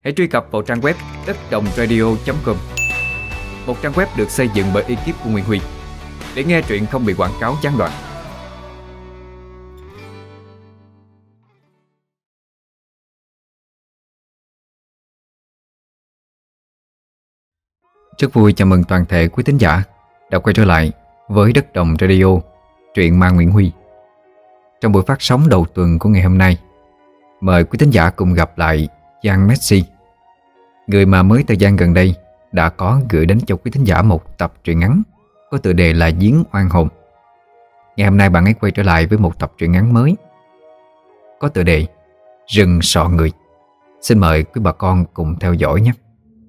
Hãy truy cập vào trang web đất.đồng radio.com, một trang web được xây dựng bởi ekip của Nguyễn Huy, để nghe truyện không bị quảng cáo gián đoạn. Rất vui chào mừng toàn thể quý thính giả đã quay trở lại với Đất Đồng Radio, truyện ma Nguyễn Huy. Trong buổi phát sóng đầu tuần của ngày hôm nay, mời quý thính giả cùng gặp lại Giang Messi, người mà mới thời gian gần đây đã có gửi đến cho quý thính giả một tập truyện ngắn có tựa đề là Giếng Oan Hồn. Ngày hôm nay bạn ấy quay trở lại với một tập truyện ngắn mới có tựa đề Rừng Sọ Người. Xin mời quý bà con cùng theo dõi nhé.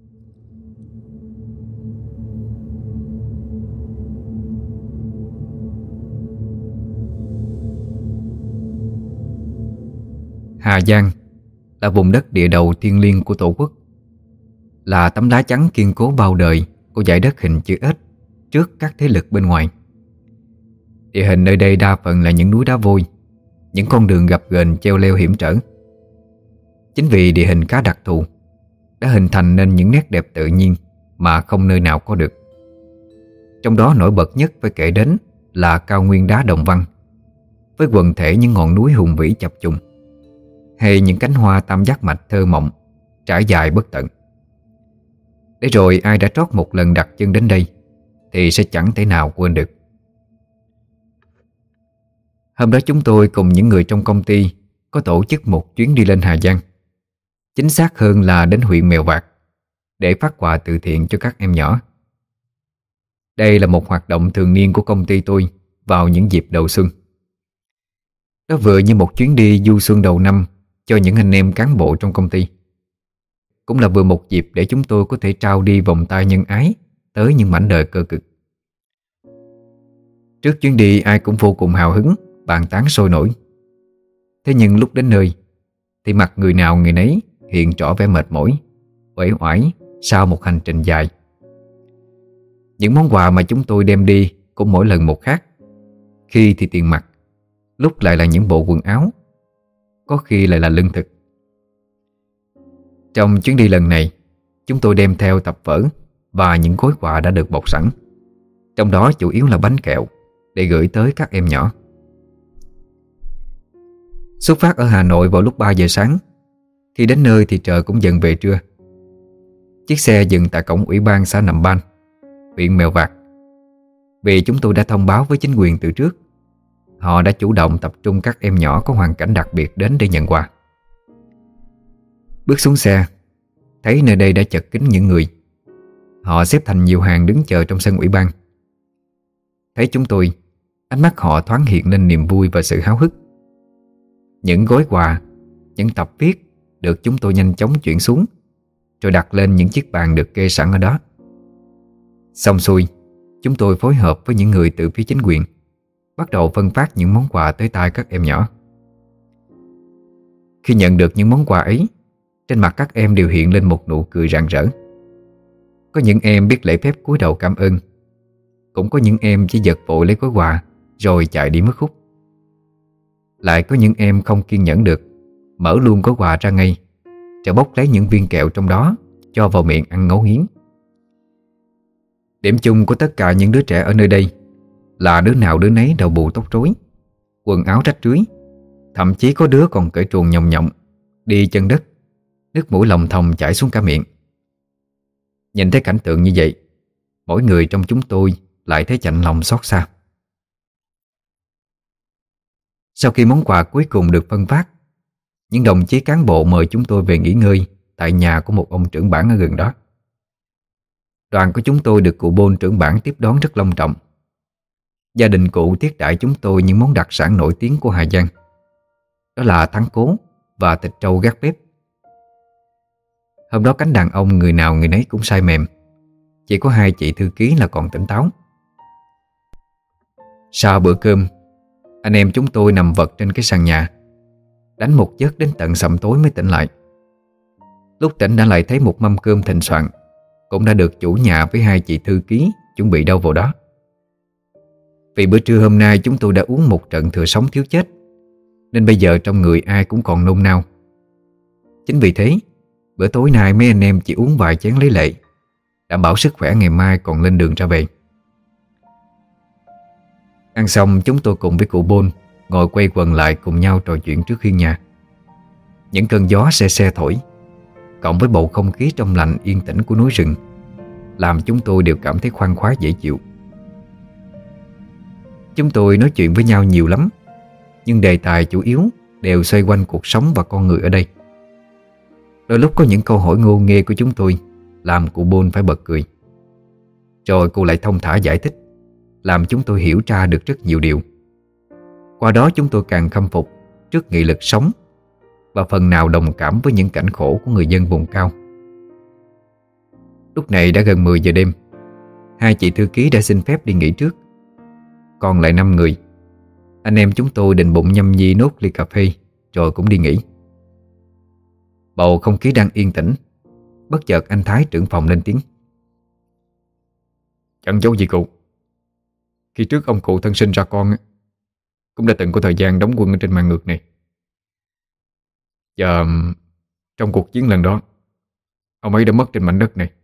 Hà Giang là vùng đất địa đầu thiêng liêng của Tổ quốc, là tấm đá trắng kiên cố bao đời của dải đất hình chữ S trước các thế lực bên ngoài. Địa hình nơi đây đa phần là những núi đá vôi, những con đường gập ghềnh treo leo hiểm trở. Chính vì địa hình khá đặc thù đã hình thành nên những nét đẹp tự nhiên mà không nơi nào có được. Trong đó nổi bật nhất phải kể đến là cao nguyên đá Đồng Văn, với quần thể những ngọn núi hùng vĩ chập trùng, hay những cánh hoa tam giác mạch thơ mộng trải dài bất tận. Để rồi ai đã trót một lần đặt chân đến đây thì sẽ chẳng thể nào quên được. Hôm đó chúng tôi cùng những người trong công ty có tổ chức một chuyến đi lên Hà Giang, chính xác hơn là đến huyện Mèo Vạc, để phát quà từ thiện cho các em nhỏ. Đây là một hoạt động thường niên của công ty tôi vào những dịp đầu xuân. Đó vừa như một chuyến đi du xuân đầu năm cho những anh em cán bộ trong công ty, cũng là vừa một dịp để chúng tôi có thể trao đi vòng tay nhân ái tới những mảnh đời cơ cực. Trước chuyến đi ai cũng vô cùng hào hứng, bàn tán sôi nổi. Thế nhưng lúc đến nơi thì mặt người nào người nấy hiện rõ vẻ mệt mỏi, uể oải sau một hành trình dài. Những món quà mà chúng tôi đem đi cũng mỗi lần một khác. Khi thì tiền mặt, lúc lại là những bộ quần áo, có khi lại là lương thực. Trong chuyến đi lần này, chúng tôi đem theo tập vở và những gói quà đã được bọc sẵn, trong đó chủ yếu là bánh kẹo để gửi tới các em nhỏ. Xuất phát ở Hà Nội vào lúc 3 giờ sáng. Khi đến nơi thì trời cũng dần về trưa. Chiếc xe dừng tại cổng ủy ban xã Nậm Ban, huyện Mèo Vạc. Vì chúng tôi đã thông báo với chính quyền từ trước, họ đã chủ động tập trung các em nhỏ có hoàn cảnh đặc biệt đến để nhận quà. Bước xuống xe, thấy nơi đây đã chật kín những người. Họ xếp thành nhiều hàng đứng chờ trong sân ủy ban. Thấy chúng tôi, ánh mắt họ thoáng hiện lên niềm vui và sự háo hức. Những gói quà, những tập viết được chúng tôi nhanh chóng chuyển xuống, rồi đặt lên những chiếc bàn được kê sẵn ở đó. Xong xuôi, chúng tôi phối hợp với những người từ phía chính quyền, bắt đầu phân phát những món quà tới tay các em nhỏ. Khi nhận được những món quà ấy, trên mặt các em đều hiện lên một nụ cười rạng rỡ. Có những em biết lễ phép cúi đầu cảm ơn, cũng có những em chỉ giật vội lấy gói quà rồi chạy đi mất hút. Lại có những em không kiên nhẫn được, mở luôn gói quà ra ngay, rồi bốc lấy những viên kẹo trong đó cho vào miệng ăn ngấu nghiến. Điểm chung của tất cả những đứa trẻ ở nơi đây là đứa nào đứa nấy đầu bù tóc rối, quần áo rách rưới, thậm chí có đứa còn cởi truồng nhòng nhọng, đi chân đất, nước mũi lòng thòng chảy xuống cả miệng. Nhìn thấy cảnh tượng như vậy, mỗi người trong chúng tôi lại thấy chạnh lòng xót xa. Sau khi món quà cuối cùng được phân phát, những đồng chí cán bộ mời chúng tôi về nghỉ ngơi tại nhà của một ông trưởng bản ở gần đó. Đoàn của chúng tôi được cụ Bôn trưởng bản tiếp đón rất long trọng. Gia đình cụ tiếp đãi chúng tôi những món đặc sản nổi tiếng của Hà Giang, đó là thắng cố và thịt trâu gác bếp. Hôm đó cánh đàn ông người nào người nấy cũng say mềm, chỉ có hai chị thư ký là còn tỉnh táo. Sau bữa cơm, anh em chúng tôi nằm vật trên cái sàn nhà, đánh một giấc đến tận sẩm tối mới tỉnh lại. Lúc tỉnh đã lại thấy một mâm cơm thịnh soạn cũng đã được chủ nhà với hai chị thư ký chuẩn bị đâu vào đó. Vì bữa trưa hôm nay chúng tôi đã uống một trận thừa sống thiếu chết, nên bây giờ trong người ai cũng còn nôn nao. Chính vì thế, Bữa tối nay mấy anh em chỉ uống vài chén lấy lệ, đảm bảo sức khỏe ngày mai còn lên đường ra về. Ăn xong chúng tôi cùng với cụ Bôn ngồi quay quần lại cùng nhau trò chuyện trước hiên nhà. Những cơn gió se se thổi, cộng với bầu không khí trong lành yên tĩnh của núi rừng, làm chúng tôi đều cảm thấy khoan khoái dễ chịu. Chúng tôi nói chuyện với nhau nhiều lắm, nhưng đề tài chủ yếu đều xoay quanh cuộc sống và con người ở đây. Đôi lúc có những câu hỏi ngô nghê của chúng tôi làm cụ Bôn phải bật cười. Rồi cô lại thông thả giải thích, làm chúng tôi hiểu ra được rất nhiều điều. Qua đó chúng tôi càng khâm phục trước nghị lực sống và phần nào đồng cảm với những cảnh khổ của người dân vùng cao. Lúc này đã gần 10 giờ đêm. Hai chị thư ký đã xin phép đi nghỉ trước. Còn lại 5 người. Anh em chúng tôi định bụng nhâm nhi nốt ly cà phê rồi cũng đi nghỉ. Bầu không khí đang yên tĩnh, bất chợt anh Thái trưởng phòng lên tiếng. Chẳng giấu gì cụ, khi trước ông cụ thân sinh ra con cũng đã từng có thời gian đóng quân ở trên màn ngược này. Và trong cuộc chiến lần đó, ông ấy đã mất trên mảnh đất này.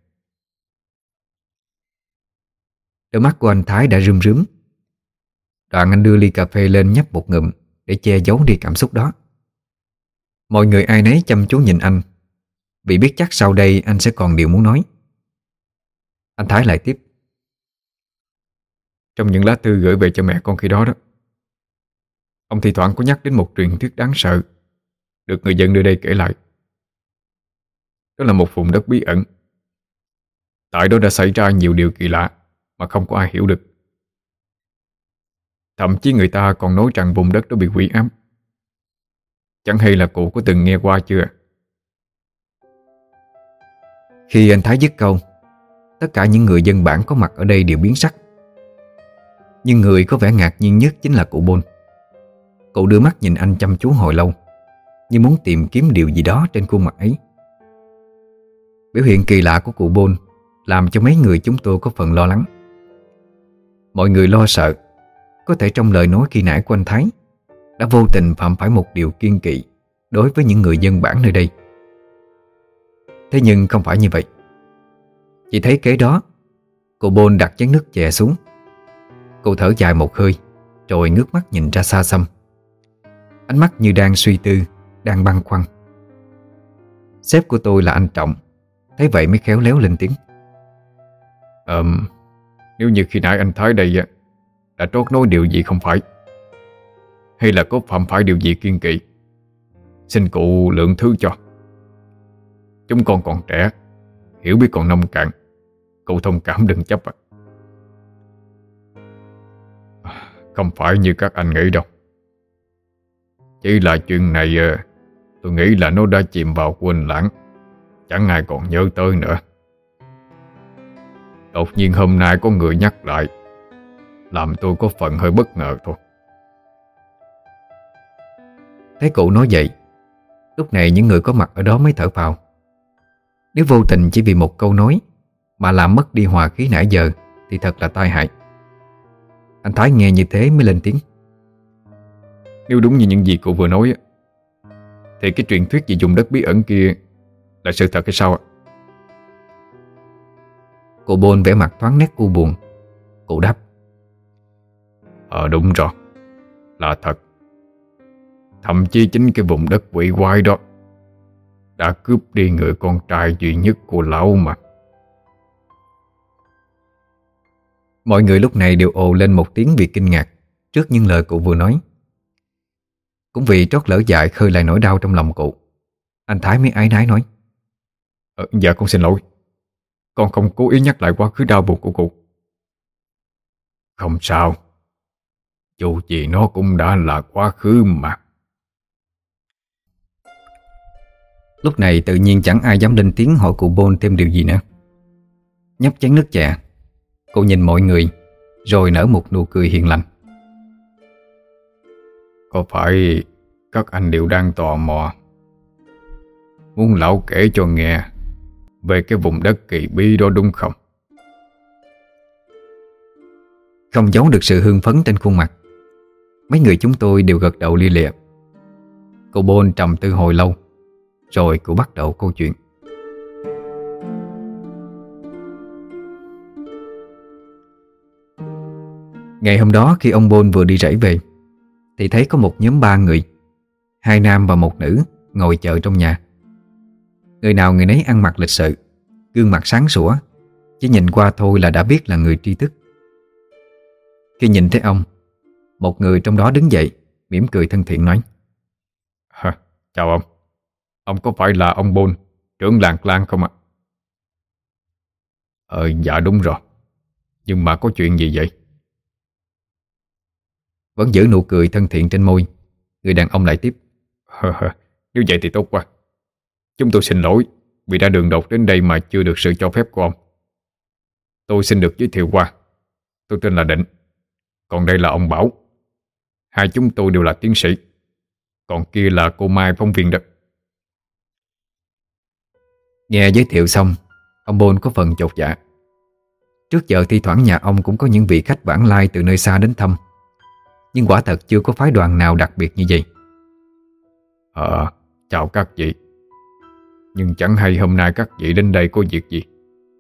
Đôi mắt của anh Thái đã rơm rớm. Đoạn anh đưa ly cà phê lên nhấp một ngụm để che giấu đi cảm xúc đó. Mọi người ai nấy chăm chú nhìn anh, vì biết chắc sau đây anh sẽ còn điều muốn nói. Anh Thái lại tiếp. Trong những lá thư gửi về cho mẹ con khi đó, ông thi thoảng có nhắc đến một truyền thuyết đáng sợ được người dân nơi đây kể lại. Đó là một vùng đất bí ẩn. Tại đó đã xảy ra nhiều điều kỳ lạ mà không có ai hiểu được. Thậm chí người ta còn nói rằng vùng đất đó bị quỷ ám. Chẳng hay là cụ có từng nghe qua chưa? Khi anh Thái dứt câu, tất cả những người dân bản có mặt ở đây đều biến sắc. Nhưng người có vẻ ngạc nhiên nhất chính là cụ Bôn. Cụ đưa mắt nhìn anh chăm chú hồi lâu, như muốn tìm kiếm điều gì đó trên khuôn mặt ấy. Biểu hiện kỳ lạ của cụ Bôn làm cho mấy người chúng tôi có phần lo lắng. Mọi người lo sợ có thể trong lời nói khi nãy của anh Thái đã vô tình phạm phải một điều kiêng kỵ đối với những người dân bản nơi đây. Thế nhưng không phải như vậy. Chỉ thấy kế đó, cụ Bôn đặt chén nước chè xuống. Cô thở dài một hơi, rồi ngước mắt nhìn ra xa xăm. Ánh mắt như đang suy tư, đang băn khoăn. Sếp của tôi là anh Trọng, thấy vậy mới khéo léo lên tiếng. Nếu như khi nãy anh Thái đây đã trót nói điều gì không phải, hay là có phạm phải điều gì kiêng kỵ, xin cụ lượng thứ cho. Chúng con còn trẻ, hiểu biết còn nông cạn, cụ thông cảm đừng chấp ạ. Không phải như các anh nghĩ đâu. Chỉ là chuyện này tôi nghĩ là nó đã chìm vào quên lãng, chẳng ai còn nhớ tới nữa. Đột nhiên hôm nay có người nhắc lại, làm tôi có phần hơi bất ngờ thôi. Thấy cụ nói vậy, lúc này những người có mặt ở đó mới thở phào. Nếu vô tình chỉ vì một câu nói mà làm mất đi hòa khí nãy giờ thì thật là tai hại. Anh Thái nghe như thế mới lên tiếng. Nếu đúng như những gì cụ vừa nói thì cái truyền thuyết về vùng đất bí ẩn kia là sự thật hay sao ạ? Cụ Bôn vẻ mặt thoáng nét u buồn. Cụ đáp. Đúng rồi, là thật. Thậm chí chính cái vùng đất quỷ quái đó đã cướp đi người con trai duy nhất của lão mà. Mọi người lúc này đều ồ lên một tiếng vì kinh ngạc trước những lời cụ vừa nói. Cũng vì trót lỡ dại khơi lại nỗi đau trong lòng cụ, anh Thái mới áy náy nói. Dạ con xin lỗi, con không cố ý nhắc lại quá khứ đau buồn của cụ. Không sao, dù gì nó cũng đã là quá khứ mà. Lúc này tự nhiên chẳng ai dám lên tiếng hỏi cụ Bôn thêm điều gì nữa. Nhấp chén nước chè, cô nhìn mọi người rồi nở một nụ cười hiền lành. Có phải các anh đều đang tò mò, muốn lão kể cho nghe về cái vùng đất kỳ bí đó đúng không? Không giấu được sự hưng phấn trên khuôn mặt, mấy người chúng tôi đều gật đầu lia lịa. Cô Bôn trầm tư hồi lâu, rồi cô bắt đầu câu chuyện. Ngày hôm đó khi ông Bôn vừa đi rẫy về thì thấy có một nhóm 3 người, 2 nam và 1 nữ ngồi chờ trong nhà. Người nào người nấy ăn mặc lịch sự, gương mặt sáng sủa, chỉ nhìn qua thôi là đã biết là người tri thức. Khi nhìn thấy ông, một người trong đó đứng dậy, mỉm cười thân thiện nói: Chào ông. Ông có phải là ông Bôn, trưởng làng Klang không ạ? Dạ đúng rồi. Nhưng mà có chuyện gì vậy? Vẫn giữ nụ cười thân thiện trên môi, người đàn ông lại tiếp: Nếu vậy thì tốt quá. Chúng tôi xin lỗi vì đã đường đột đến đây mà chưa được sự cho phép của ông. Tôi xin được giới thiệu qua. Tôi tên là Định, còn đây là ông Bảo. Hai chúng tôi đều là tiến sĩ. Còn kia là cô Mai, phóng viên đó. Nghe giới thiệu xong, ông Bôn có phần chột dạ. Trước giờ thi thoảng nhà ông cũng có những vị khách vãng lai từ nơi xa đến thăm, nhưng quả thật chưa có phái đoàn nào đặc biệt như vậy. Chào các vị. Nhưng chẳng hay hôm nay các vị đến đây có việc gì.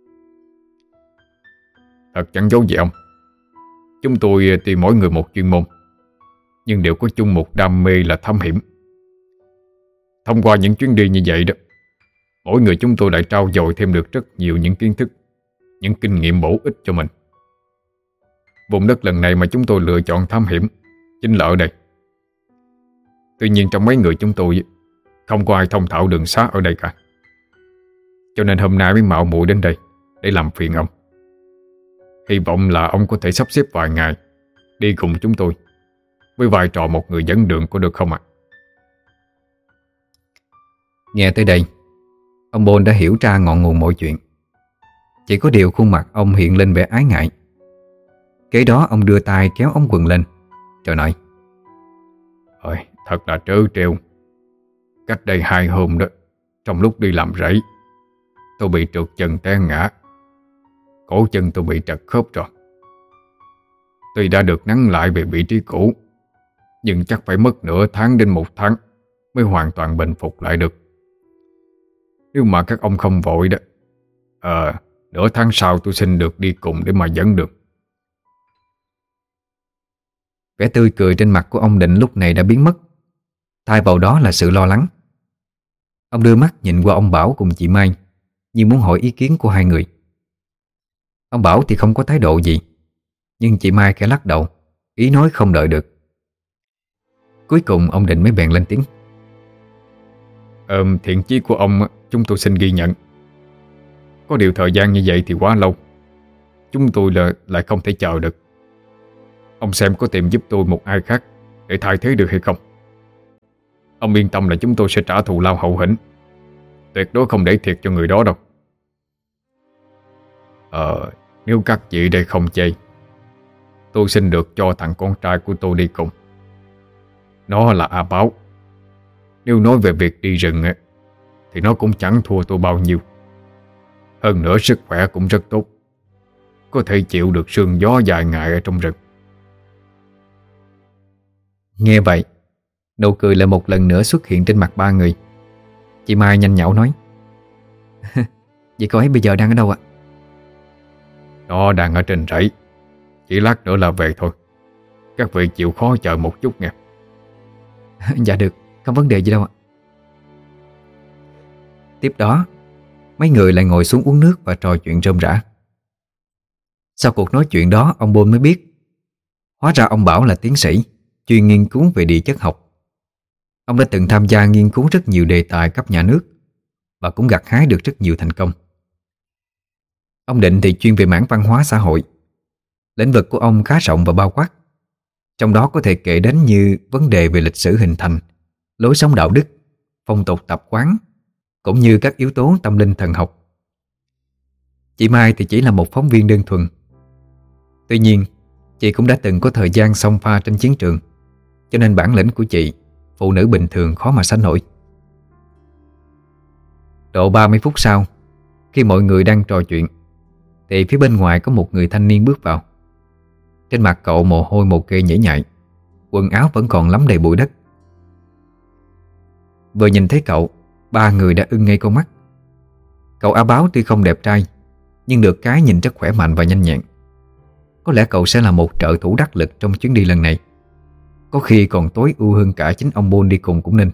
Thật chẳng giấu gì ông. Chúng tôi tuy mỗi người một chuyên môn, nhưng đều có chung một đam mê là thám hiểm. Thông qua những chuyến đi như vậy đó, mỗi người chúng tôi lại trau dồi thêm được rất nhiều những kiến thức, những kinh nghiệm bổ ích cho mình. Vùng đất lần này mà chúng tôi lựa chọn thám hiểm chính là ở đây. Tuy nhiên trong mấy người chúng tôi không có ai thông thạo đường xá ở đây cả, cho nên hôm nay mới mạo muội đến đây để làm phiền ông. Hy vọng là ông có thể sắp xếp vài ngày đi cùng chúng tôi với vai trò một người dẫn đường, có được không ạ? Nghe tới đây, ông Bôn đã hiểu ra ngọn nguồn mọi chuyện. Chỉ có điều khuôn mặt ông hiện lên vẻ ái ngại. Kế đó ông đưa tay kéo ống quần lên rồi nói: Thật là trớ trêu. Cách đây 2 hôm đó, trong lúc đi làm rẫy, tôi bị trượt chân té ngã. Cổ chân tôi bị trật khớp rồi. Tuy đã được nắn lại về vị trí cũ, nhưng chắc phải mất nửa tháng đến 1 tháng mới hoàn toàn bình phục lại được. Nếu mà các ông không vội đó, nửa tháng sau tôi xin được đi cùng để mà dẫn đường. Vẻ tươi cười trên mặt của ông Định lúc này đã biến mất, thay vào đó là sự lo lắng. Ông đưa mắt nhìn qua ông Bảo cùng chị Mai, như muốn hỏi ý kiến của hai người. Ông Bảo thì không có thái độ gì, nhưng chị Mai khẽ lắc đầu, ý nói không đợi được. Cuối cùng ông Định mới bèn lên tiếng: Thiện chí của ông chúng tôi xin ghi nhận. Có điều thời gian như vậy thì quá lâu, chúng tôi lại không thể chờ được. Ông xem có tìm giúp tôi một ai khác để thay thế được hay không. Ông yên tâm là chúng tôi sẽ trả thù lao hậu hĩnh, tuyệt đối không để thiệt cho người đó đâu. Nếu các chị đây không chê, tôi xin được cho thằng con trai của tôi đi cùng. Nó là A Báo. Nếu nói về việc đi rừng thì nó cũng chẳng thua tôi bao nhiêu. Hơn nữa sức khỏe cũng rất tốt, có thể chịu được sương gió dài ngày ở trong rừng. Nghe vậy, nụ cười lại một lần nữa xuất hiện trên mặt 3 người. Chị Mai nhanh nhảu nói: Vậy cô ấy bây giờ đang ở đâu ạ? Nó đang ở trên rẫy, chỉ lát nữa là về thôi. Các vị chịu khó chờ một chút nghe. Dạ được, không vấn đề gì đâu ạ. Tiếp đó, mấy người lại ngồi xuống uống nước và trò chuyện rôm rả. Sau cuộc nói chuyện đó, ông Bôn mới biết hóa ra ông Bảo là tiến sĩ chuyên nghiên cứu về địa chất học. Ông đã từng tham gia nghiên cứu rất nhiều đề tài cấp nhà nước và cũng gặt hái được rất nhiều thành công. Ông Định thì chuyên về mảng văn hóa xã hội. Lĩnh vực của ông khá rộng và bao quát, trong đó có thể kể đến như vấn đề về lịch sử hình thành, lối sống đạo đức, phong tục tập quán, cũng như các yếu tố tâm linh thần học. Chị Mai thì chỉ là một phóng viên đơn thuần. Tuy nhiên, chị cũng đã từng có thời gian xông pha trên chiến trường, cho nên bản lĩnh của chị, phụ nữ bình thường khó mà sánh nổi. Độ 30 phút sau, khi mọi người đang trò chuyện, thì phía bên ngoài có một người thanh niên bước vào. Trên mặt cậu mồ hôi một kê nhễ nhại, quần áo vẫn còn lắm đầy bụi đất. Vừa nhìn thấy cậu, 3 người đã ưng ngay con mắt. Cậu A Báo tuy không đẹp trai, nhưng được cái nhìn rất khỏe mạnh và nhanh nhẹn. Có lẽ cậu sẽ là một trợ thủ đắc lực trong chuyến đi lần này, có khi còn tối ưu hơn cả chính ông Bôn đi cùng cũng nên.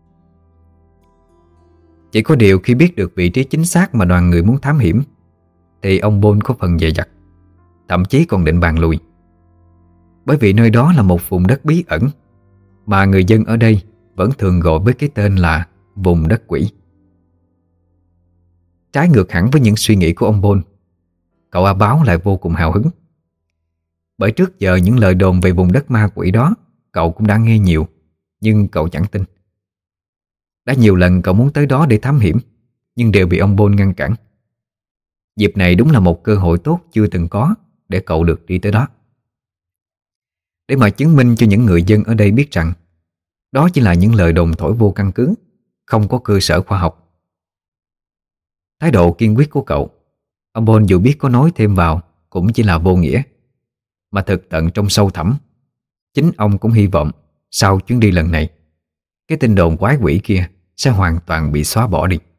Chỉ có điều khi biết được vị trí chính xác mà đoàn người muốn thám hiểm thì ông Bôn có phần dè dặt, thậm chí còn định bàn lùi. Bởi vì nơi đó là một vùng đất bí ẩn mà người dân ở đây vẫn thường gọi với cái tên là vùng đất quỷ. Trái ngược hẳn với những suy nghĩ của ông Bôn, cậu A Báo lại vô cùng hào hứng. Bởi trước giờ những lời đồn về vùng đất ma quỷ đó cậu cũng đã nghe nhiều, nhưng cậu chẳng tin. Đã nhiều lần cậu muốn tới đó để thám hiểm, nhưng đều bị ông Bôn ngăn cản. Dịp này đúng là một cơ hội tốt chưa từng có để cậu được đi tới đó, để mà chứng minh cho những người dân ở đây biết rằng đó chỉ là những lời đồn thổi vô căn cứ, không có cơ sở khoa học. Thái độ kiên quyết của cậu, ông Bôn dù biết có nói thêm vào cũng chỉ là vô nghĩa. Mà thực tận trong sâu thẳm, chính ông cũng hy vọng sau chuyến đi lần này, cái tin đồn quái quỷ kia sẽ hoàn toàn bị xóa bỏ đi.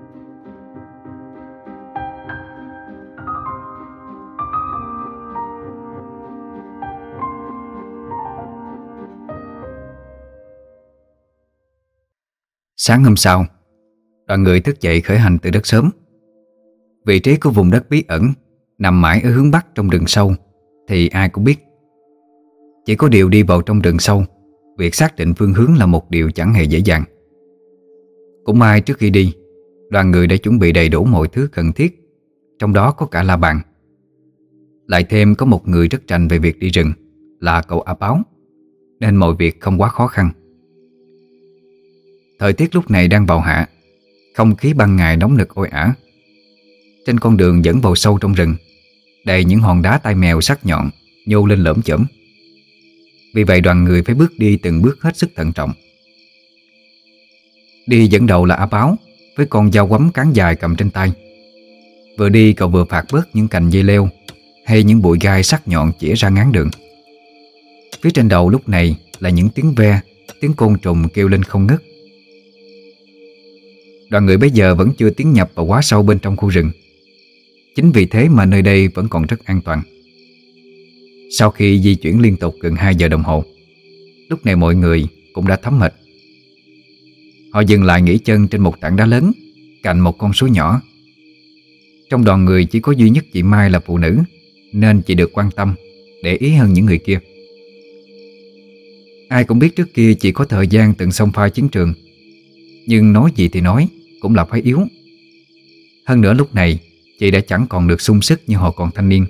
Sáng hôm sau, đoàn người thức dậy khởi hành từ rất sớm. Vị trí của vùng đất bí ẩn nằm mãi ở hướng bắc trong rừng sâu thì ai cũng biết. Chỉ có điều đi vào trong rừng sâu, việc xác định phương hướng là một điều chẳng hề dễ dàng. Cũng may trước khi đi, đoàn người đã chuẩn bị đầy đủ mọi thứ cần thiết, trong đó có cả la bàn. Lại thêm có một người rất rành về việc đi rừng là cậu A Báo, nên mọi việc không quá khó khăn. Thời tiết lúc này đang vào hạ, không khí ban ngày nóng nực oi ả. Trên con đường dẫn vào sâu trong rừng, đầy những hòn đá tai mèo sắc nhọn nhô lên lởm chởm. Vì vậy đoàn người phải bước đi từng bước hết sức thận trọng. Đi dẫn đầu là A Báo với con dao quắm cán dài cầm trên tay. Vừa đi cậu vừa phạt bớt những cành dây leo hay những bụi gai sắc nhọn chĩa ra ngáng đường. Phía trên đầu lúc này là những tiếng ve, tiếng côn trùng kêu lên không ngớt. Đoàn người bây giờ vẫn chưa tiến nhập vào quá sâu bên trong khu rừng. Chính vì thế mà nơi đây vẫn còn rất an toàn. Sau khi di chuyển liên tục gần 2 giờ đồng hồ, lúc này mọi người cũng đã thấm mệt. Họ dừng lại nghỉ chân trên một tảng đá lớn cạnh một con suối nhỏ. Trong đoàn người chỉ có duy nhất chị Mai là phụ nữ, nên chị được quan tâm, để ý hơn những người kia. Ai cũng biết trước kia chị có thời gian từng xông pha chiến trường, nhưng nói gì thì nói cũng là phải yếu. Hơn nữa lúc này chị đã chẳng còn được sung sức như họ còn thanh niên.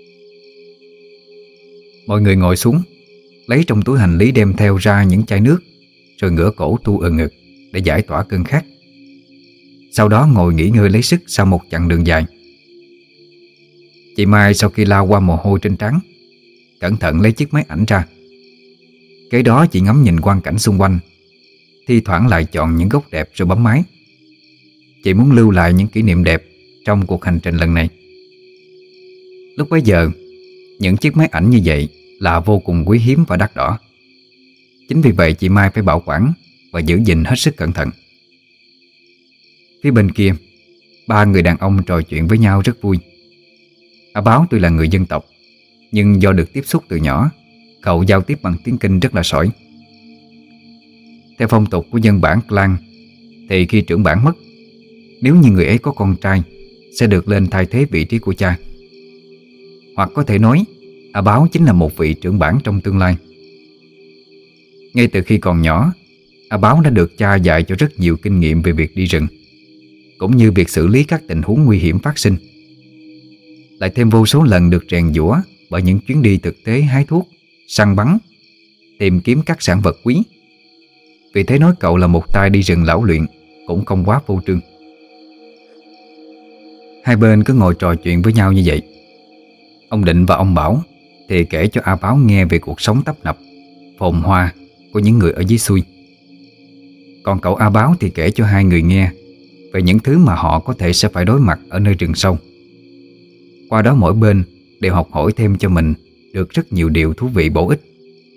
Mọi người ngồi xuống, lấy trong túi hành lý đem theo ra những chai nước, rồi ngửa cổ tu ngực để giải tỏa cơn khát. Sau đó ngồi nghỉ ngơi lấy sức sau một chặng đường dài. Chị Mai sau khi lau qua mồ hôi trên trán, cẩn thận lấy chiếc máy ảnh ra. Kế đó chị ngắm nhìn quang cảnh xung quanh, thi thoảng lại chọn những góc đẹp rồi bấm máy. Chị muốn lưu lại những kỷ niệm đẹp trong cuộc hành trình lần này. Lúc bấy giờ, những chiếc máy ảnh như vậy là vô cùng quý hiếm và đắt đỏ. Chính vì vậy chị Mai phải bảo quản và giữ gìn hết sức cẩn thận. Phía bên kia, 3 người đàn ông trò chuyện với nhau rất vui. A Báo tuy là người dân tộc, nhưng do được tiếp xúc từ nhỏ, cậu giao tiếp bằng tiếng Kinh rất là sỏi. Theo phong tục của dân bản clan thì khi trưởng bản mất, nếu như người ấy có con trai, sẽ được lên thay thế vị trí của cha. Hoặc có thể nói, A Báo chính là một vị trưởng bản trong tương lai. Ngay từ khi còn nhỏ, A Báo đã được cha dạy cho rất nhiều kinh nghiệm về việc đi rừng, cũng như việc xử lý các tình huống nguy hiểm phát sinh. Lại thêm vô số lần được rèn giũa bởi những chuyến đi thực tế hái thuốc, săn bắn, tìm kiếm các sản vật quý. Vì thế nói cậu là một tay đi rừng lão luyện cũng không quá vô trương. Hai bên cứ ngồi trò chuyện với nhau như vậy. Ông Định và ông Bảo thì kể cho A Báo nghe về cuộc sống tấp nập, phồn hoa của những người ở dưới xuôi. Còn cậu A Báo thì kể cho hai người nghe về những thứ mà họ có thể sẽ phải đối mặt ở nơi rừng sâu. Qua đó mỗi bên đều học hỏi thêm cho mình được rất nhiều điều thú vị bổ ích.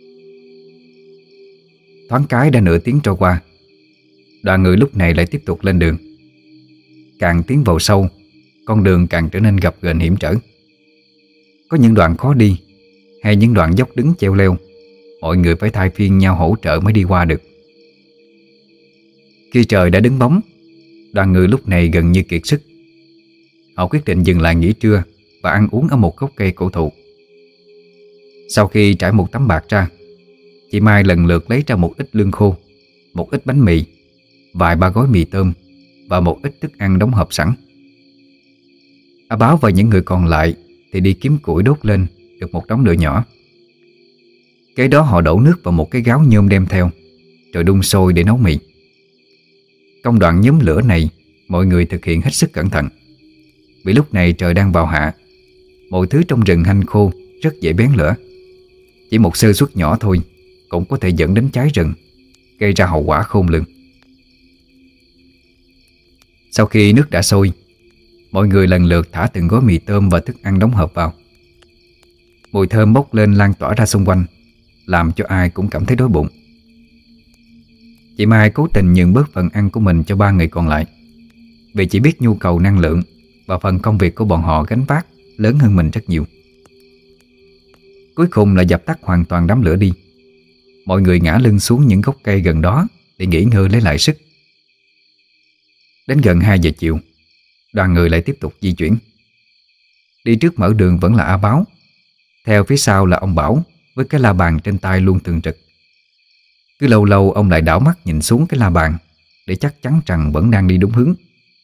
Thoáng cái đã nửa tiếng trôi qua, đoàn người lúc này lại tiếp tục lên đường. Càng tiến vào sâu, con đường càng trở nên gập ghềnh hiểm trở. Có những đoạn khó đi hay những đoạn dốc đứng treo leo, mọi người phải thay phiên nhau hỗ trợ mới đi qua được. Khi trời đã đứng bóng, đoàn người lúc này gần như kiệt sức. Họ quyết định dừng lại nghỉ trưa và ăn uống ở một gốc cây cổ thụ. Sau khi trải một tấm bạt ra, chị Mai lần lượt lấy ra một ít lương khô, một ít bánh mì, vài ba gói mì tôm và một ít thức ăn đóng hộp sẵn. A Báo và những người còn lại thì đi kiếm củi đốt lên được một đống lửa nhỏ. Kế đó họ đổ nước vào một cái gáo nhôm đem theo, rồi đun sôi để nấu mì. Công đoạn nhóm lửa này mọi người thực hiện hết sức cẩn thận, vì lúc này trời đang vào hạ, mọi thứ trong rừng hanh khô rất dễ bén lửa. Chỉ một sơ suất nhỏ thôi cũng có thể dẫn đến cháy rừng, gây ra hậu quả khôn lường. Sau khi nước đã sôi, mọi người lần lượt thả từng gói mì tôm và thức ăn đóng hộp vào. Mùi thơm bốc lên lan tỏa ra xung quanh, làm cho ai cũng cảm thấy đói bụng. Chị Mai cố tình nhường bớt phần ăn của mình cho ba người còn lại, vì chị biết nhu cầu năng lượng và phần công việc của bọn họ gánh vác lớn hơn mình rất nhiều. Cuối cùng là dập tắt hoàn toàn đám lửa đi. Mọi người ngã lưng xuống những gốc cây gần đó để nghỉ ngơi lấy lại sức. Đến gần 2 giờ chiều, đoàn người lại tiếp tục di chuyển. Đi trước mở đường vẫn là A Báo, theo phía sau là ông Bảo với cái la bàn trên tay luôn thường trực. Cứ lâu lâu ông lại đảo mắt nhìn xuống cái la bàn để chắc chắn rằng vẫn đang đi đúng hướng.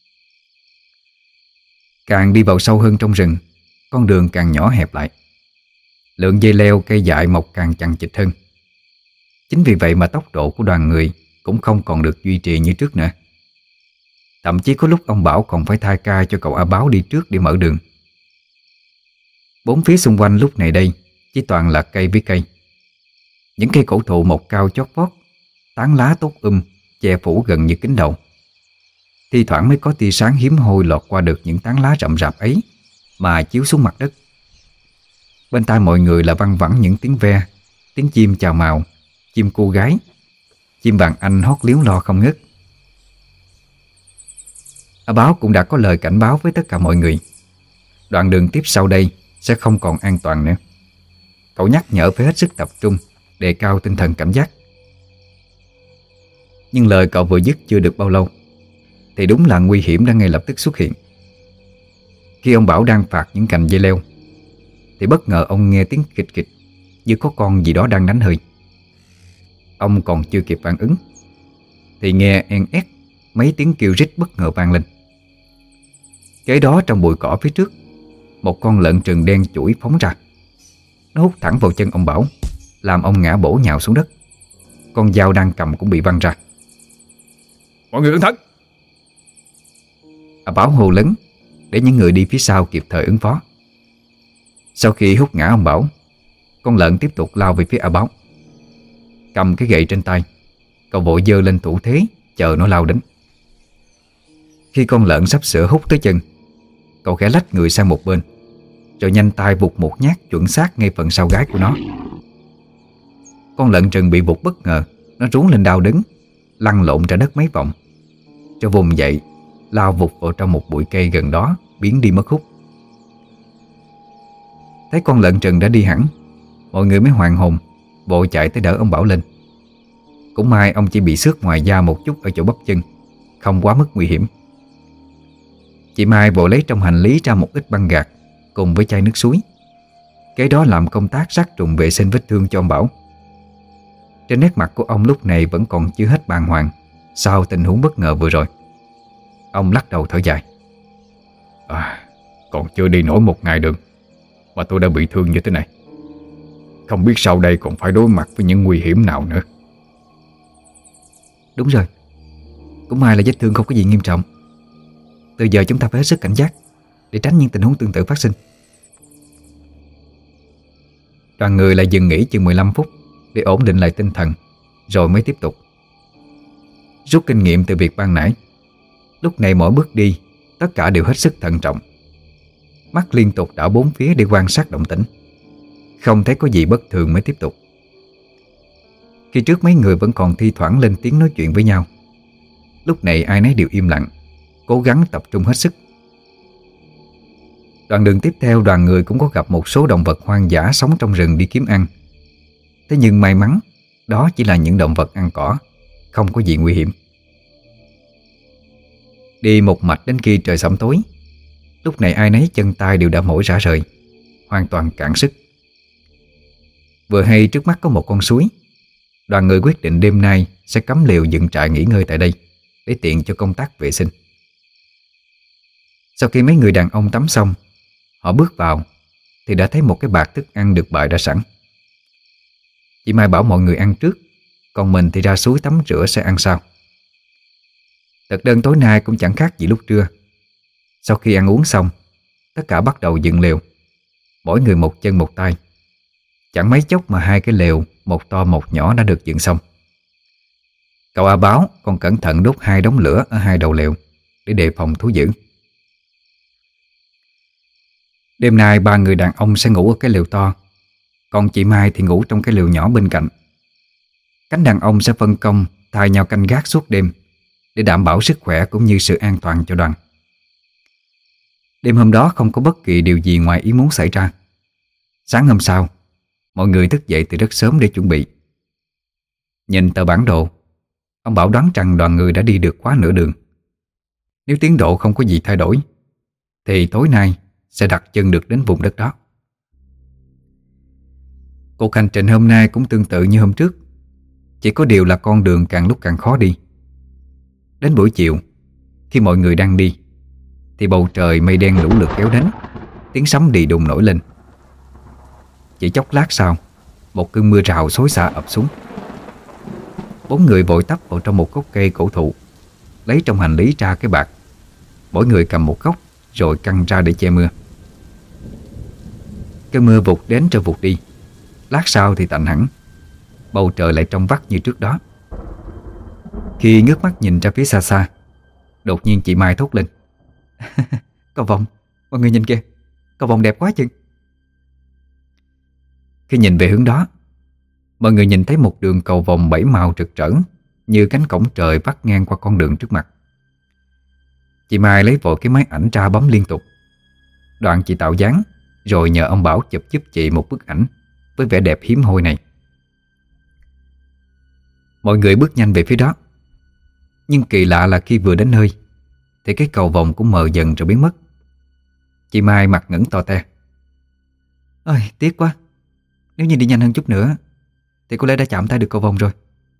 Càng đi vào sâu hơn trong rừng, con đường càng nhỏ hẹp lại. Lượng dây leo cây dại mọc càng chằng chịt hơn. Chính vì vậy mà tốc độ của đoàn người cũng không còn được duy trì như trước nữa. Thậm chí có lúc ông Bảo còn phải thay ca cho cậu A Báo đi trước để mở đường. Bốn phía xung quanh lúc này đây chỉ toàn là cây với cây. Những cây cổ thụ mọc cao chót vót, tán lá tốt che phủ gần như kín đầu. Thi thoảng mới có tia sáng hiếm hoi lọt qua được những tán lá rậm rạp ấy mà chiếu xuống mặt đất. Bên tai mọi người là văng vẳng những tiếng ve, tiếng chim chào mào, chim cô gái, chim vàng anh hót líu lo không ngớt. A Báo cũng đã có lời cảnh báo với tất cả mọi người. Đoạn đường tiếp sau đây sẽ không còn an toàn nữa. Cậu nhắc nhở phải hết sức tập trung, đề cao tinh thần cảnh giác. Nhưng lời cậu vừa dứt chưa được bao lâu thì đúng là nguy hiểm đã ngay lập tức xuất hiện. Khi ông Bảo đang phạt những cành dây leo thì bất ngờ ông nghe tiếng kịch kịch như có con gì đó đang đánh hơi. Ông còn chưa kịp phản ứng thì nghe en ét mấy tiếng kêu rít bất ngờ vang lên. Kế đó trong bụi cỏ phía trước, một con lợn rừng đen chủi phóng ra. Nó hút thẳng vào chân ông Bảo, làm ông ngã bổ nhào xuống đất. Con dao đang cầm cũng bị văng ra. Mọi người cẩn thận! A Bảo hô lớn để những người đi phía sau kịp thời ứng phó. Sau khi hút ngã ông Bảo, con lợn tiếp tục lao về phía A Báo. Cầm cái gậy trên tay, cậu vội giơ lên thủ thế chờ nó lao đến. Khi con lợn sắp sửa hút tới chân, cậu khẽ lách người sang một bên, rồi nhanh tay vụt một nhát chuẩn xác ngay phần sau gáy của nó. Con lợn rừng bị vụt bất ngờ, nó rú lên đau đớn, lăn lộn ra đất mấy vòng, rồi vùng dậy lao vụt vào trong một bụi cây gần đó, biến đi mất hút. Thấy con lợn rừng đã đi hẳn, mọi người mới hoàn hồn, vội chạy tới đỡ ông Bảo lên. Cũng may ông chỉ bị xước ngoài da một chút ở chỗ bắp chân, không quá mức nguy hiểm. Chị Mai vội lấy trong hành lý ra một ít băng gạc cùng với chai nước suối. Kế đó làm công tác sát trùng vệ sinh vết thương cho ông Bảo. Trên nét mặt của ông lúc này vẫn còn chưa hết bàng hoàng sau tình huống bất ngờ vừa rồi. Ông lắc đầu thở dài. Còn chưa đi nổi một ngày đường mà tôi đã bị thương như thế này. Không biết sau đây còn phải đối mặt với những nguy hiểm nào nữa. Đúng rồi, cũng may là vết thương không có gì nghiêm trọng. Từ giờ chúng ta phải hết sức cảnh giác để tránh những tình huống tương tự phát sinh. Đoàn người lại dừng nghỉ chừng 15 phút để ổn định lại tinh thần, rồi mới tiếp tục. Rút kinh nghiệm từ việc ban nãy, lúc này mỗi bước đi tất cả đều hết sức thận trọng. Mắt liên tục đảo bốn phía để quan sát động tĩnh. Không thấy có gì bất thường mới tiếp tục. Khi trước mấy người vẫn còn thi thoảng lên tiếng nói chuyện với nhau, lúc này ai nấy đều im lặng, cố gắng tập trung hết sức. Đoạn đường tiếp theo, đoàn người cũng có gặp một số động vật hoang dã sống trong rừng đi kiếm ăn. Thế nhưng may mắn, đó chỉ là những động vật ăn cỏ, không có gì nguy hiểm. Đi một mạch đến khi trời sẫm tối. Lúc này ai nấy chân tay đều đã mỏi rã rời, hoàn toàn cạn sức. Vừa hay trước mắt có một con suối, đoàn người quyết định đêm nay sẽ cắm lều dựng trại nghỉ ngơi tại đây, để tiện cho công tác vệ sinh. Sau khi mấy người đàn ông tắm xong, họ bước vào thì đã thấy một cái bạt thức ăn được bày ra sẵn. Chị Mai bảo mọi người ăn trước, còn mình thì ra suối tắm rửa sẽ ăn sau. Thực đơn tối nay cũng chẳng khác gì lúc trưa. Sau khi ăn uống xong, tất cả bắt đầu dựng lều, mỗi người một chân một tay. Chẳng mấy chốc mà hai cái lều, một to một nhỏ đã được dựng xong. Cậu A Báo còn cẩn thận đốt hai đống lửa ở hai đầu lều để đề phòng thú dữ. Đêm nay ba người đàn ông sẽ ngủ ở cái lều to, còn chị Mai thì ngủ trong cái lều nhỏ bên cạnh. Cánh đàn ông sẽ phân công thay nhau canh gác suốt đêm để đảm bảo sức khỏe cũng như sự an toàn cho đoàn. Đêm hôm đó không có bất kỳ điều gì ngoài ý muốn xảy ra. Sáng hôm sau, mọi người thức dậy từ rất sớm để chuẩn bị. Nhìn tờ bản đồ, ông Bảo đoán rằng đoàn người đã đi được quá nửa đường. Nếu tiến độ không có gì thay đổi thì tối nay sẽ đặt chân được đến vùng đất đó. Cuộc hành trình hôm nay cũng tương tự như hôm trước, chỉ có điều là con đường càng lúc càng khó đi. Đến buổi chiều, khi mọi người đang đi thì bầu trời mây đen lũ lượt kéo đến, tiếng sấm đì đùng nổi lên. Chỉ chốc lát sau, một cơn mưa rào xối xả ập xuống. Bốn người vội tấp vào trong một gốc cây cổ thụ, lấy trong hành lý ra cái bạt. Mỗi người cầm một gốc rồi căng ra để che mưa. Cơn mưa vụt đến rồi vụt đi, lát sau thì tạnh hẳn. Bầu trời lại trong vắt như trước đó. Khi ngước mắt nhìn ra phía xa xa, đột nhiên chị Mai thốt lên: Cầu vồng, mọi người nhìn kìa, cầu vồng đẹp quá chừng. Khi nhìn về hướng đó, mọi người nhìn thấy một đường cầu vồng 7 màu rực rỡ như cánh cổng trời vắt ngang qua con đường trước mặt. Chị Mai lấy vội cái máy ảnh ra bấm liên tục. Đoạn chị tạo dáng rồi nhờ ông Bảo chụp giúp chị một bức ảnh với vẻ đẹp hiếm hoi này. Mọi người bước nhanh về phía đó. Nhưng kỳ lạ là khi vừa đến nơi thì cái cầu vồng cũng mờ dần rồi biến mất. Chị Mai mặt ngẩng to te: Ôi tiếc quá, nếu như đi nhanh hơn chút nữa thì có lẽ đã chạm tay được cầu vồng rồi.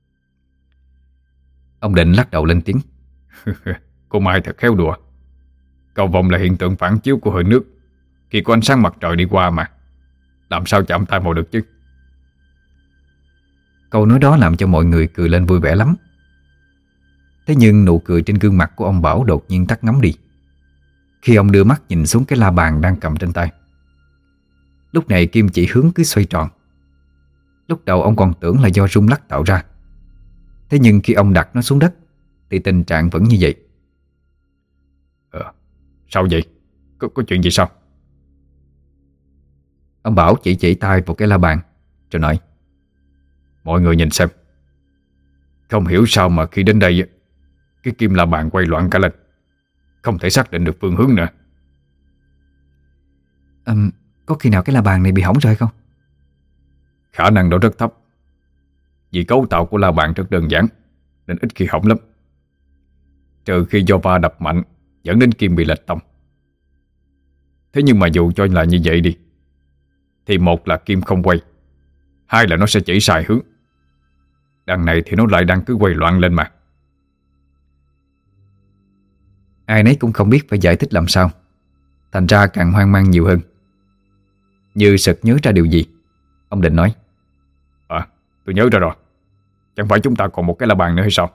Ông Định lắc đầu lên tiếng: Cô Mai thật khéo đùa. Cầu vồng là hiện tượng phản chiếu của hơi nước khi có ánh sáng mặt trời đi qua mà, làm sao chạm tay vào được chứ. Câu nói đó làm cho mọi người cười lên vui vẻ lắm. Thế nhưng nụ cười trên gương mặt của ông Bảo đột nhiên tắt ngấm đi khi ông đưa mắt nhìn xuống cái la bàn đang cầm trên tay. Lúc này kim chỉ hướng cứ xoay tròn. Lúc đầu ông còn tưởng là do rung lắc tạo ra. Thế nhưng khi ông đặt nó xuống đất thì tình trạng vẫn như vậy. Sao vậy? Có chuyện gì sao? Ông Bảo chỉ tay vào cái la bàn rồi nói: Mọi người nhìn xem. Không hiểu sao mà khi đến đây cái kim la bàn quay loạn cả lên, không thể xác định được phương hướng nữa. Có khi nào cái la bàn này bị hỏng rồi không? Khả năng đó rất thấp, vì cấu tạo của la bàn rất đơn giản nên ít khi hỏng lắm, trừ khi do va đập mạnh dẫn đến kim bị lệch tông. Thế nhưng mà dù cho là như vậy đi thì một là kim không quay, hai là nó sẽ chỉ sai hướng. Đằng này thì nó lại đang cứ quay loạn lên mà. Ai nấy cũng không biết phải giải thích làm sao, thành ra càng hoang mang nhiều hơn. Như sực nhớ ra điều gì, ông Định nói: Tôi nhớ ra rồi. Chẳng phải chúng ta còn một cái la bàn nữa hay sao?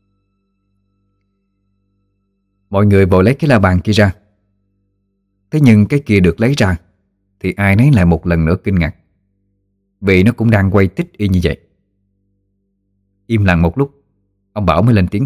Mọi người vội lấy cái la bàn kia ra. Thế nhưng cái kia được lấy ra thì ai nấy lại một lần nữa kinh ngạc, vì nó cũng đang quay tích y như vậy. Im lặng một lúc, ông Bảo mới lên tiếng: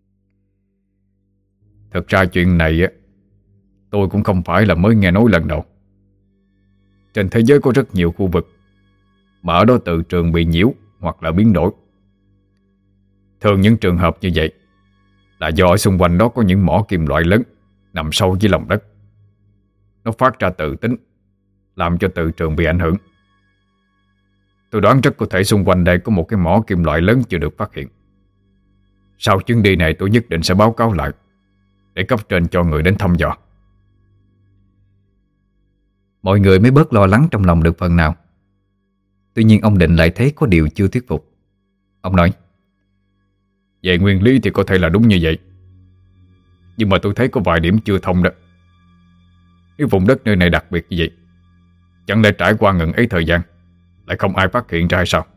Thật ra chuyện này tôi cũng không phải là mới nghe nói lần đầu. Trên thế giới có rất nhiều khu vực mà ở đó từ trường bị nhiễu hoặc là biến đổi. Thường những trường hợp như vậy là do ở xung quanh đó có những mỏ kim loại lớn nằm sâu dưới lòng đất. nó phát ra tự tính, làm cho từ trường bị ảnh hưởng. Tôi đoán rất có thể xung quanh đây có một cái mỏ kim loại lớn chưa được phát hiện. Sau chuyến đi này tôi nhất định sẽ báo cáo lại, để cấp trên cho người đến thăm dò. Mọi người mới bớt lo lắng trong lòng được phần nào. Tuy nhiên ông Định lại thấy có điều chưa thuyết phục. Ông nói: Về nguyên lý thì có thể là đúng như vậy, nhưng mà tôi thấy có vài điểm chưa thông đó. Nếu vùng đất nơi này đặc biệt như vậy, chẳng lẽ trải qua ngần ấy thời gian lại không ai phát hiện ra hay sao?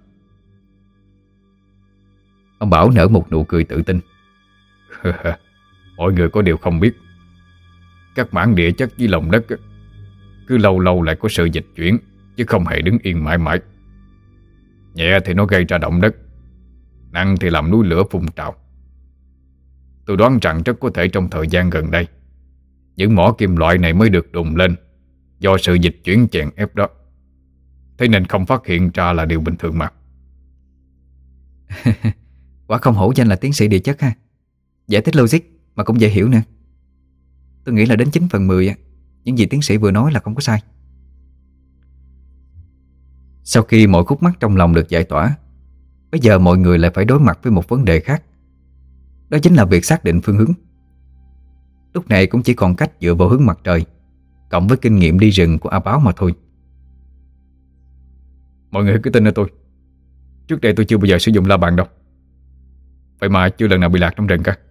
Ông Bảo nở một nụ cười tự tin. Mọi người có điều không biết, các mảng địa chất dưới lòng đất cứ lâu lâu lại có sự dịch chuyển, chứ không hề đứng yên mãi mãi. Nhẹ thì nó gây ra động đất, nặng thì làm núi lửa phun trào. Tôi đoán rằng rất có thể trong thời gian gần đây, những mỏ kim loại này mới được đùng lên do sự dịch chuyển chèn ép đó. Thế nên không phát hiện ra là điều bình thường mà. Quả không hổ danh là tiến sĩ địa chất ha. Giải thích logic mà cũng dễ hiểu nữa. Tôi nghĩ là đến 9 phần 10 những gì tiến sĩ vừa nói là không có sai. Sau khi mọi khúc mắc trong lòng được giải tỏa, bây giờ mọi người lại phải đối mặt với một vấn đề khác. Đó chính là việc xác định phương hướng. Lúc này cũng chỉ còn cách dựa vào hướng mặt trời cộng với kinh nghiệm đi rừng của A Báo mà thôi. Mọi người cứ tin ở tôi. Trước đây tôi chưa bao giờ sử dụng la bàn đâu, vậy mà chưa lần nào bị lạc trong rừng cả.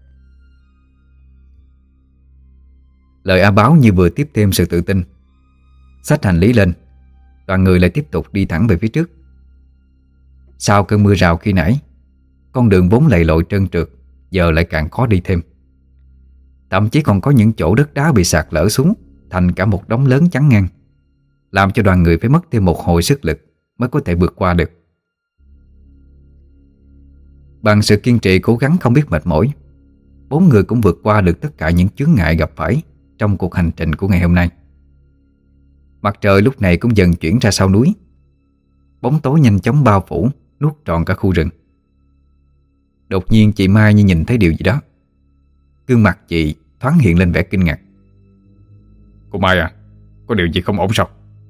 Lời A Báo như vừa tiếp thêm sự tự tin. Xách hành lý lên, đoàn người lại tiếp tục đi thẳng về phía trước. Sau cơn mưa rào khi nãy, con đường vốn lầy lội trơn trượt giờ lại càng khó đi thêm. Thậm chí còn có những chỗ đất đá bị sạt lở xuống thành cả một đống lớn chắn ngang, làm cho đoàn người phải mất thêm một hồi sức lực mới có thể vượt qua được. Bằng sự kiên trì cố gắng không biết mệt mỏi, 4 người cũng vượt qua được tất cả những chướng ngại gặp phải trong cuộc hành trình của ngày hôm nay. Mặt trời lúc này cũng dần chuyển ra sau núi. Bóng tối nhanh chóng bao phủ, nuốt trọn cả khu rừng. Đột nhiên chị Mai như nhìn thấy điều gì đó. Gương mặt chị thoáng hiện lên vẻ kinh ngạc. Cô Mai à, có điều gì không ổn sao?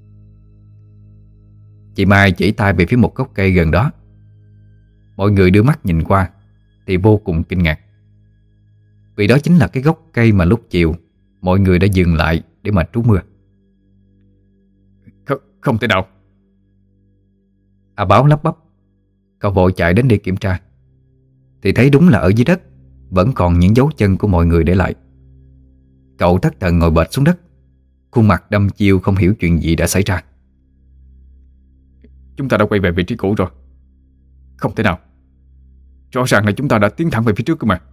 Chị Mai chỉ tay về phía một gốc cây gần đó. Mọi người đưa mắt nhìn qua thì vô cùng kinh ngạc, vì đó chính là cái gốc cây mà lúc chiều mọi người đã dừng lại để mà trú mưa. Không thể nào. A Báo lắp bắp. Cậu vội chạy đến để kiểm tra thì thấy đúng là ở dưới đất vẫn còn những dấu chân của mọi người để lại. Cậu thất thần ngồi bệt xuống đất, khuôn mặt đăm chiêu không hiểu chuyện gì đã xảy ra. Chúng ta đã quay về vị trí cũ rồi. Không thể nào. Rõ ràng là chúng ta đã tiến thẳng về phía trước cơ mà.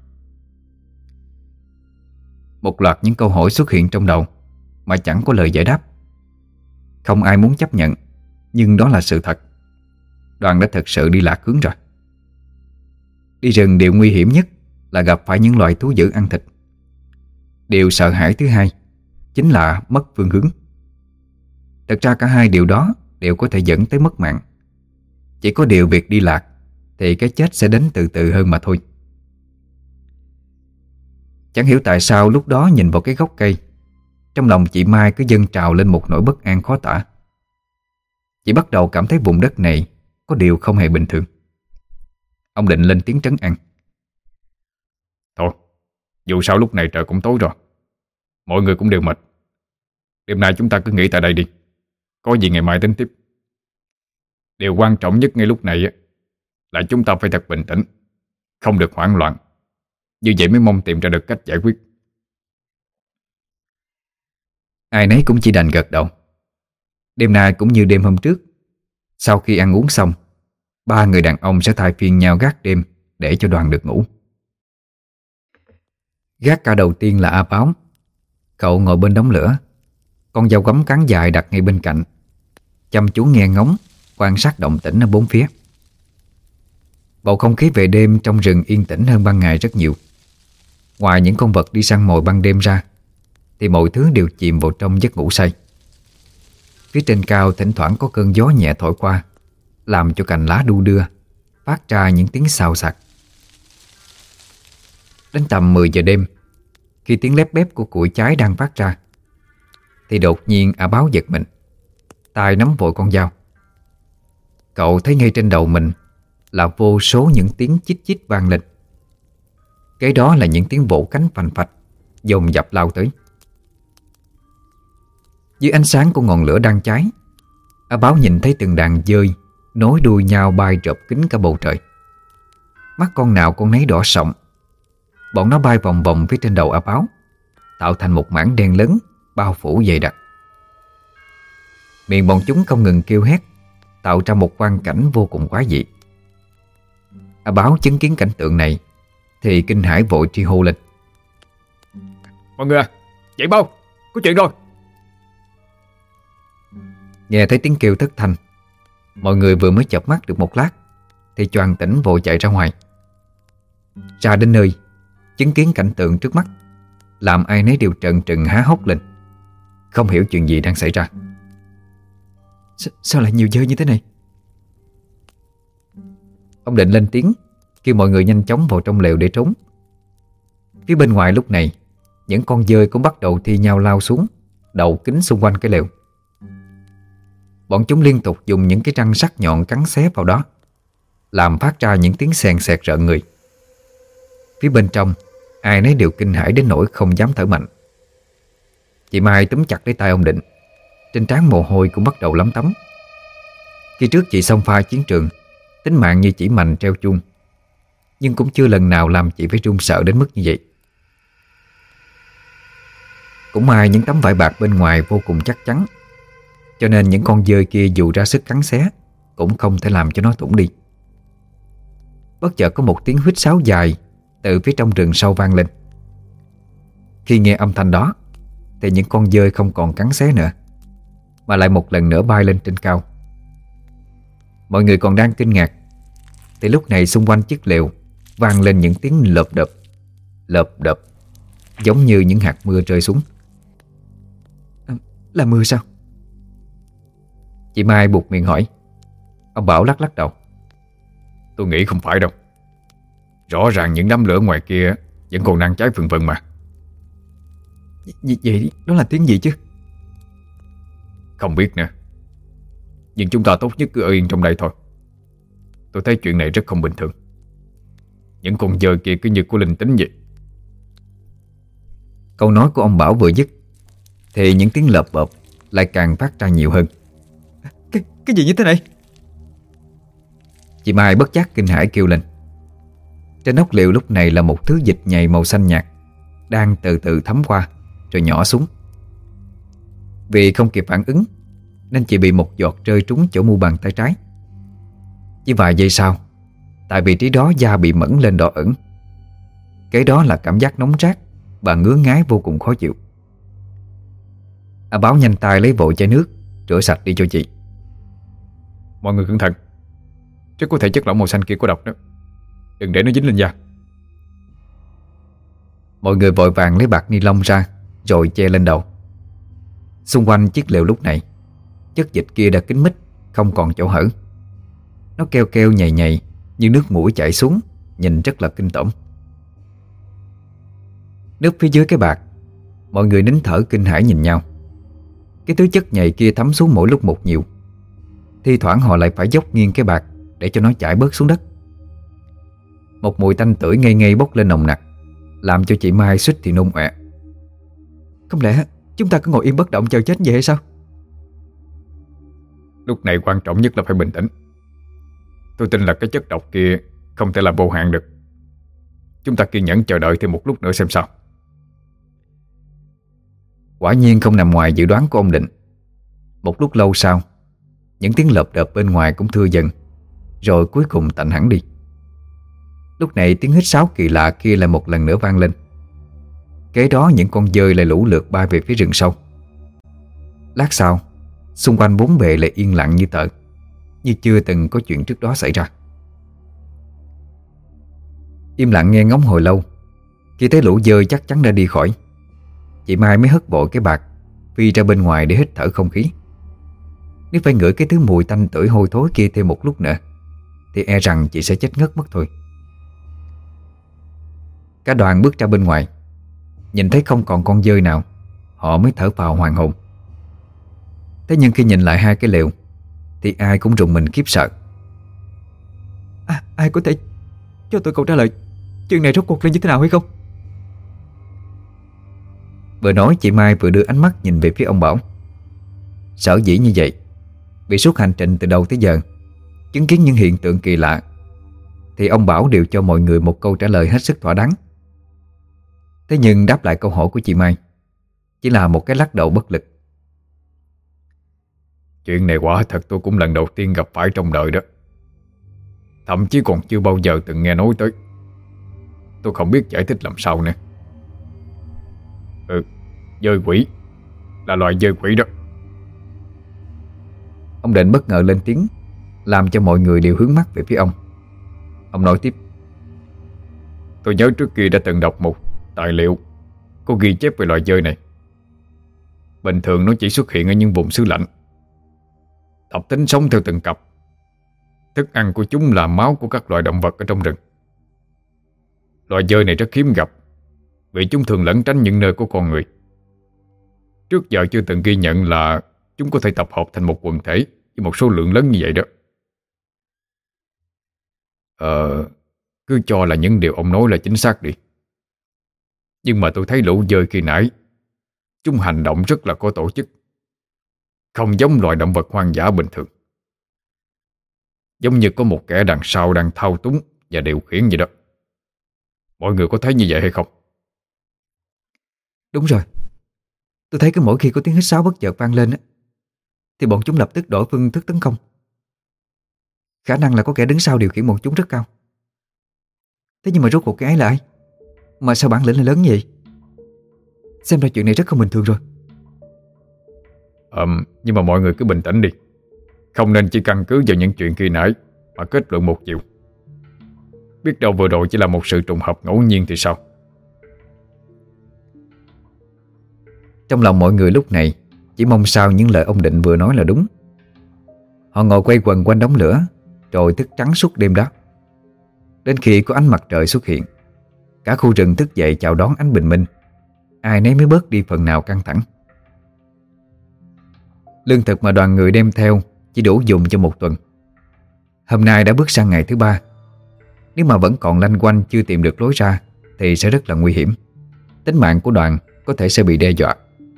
Một loạt những câu hỏi xuất hiện trong đầu mà chẳng có lời giải đáp. Không ai muốn chấp nhận, nhưng đó là sự thật. Đoàn đã thật sự đi lạc hướng rồi. Đi rừng điều nguy hiểm nhất là gặp phải những loài thú dữ ăn thịt. Điều sợ hãi thứ hai chính là mất phương hướng. Thật ra cả hai điều đó đều có thể dẫn tới mất mạng. Chỉ có điều việc đi lạc thì cái chết sẽ đến từ từ hơn mà thôi. Chẳng hiểu tại sao lúc đó nhìn vào cái gốc cây, trong lòng chị Mai cứ dâng trào lên một nỗi bất an khó tả. Chị bắt đầu cảm thấy vùng đất này có điều không hề bình thường. Ông Định lên tiếng trấn an. Thôi, dù sao lúc này trời cũng tối rồi, mọi người cũng đều mệt. Đêm nay chúng ta cứ nghỉ tại đây đi, có gì ngày mai tính tiếp. Điều quan trọng nhất ngay lúc này là chúng ta phải thật bình tĩnh, không được hoảng loạn. Như vậy mới mong tìm ra được cách giải quyết. Ai nấy cũng chỉ đành gật đầu. Đêm nay cũng như đêm hôm trước, sau khi ăn uống xong, 3 người đàn ông sẽ thay phiên nhau gác đêm để cho đoàn được ngủ. Gác ca đầu tiên là A Báo. Cậu ngồi bên đống lửa, con dao găm cán dài đặt ngay bên cạnh, chăm chú nghe ngóng, quan sát động tĩnh ở bốn phía. Bầu không khí về đêm trong rừng yên tĩnh hơn ban ngày rất nhiều. Ngoài những con vật đi săn mồi ban đêm ra, thì mọi thứ đều chìm vào trong giấc ngủ say. Phía trên cao thỉnh thoảng có cơn gió nhẹ thổi qua, làm cho cành lá đu đưa, phát ra những tiếng xào xạc. Đến tầm 10 giờ đêm, khi tiếng lép bép của củi cháy đang phát ra, thì đột nhiên A Báo giật mình, tay nắm vội con dao. Cậu thấy ngay trên đầu mình là vô số những tiếng chích chích vang lên. Cái đó là những tiếng vỗ cánh phành phạch dồn dập lao tới. Dưới ánh sáng của ngọn lửa đang cháy, A Báo nhìn thấy từng đàn dơi nối đuôi nhau bay rợp kín cả bầu trời. Mắt con nào con nấy đỏ sọng. Bọn nó bay vòng vòng phía trên đầu A Báo, tạo thành một mảng đen lớn bao phủ dày đặc. Miệng bọn chúng không ngừng kêu hét, tạo ra một quang cảnh vô cùng quái dị. A Báo chứng kiến cảnh tượng này thì kinh hãi vội tri hô lên: Mọi người à, dậy mau, có chuyện rồi. Nghe thấy tiếng kêu thất thanh, mọi người vừa mới chợp mắt được một lát thì choàng tỉnh vội chạy ra ngoài. Ra đến nơi, chứng kiến cảnh tượng trước mắt làm ai nấy đều trợn trừng há hốc lên, không hiểu chuyện gì đang xảy ra. Sao lại nhiều dơi như thế này? Ông Định lên tiếng kêu mọi người nhanh chóng vào trong lều để trốn. Phía bên ngoài lúc này, những con dơi cũng bắt đầu thi nhau lao xuống, đậu kín xung quanh cái lều. Bọn chúng liên tục dùng những cái răng sắc nhọn cắn xé vào đó, làm phát ra những tiếng xèn xẹt rợn người. Phía bên trong, ai nấy đều kinh hãi đến nỗi không dám thở mạnh. Chị Mai túm chặt lấy tay ông Định, trên trán mồ hôi cũng bắt đầu lấm tấm. Khi trước chị xông pha chiến trường, tính mạng như chỉ mành treo chuông, nhưng cũng chưa lần nào làm chị phải run sợ đến mức như vậy. Cũng may những tấm vải bạc bên ngoài vô cùng chắc chắn, cho nên những con dơi kia dù ra sức cắn xé cũng không thể làm cho nó thủng đi. Bất chợt có một tiếng huýt sáo dài từ phía trong rừng sâu vang lên. Khi nghe âm thanh đó thì những con dơi không còn cắn xé nữa, mà lại một lần nữa bay lên trên cao. Mọi người còn đang kinh ngạc thì lúc này xung quanh chiếc lều vang lên những tiếng lợp đợp, giống như những hạt mưa rơi xuống. Là mưa sao? Chị Mai buột miệng hỏi. Ông Bảo lắc lắc đầu. Tôi nghĩ không phải đâu. Rõ ràng những đám lửa ngoài kia vẫn còn đang cháy phừng phừng mà. Vậy đó là tiếng gì chứ? Không biết nữa. Nhưng chúng ta tốt nhất cứ ở yên trong đây thôi. Tôi thấy chuyện này rất không bình thường. Những con dơi kia cứ như có linh tính vậy. Câu nói của ông Bảo vừa dứt thì những tiếng lợp bợp lại càng phát ra nhiều hơn. Cái gì như thế này? Chị Mai bất giác kinh hãi kêu lên. Trên nóc lều lúc này là một thứ dịch nhầy màu xanh nhạt đang từ từ thấm qua rồi nhỏ xuống. Vì không kịp phản ứng nên chị bị một giọt rơi trúng chỗ mu bàn tay trái. Chỉ vài giây sau, tại vị trí đó da bị mẫn lên đỏ ửng. Cái đó là cảm giác nóng rát và ngứa ngáy vô cùng khó chịu. A Báo nhanh tay lấy vội chai nước rửa sạch đi cho chị. Mọi người cẩn thận, rất có thể chất lỏng màu xanh kia có độc đó. Đừng để nó dính lên da. Mọi người vội vàng lấy bạt ni lông ra rồi che lên đầu. Xung quanh chiếc lều lúc này, chất dịch kia đã kín mít, không còn chỗ hở. Nó keo keo nhầy nhầy như nước mũi chảy xuống, nhìn rất là kinh tởm. Nước phía dưới cái bạt, mọi người nín thở kinh hãi nhìn nhau. Cái thứ chất nhầy kia thấm xuống mỗi lúc một nhiều. Thi thoảng họ lại phải dốc nghiêng cái bạt để cho nó chảy bớt xuống đất. Một mùi tanh tưởi ngây ngây bốc lên nồng nặc, làm cho chị Mai suýt thì nôn ọe. Không lẽ chúng ta cứ ngồi yên bất động chờ chết vậy hay sao? Lúc này quan trọng nhất là phải bình tĩnh. Tôi tin là cái chất độc kia không thể là vô hạn được. Chúng ta kiên nhẫn chờ đợi thêm một lúc nữa xem sao. Quả nhiên không nằm ngoài dự đoán của ông Định. Một lúc lâu sau, những tiếng lợp đợp bên ngoài cũng thưa dần, rồi cuối cùng tạnh hẳn đi. Lúc này tiếng hít sáo kỳ lạ kia lại một lần nữa vang lên. Kế đó những con dơi lại lũ lượt bay về phía rừng sâu. Lát sau, xung quanh bốn bề lại yên lặng như tờ, như chưa từng có chuyện trước đó xảy ra. Im lặng nghe ngóng hồi lâu, khi thấy lũ dơi chắc chắn đã đi khỏi, chị Mai mới hất vội cái bạt phi ra bên ngoài để hít thở không khí. Nếu phải ngửi cái thứ mùi tanh tưởi hôi thối kia thêm một lúc nữa thì e rằng chị sẽ chết ngất mất thôi. Cả đoàn bước ra bên ngoài, nhìn thấy không còn con dơi nào, họ mới thở phào hoàn hồn. Thế nhưng khi nhìn lại hai cái lều thì ai cũng rùng mình khiếp sợ. Ai có thể cho tôi câu trả lời chuyện này rốt cuộc là như thế nào hay không? Vừa nói chị Mai vừa đưa ánh mắt nhìn về phía ông Bảo. Sở dĩ như vậy vì suốt hành trình từ đầu tới giờ chứng kiến những hiện tượng kỳ lạ thì ông Bảo đều cho mọi người một câu trả lời hết sức thỏa đáng. Thế nhưng đáp lại câu hỏi của chị Mai chỉ là một cái lắc đầu bất lực. Chuyện này quả thật tôi cũng lần đầu tiên gặp phải trong đời đó. Thậm chí còn chưa bao giờ từng nghe nói tới. Tôi không biết giải thích làm sao nữa. Dơi quỷ là loại dơi quỷ đó. Ông Định bất ngờ lên tiếng, làm cho mọi người đều hướng mắt về phía ông. Ông nói tiếp. Tôi nhớ trước kia đã từng đọc một tài liệu có ghi chép về loài dơi này. Bình thường nó chỉ xuất hiện ở những vùng xứ lạnh. Tập tính sống theo từng cặp. Thức ăn của chúng là máu của các loài động vật ở trong rừng. Loài dơi này rất hiếm gặp vì chúng thường lẩn tránh những nơi của con người. Trước giờ chưa từng ghi nhận là chúng có thể tập hợp thành một quần thể với một số lượng lớn như vậy đó. Cứ cho là những điều ông nói là chính xác đi. Nhưng mà tôi thấy lũ dơi khi nãy chúng hành động rất là có tổ chức, không giống loài động vật hoang dã bình thường. Giống như có một kẻ đằng sau đang thao túng và điều khiển vậy đó. Mọi người có thấy như vậy hay không? Đúng rồi. Tôi thấy cứ mỗi khi có tiếng hít sáo bất chợt vang lên thì bọn chúng lập tức đổi phương thức tấn công. Khả năng là có kẻ đứng sau điều khiển bọn chúng rất cao. Thế nhưng mà rốt cuộc cái ấy là ai? Mà sao bản lĩnh lại lớn như vậy? Xem ra chuyện này rất không bình thường rồi. Nhưng mà mọi người cứ bình tĩnh đi. Không nên chỉ căn cứ vào những chuyện khi nãy mà kết luận một chiều. Biết đâu vừa rồi chỉ là một sự trùng hợp ngẫu nhiên thì sao? Trong lòng mọi người lúc này chỉ mong sao những lời ông Định vừa nói là đúng. Họ ngồi quay quần quanh đống lửa rồi thức trắng suốt đêm đó. Đến khi có ánh mặt trời xuất hiện, cả khu rừng thức dậy chào đón ánh bình minh. Ai nấy mới bớt đi phần nào căng thẳng. Lương thực mà đoàn người đem theo chỉ đủ dùng cho một tuần. Hôm nay đã bước sang ngày thứ 3. Nếu mà vẫn còn loanh quanh chưa tìm được lối ra thì sẽ rất là nguy hiểm. Tính mạng của đoàn có thể sẽ bị đe dọa.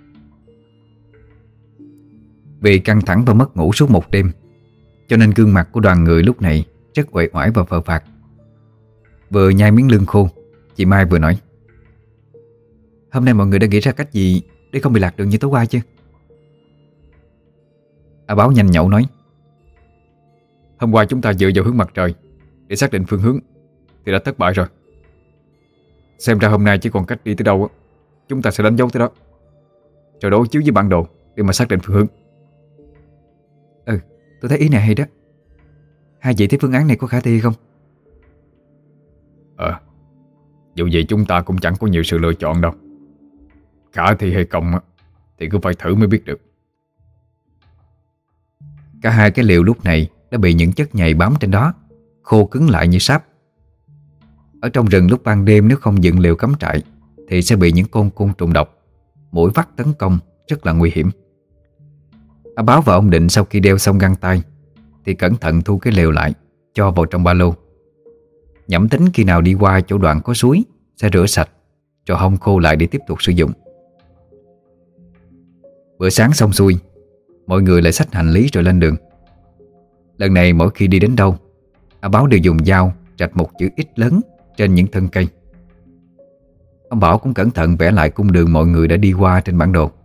Vì căng thẳng và mất ngủ suốt một đêm, cho nên gương mặt của đoàn người lúc này rất uể oải và phờ phạc. Vừa nhai miếng lương khô, chị Mai vừa nói. Hôm nay mọi người đã nghĩ ra cách gì để không bị lạc đường như tối qua chứ? A Báo nhanh nhậu nói. Hôm qua chúng ta dựa vào hướng mặt trời để xác định phương hướng thì đã thất bại rồi. Xem ra hôm nay chỉ còn cách đi tới đâu chúng ta sẽ đánh dấu tới đó, rồi đối chiếu với bản đồ để mà xác định phương hướng. Tôi thấy ý này hay đó. Hai chị thấy phương án này có khả thi không? Dù gì chúng ta cũng chẳng có nhiều sự lựa chọn đâu. Khả thi hay không thì cứ phải thử mới biết được. Cả hai cái liều lúc này đã bị những chất nhầy bám trên đó, khô cứng lại như sáp. Ở trong rừng lúc ban đêm nếu không dựng liều cắm trại thì sẽ bị những con côn trùng độc, muỗi vắt tấn công rất là nguy hiểm. A Báo và ông Định sau khi đeo xong găng tay thì cẩn thận thu cái lều lại, cho vào trong ba lô. Nhẩm tính khi nào đi qua chỗ đoạn có suối sẽ rửa sạch, cho hong khô lại để tiếp tục sử dụng. Bữa sáng xong xuôi, mọi người lại xách hành lý rồi lên đường. Lần này mỗi khi đi đến đâu, A Báo đều dùng dao rạch một chữ X lớn trên những thân cây. Ông Bảo cũng cẩn thận vẽ lại cung đường mọi người đã đi qua trên bản đồ.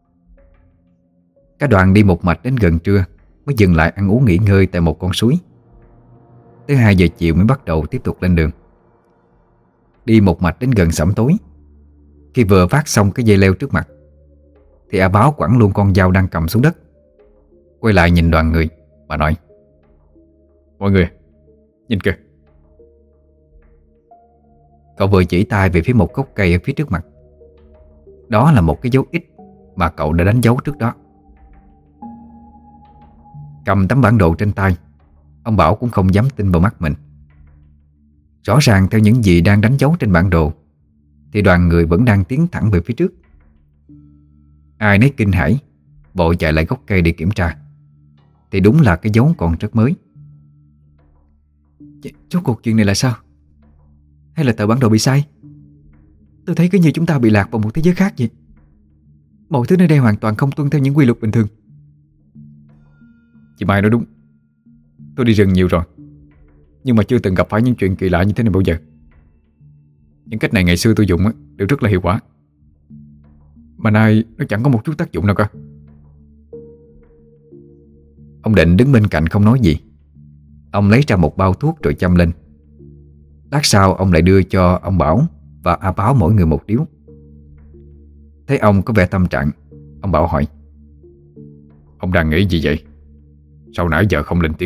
Cả đoàn đi một mạch đến gần trưa mới dừng lại ăn uống nghỉ ngơi tại một con suối. Tới 2 giờ chiều mới bắt đầu tiếp tục lên đường. Đi một mạch đến gần sẩm tối, khi vừa vác xong cái dây leo trước mặt thì A Báo quẳng luôn con dao đang cầm xuống đất, quay lại nhìn đoàn người và nói. Mọi người, nhìn kìa. Cậu vừa chỉ tay về phía một gốc cây ở phía trước mặt. Đó là một cái dấu X mà cậu đã đánh dấu trước đó. Cầm tấm bản đồ trên tay, ông Bảo cũng không dám tin vào mắt mình. Rõ ràng theo những gì đang đánh dấu trên bản đồ thì đoàn người vẫn đang tiến thẳng về phía trước. Ai nấy kinh hãi vội chạy lại gốc cây để kiểm tra. Thì đúng là cái dấu còn rất mới. Rốt cuộc chuyện này là sao? Hay là tờ bản đồ bị sai? Tôi thấy cứ như chúng ta bị lạc vào một thế giới khác vậy. Mọi thứ nơi đây hoàn toàn không tuân theo những quy luật bình thường. Chị Mai nói đúng. Tôi đi rừng nhiều rồi, nhưng mà chưa từng gặp phải những chuyện kỳ lạ như thế này bao giờ. Những cách này ngày xưa tôi dùng đều rất là hiệu quả, mà nay nó chẳng có một chút tác dụng nào cả. Ông Định đứng bên cạnh không nói gì. Ông lấy ra một bao thuốc rồi châm lên. Lát sau ông lại đưa cho ông Bảo và A Báo mỗi người một điếu. Thấy ông có vẻ tâm trạng, ông Bảo hỏi: Ông đang nghĩ gì vậy? Sao nãy giờ không lên tiếng?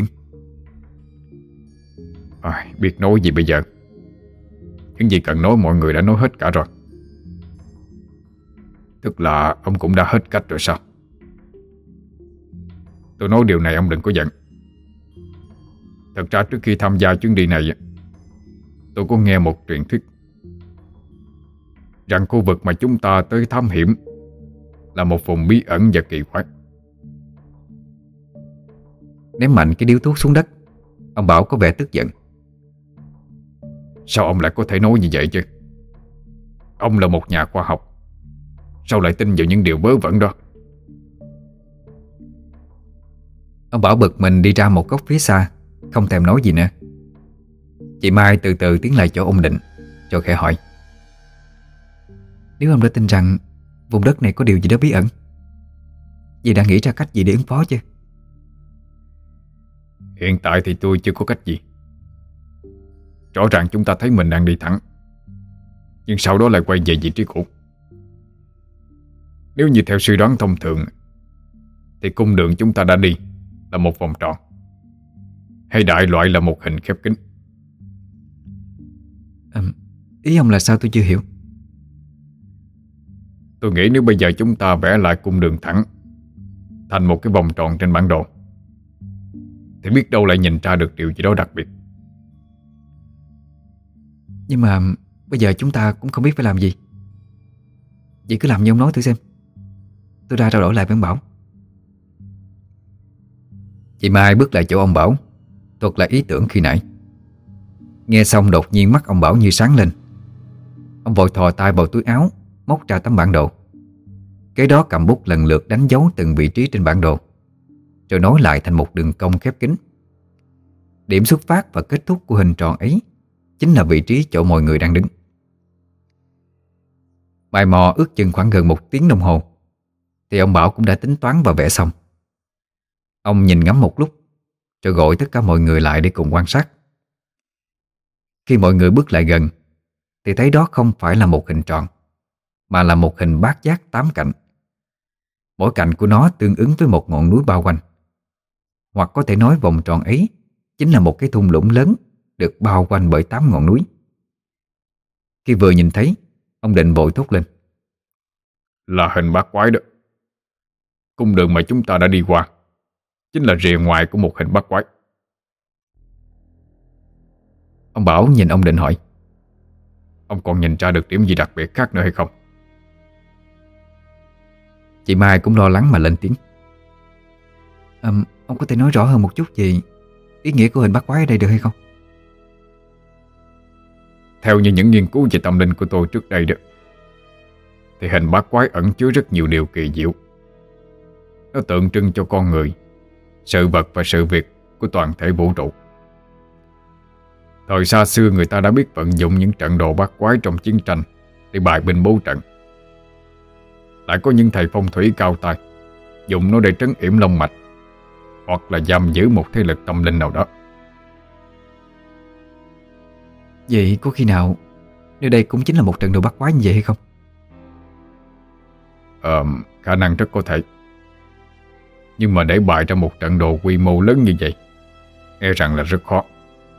Biết nói gì bây giờ? Những gì cần nói mọi người đã nói hết cả rồi. Tức là ông cũng đã hết cách rồi sao? Tôi nói điều này ông đừng có giận. Thật ra trước khi tham gia chuyến đi này, tôi có nghe một truyền thuyết rằng khu vực mà chúng ta tới thám hiểm là một vùng bí ẩn và kỳ quái. Ném mạnh cái điếu thuốc xuống đất. Ông Bảo có vẻ tức giận. Sao ông lại có thể nói như vậy chứ? Ông là một nhà khoa học, sao lại tin vào những điều vớ vẩn đó? Ông Bảo bực mình đi ra một góc phía xa, không thèm nói gì nữa. Chị Mai từ từ tiến lại chỗ ông Định, rồi khẽ hỏi: Nếu ông đã tin rằng vùng đất này có điều gì đó bí ẩn, vậy đã nghĩ ra cách gì để ứng phó chứ? Hiện tại thì tôi chưa có cách gì. Rõ ràng chúng ta thấy mình đang đi thẳng, nhưng sau đó lại quay về vị trí cũ. Nếu như theo suy đoán thông thường thì cung đường chúng ta đã đi là một vòng tròn, hay đại loại là một hình khép kín. Ý ông là sao tôi chưa hiểu? Tôi nghĩ nếu bây giờ chúng ta vẽ lại cung đường thẳng thành một cái vòng tròn trên bản đồ thì biết đâu lại nhìn ra được điều gì đó đặc biệt. Nhưng mà bây giờ chúng ta cũng không biết phải làm gì. Vậy cứ làm như ông nói thử xem. Tôi ra trao đổi lại với ông Bảo. Chị Mai bước lại chỗ ông Bảo, thuật lại ý tưởng khi nãy. Nghe xong đột nhiên mắt ông Bảo như sáng lên. Ông vội thò tay vào túi áo, móc ra tấm bản đồ. Kế đó cầm bút lần lượt đánh dấu từng vị trí trên bản đồ, rồi nối lại thành một đường cong khép kín. Điểm xuất phát và kết thúc của hình tròn ấy chính là vị trí chỗ mọi người đang đứng. Bài mò ước chừng khoảng gần 1 tiếng đồng hồ thì ông Bảo cũng đã tính toán và vẽ xong. Ông nhìn ngắm một lúc, rồi gọi tất cả mọi người lại để cùng quan sát. Khi mọi người bước lại gần thì thấy đó không phải là một hình tròn, mà là một hình bát giác 8 cạnh. Mỗi cạnh của nó tương ứng với một ngọn núi bao quanh. Hoặc có thể nói vòng tròn ấy chính là một cái thung lũng lớn được bao quanh bởi 8 ngọn núi. Khi vừa nhìn thấy, ông Định vội thốt lên: Là hình bát quái đó. Cung đường mà chúng ta đã đi qua chính là rìa ngoài của một hình bát quái. Ông Bảo nhìn ông Định hỏi: Ông còn nhìn ra được điểm gì đặc biệt khác nữa hay không? Chị Mai cũng lo lắng mà lên tiếng: Ông có thể nói rõ hơn một chút về ý nghĩa của hình bát quái ở đây được hay không? Theo như những nghiên cứu về tâm linh của tôi trước đây đó, thì hình bát quái ẩn chứa rất nhiều điều kỳ diệu. Nó tượng trưng cho con người, sự vật và sự việc của toàn thể vũ trụ. Thời xa xưa người ta đã biết vận dụng những trận đồ bát quái trong chiến tranh để bài binh bố trận. Lại có những thầy phong thủy cao tay dùng nó để trấn yểm long mạch, hoặc là giam giữ một thế lực tâm linh nào đó. Vậy có khi nào nơi đây cũng chính là một trận đồ bát quái như vậy hay không? Khả năng rất có thể. Nhưng mà để bày ra một trận đồ quy mô lớn như vậy e rằng là rất khó.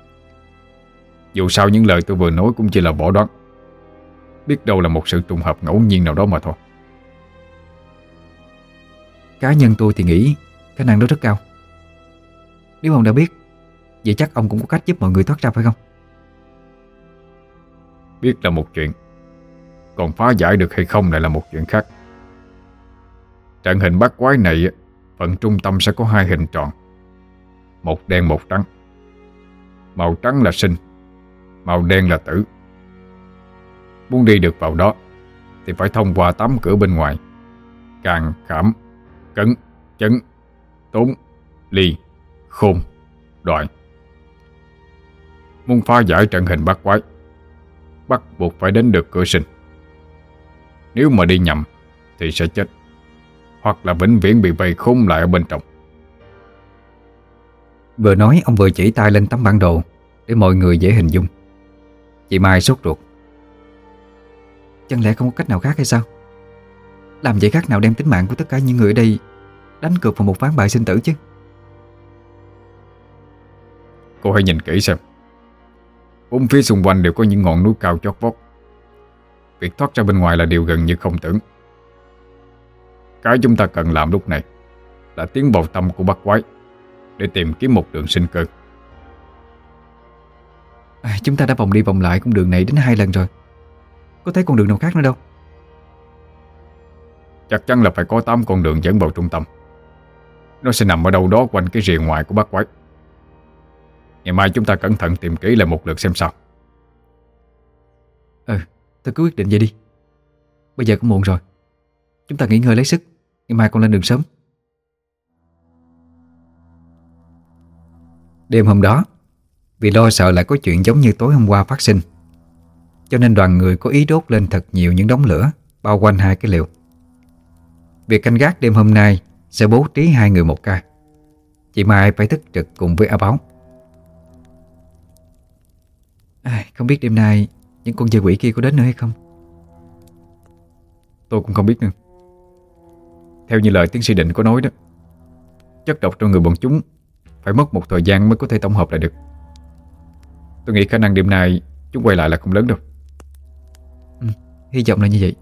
Dù sao những lời tôi vừa nói cũng chỉ là võ đoán, biết đâu là một sự trùng hợp ngẫu nhiên nào đó mà thôi. Cá nhân tôi thì nghĩ khả năng đó rất cao. Nếu ông đã biết, vậy chắc ông cũng có cách giúp mọi người thoát ra phải không? Biết là một chuyện, còn phá giải được hay không lại là một chuyện khác. trận hình bát quái này phần trung tâm sẽ có hai hình tròn, một đen một trắng. Màu trắng là sinh, màu đen là tử. Muốn đi được vào đó thì phải thông qua 8 cửa bên ngoài: Càn, Khảm, Cấn, Chấn, Tốn, Ly, Khôn, Đoại. Muốn phá giải trận hình bát quái, bắt buộc phải đến được cửa sinh. Nếu mà đi nhầm thì sẽ chết, hoặc là vĩnh viễn bị vây khốn lại ở bên trong. Vừa nói ông vừa chỉ tay lên tấm bản đồ để mọi người dễ hình dung. Chị Mai sốt ruột: Chẳng lẽ không có cách nào khác hay sao? Làm vậy khác nào đem tính mạng của tất cả những người ở đây đánh cược vào một ván bài sinh tử chứ? Cô hãy nhìn kỹ xem. Bốn phía xung quanh đều có những ngọn núi cao chót vót. Việc thoát ra bên ngoài là điều gần như không tưởng. Cái chúng ta cần làm lúc này là tiến vào tâm của bát quái để tìm kiếm một đường sinh cơ. Chúng ta đã vòng đi vòng lại con đường này đến 2 lần rồi. Có thấy con đường nào khác nữa đâu. Chắc chắn là phải có 8 con đường dẫn vào trung tâm. Nó sẽ nằm ở đâu đó quanh cái rìa ngoài của bát quái. Ngày mai chúng ta cẩn thận tìm kỹ lại một lượt xem sao. Tôi cứ quyết định vậy đi. Bây giờ cũng muộn rồi. Chúng ta nghỉ ngơi lấy sức, ngày mai còn lên đường sớm. Đêm hôm đó, vì lo sợ lại có chuyện giống như tối hôm qua phát sinh, cho nên đoàn người có ý đốt lên thật nhiều những đống lửa bao quanh 2 cái lều. Việc canh gác đêm hôm nay sẽ bố trí 2 người một ca. Chị Mai phải thức trực cùng với A Báo. Không biết đêm nay những con dê quỷ kia có đến nữa hay không? Tôi cũng không biết nữa. Theo như lời tiến sĩ Định có nói đó, chất độc trong người bọn chúng phải mất một thời gian mới có thể tổng hợp lại được. Tôi nghĩ khả năng đêm nay chúng quay lại là không lớn đâu. Hy vọng là như vậy.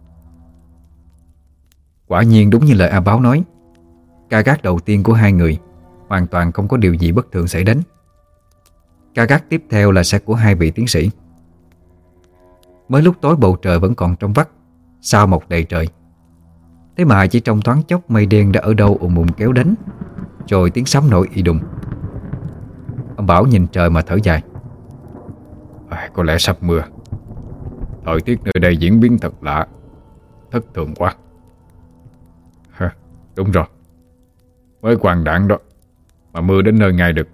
Quả nhiên đúng như lời A Báo nói, ca gác đầu tiên của 2 người hoàn toàn không có điều gì bất thường xảy đến. Ca gác tiếp theo là sẽ của 2 vị tiến sĩ. Mới lúc tối bầu trời vẫn còn trong vắt, sao mọc đầy trời. Thế mà chỉ trong thoáng chốc mây đen đã ở đâu ùm ùm kéo đến, rồi tiếng sấm nổi ì đùng. Ông Bảo nhìn trời mà thở dài. Có lẽ sắp mưa. Thời tiết nơi đây diễn biến thật lạ, thất thường quá. Đúng rồi, mới quàng đạn đó mà mưa đến nơi ngay được.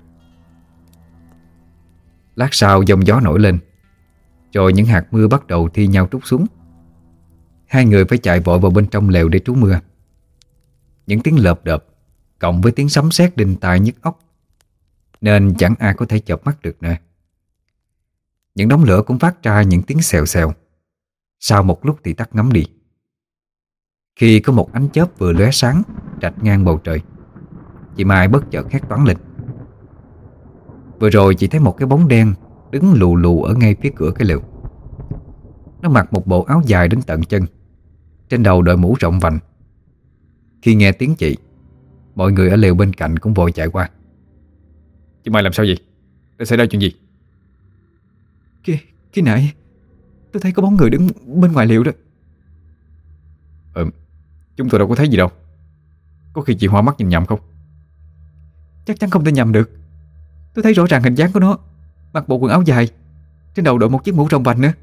Lát sau giông gió nổi lên, rồi những hạt mưa bắt đầu thi nhau trút xuống. 2 người phải chạy vội vào bên trong lều để trú mưa. Những tiếng lợp đợp cộng với tiếng sấm sét đinh tai nhức óc, nên chẳng ai có thể chợp mắt được nữa. Những đống lửa cũng phát ra những tiếng xèo xèo. Sau một lúc thì tắt ngấm đi. Khi có một ánh chớp vừa lóe sáng rạch ngang bầu trời, chị Mai bất chợt hét toáng lên. Vừa rồi chị thấy một cái bóng đen đứng lù lù ở ngay phía cửa cái lều. Nó mặc một bộ áo dài đến tận chân, trên đầu đội mũ rộng vành. Khi nghe tiếng chị, mọi người ở lều bên cạnh cũng vội chạy qua. Chị Mai làm sao vậy? Đã xảy ra chuyện gì? Khi nãy tôi thấy có bóng người đứng bên ngoài lều đó. Chúng tôi đâu có thấy gì đâu. Có khi chị hoa mắt nhìn nhầm không? Chắc chắn không thể nhầm được. Tôi thấy rõ ràng hình dáng của nó, mặc bộ quần áo dài, trên đầu đội một chiếc mũ rộng vành nữa.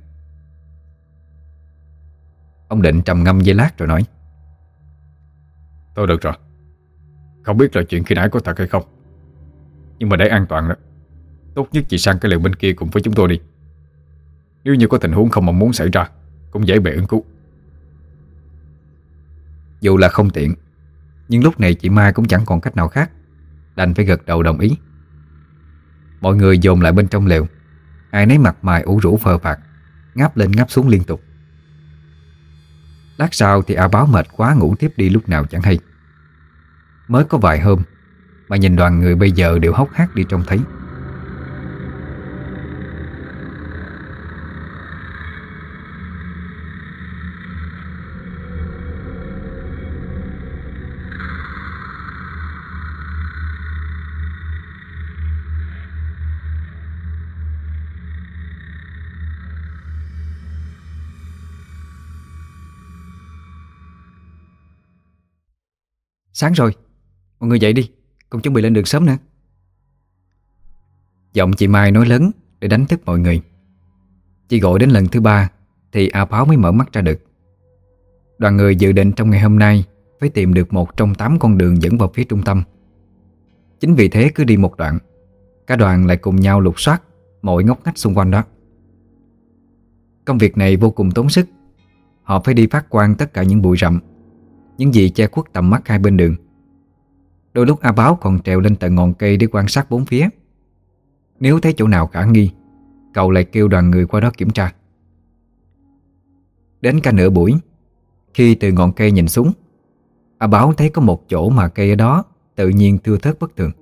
Ông Định trầm ngâm giây lát rồi nói. Thôi được rồi. Không biết là chuyện khi nãy có thật hay không, nhưng mà để an toàn đó, tốt nhất chị sang cái lều bên kia cùng với chúng tôi đi. Nếu như có tình huống không mong muốn xảy ra, cũng dễ bề ứng cứu. Dù là không tiện, nhưng lúc này chị Mai cũng chẳng còn cách nào khác, đành phải gật đầu đồng ý. Mọi người dồn lại bên trong lều, ai nấy mặt mày ủ rũ phờ phạc, ngáp lên ngáp xuống liên tục. Lát sau thì A Báo mệt quá ngủ tiếp đi lúc nào chẳng hay. Mới có vài hôm mà nhìn đoàn người bây giờ đều hốc hác đi trông thấy. Sáng rồi, mọi người dậy đi, cùng chuẩn bị lên đường sớm nữa. Giọng chị Mai nói lớn để đánh thức mọi người. Chị gọi đến lần thứ 3 thì A Báo mới mở mắt ra được. Đoàn người dự định trong ngày hôm nay phải tìm được một trong 8 con đường dẫn vào phía trung tâm. Chính vì thế cứ đi một đoạn, cả đoàn lại cùng nhau lục soát mọi ngóc ngách xung quanh đó. Công việc này vô cùng tốn sức. Họ phải đi phát quang tất cả những bụi rậm, những gì che khuất tầm mắt hai bên đường. Đôi lúc A Báo còn trèo lên tận ngọn cây để quan sát bốn phía. Nếu thấy chỗ nào khả nghi, cậu lại kêu đoàn người qua đó kiểm tra. Đến cả nửa buổi, khi từ ngọn cây nhìn xuống, A Báo thấy có một chỗ mà cây ở đó tự nhiên thưa thớt bất thường.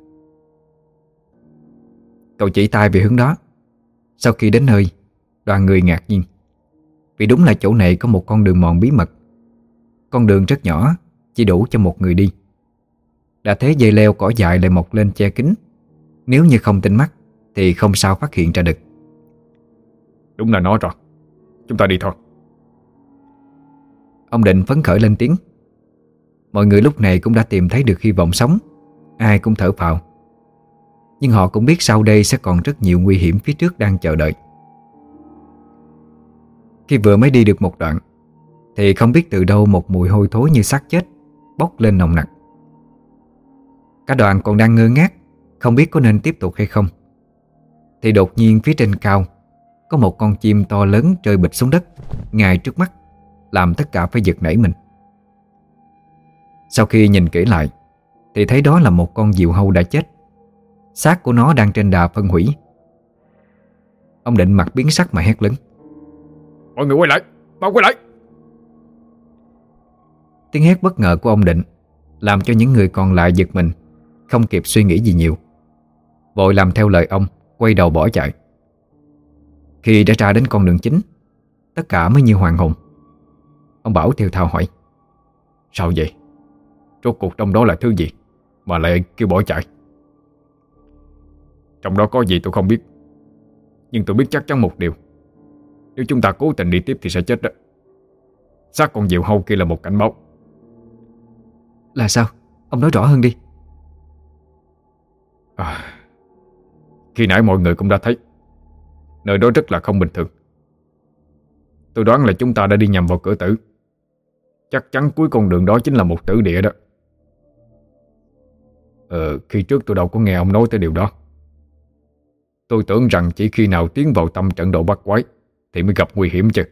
Cậu chỉ tay về hướng đó. Sau khi đến nơi, đoàn người ngạc nhiên, vì đúng là chỗ này có một con đường mòn bí mật. Con đường rất nhỏ, chỉ đủ cho một người đi. Đã thế dây leo cỏ dại lại mọc lên che kín. Nếu như không tinh mắt thì không sao phát hiện ra được. Đúng là nó rồi, chúng ta đi thôi. Ông Định phấn khởi lên tiếng. Mọi người lúc này cũng đã tìm thấy được hy vọng sống. Ai cũng thở phào. Nhưng họ cũng biết sau đây sẽ còn rất nhiều nguy hiểm phía trước đang chờ đợi. Khi vừa mới đi được một đoạn thì không biết từ đâu một mùi hôi thối như xác chết bốc lên nồng nặc. Cả đoàn còn đang ngơ ngác, không biết có nên tiếp tục hay không, thì đột nhiên phía trên cao có một con chim to lớn rơi bịch xuống đất ngay trước mắt, làm tất cả phải giật nảy mình. Sau khi nhìn kỹ lại thì thấy đó là một con diều hâu đã chết. Xác của nó đang trên đà phân hủy. Ông Định mặt biến sắc mà hét lớn: Mọi người quay lại, mau quay lại! Tiếng hét bất ngờ của ông Định làm cho những người còn lại giật mình, không kịp suy nghĩ gì nhiều, vội làm theo lời ông, quay đầu bỏ chạy. Khi đã ra đến con đường chính, tất cả mới như hoàn hồn. Ông Bảo theo thào hỏi: Sao vậy? Rốt cuộc trong đó là thứ gì mà lại kêu bỏ chạy? Trong đó có gì tôi không biết, nhưng tôi biết chắc chắn một điều: nếu chúng ta cố tình đi tiếp thì sẽ chết đó. Xác con diều hâu kia là một cảnh báo. Là sao? Ông nói rõ hơn đi. Khi nãy mọi người cũng đã thấy nơi đó rất là không bình thường. Tôi đoán là chúng ta đã đi nhầm vào cửa tử. Chắc chắn cuối con đường đó chính là một tử địa đó. Khi trước tôi đâu có nghe ông nói tới điều đó. Tôi tưởng rằng chỉ khi nào tiến vào tâm trận độ bắt quái thì mới gặp nguy hiểm chứ.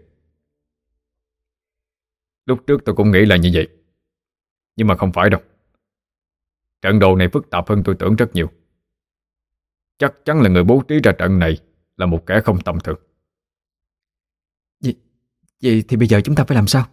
Lúc trước tôi cũng nghĩ là như vậy, nhưng mà không phải đâu. Trận đồ này phức tạp hơn tôi tưởng rất nhiều. Chắc chắn là người bố trí ra trận này là một kẻ không tầm thường. Vậy thì bây giờ chúng ta phải làm sao?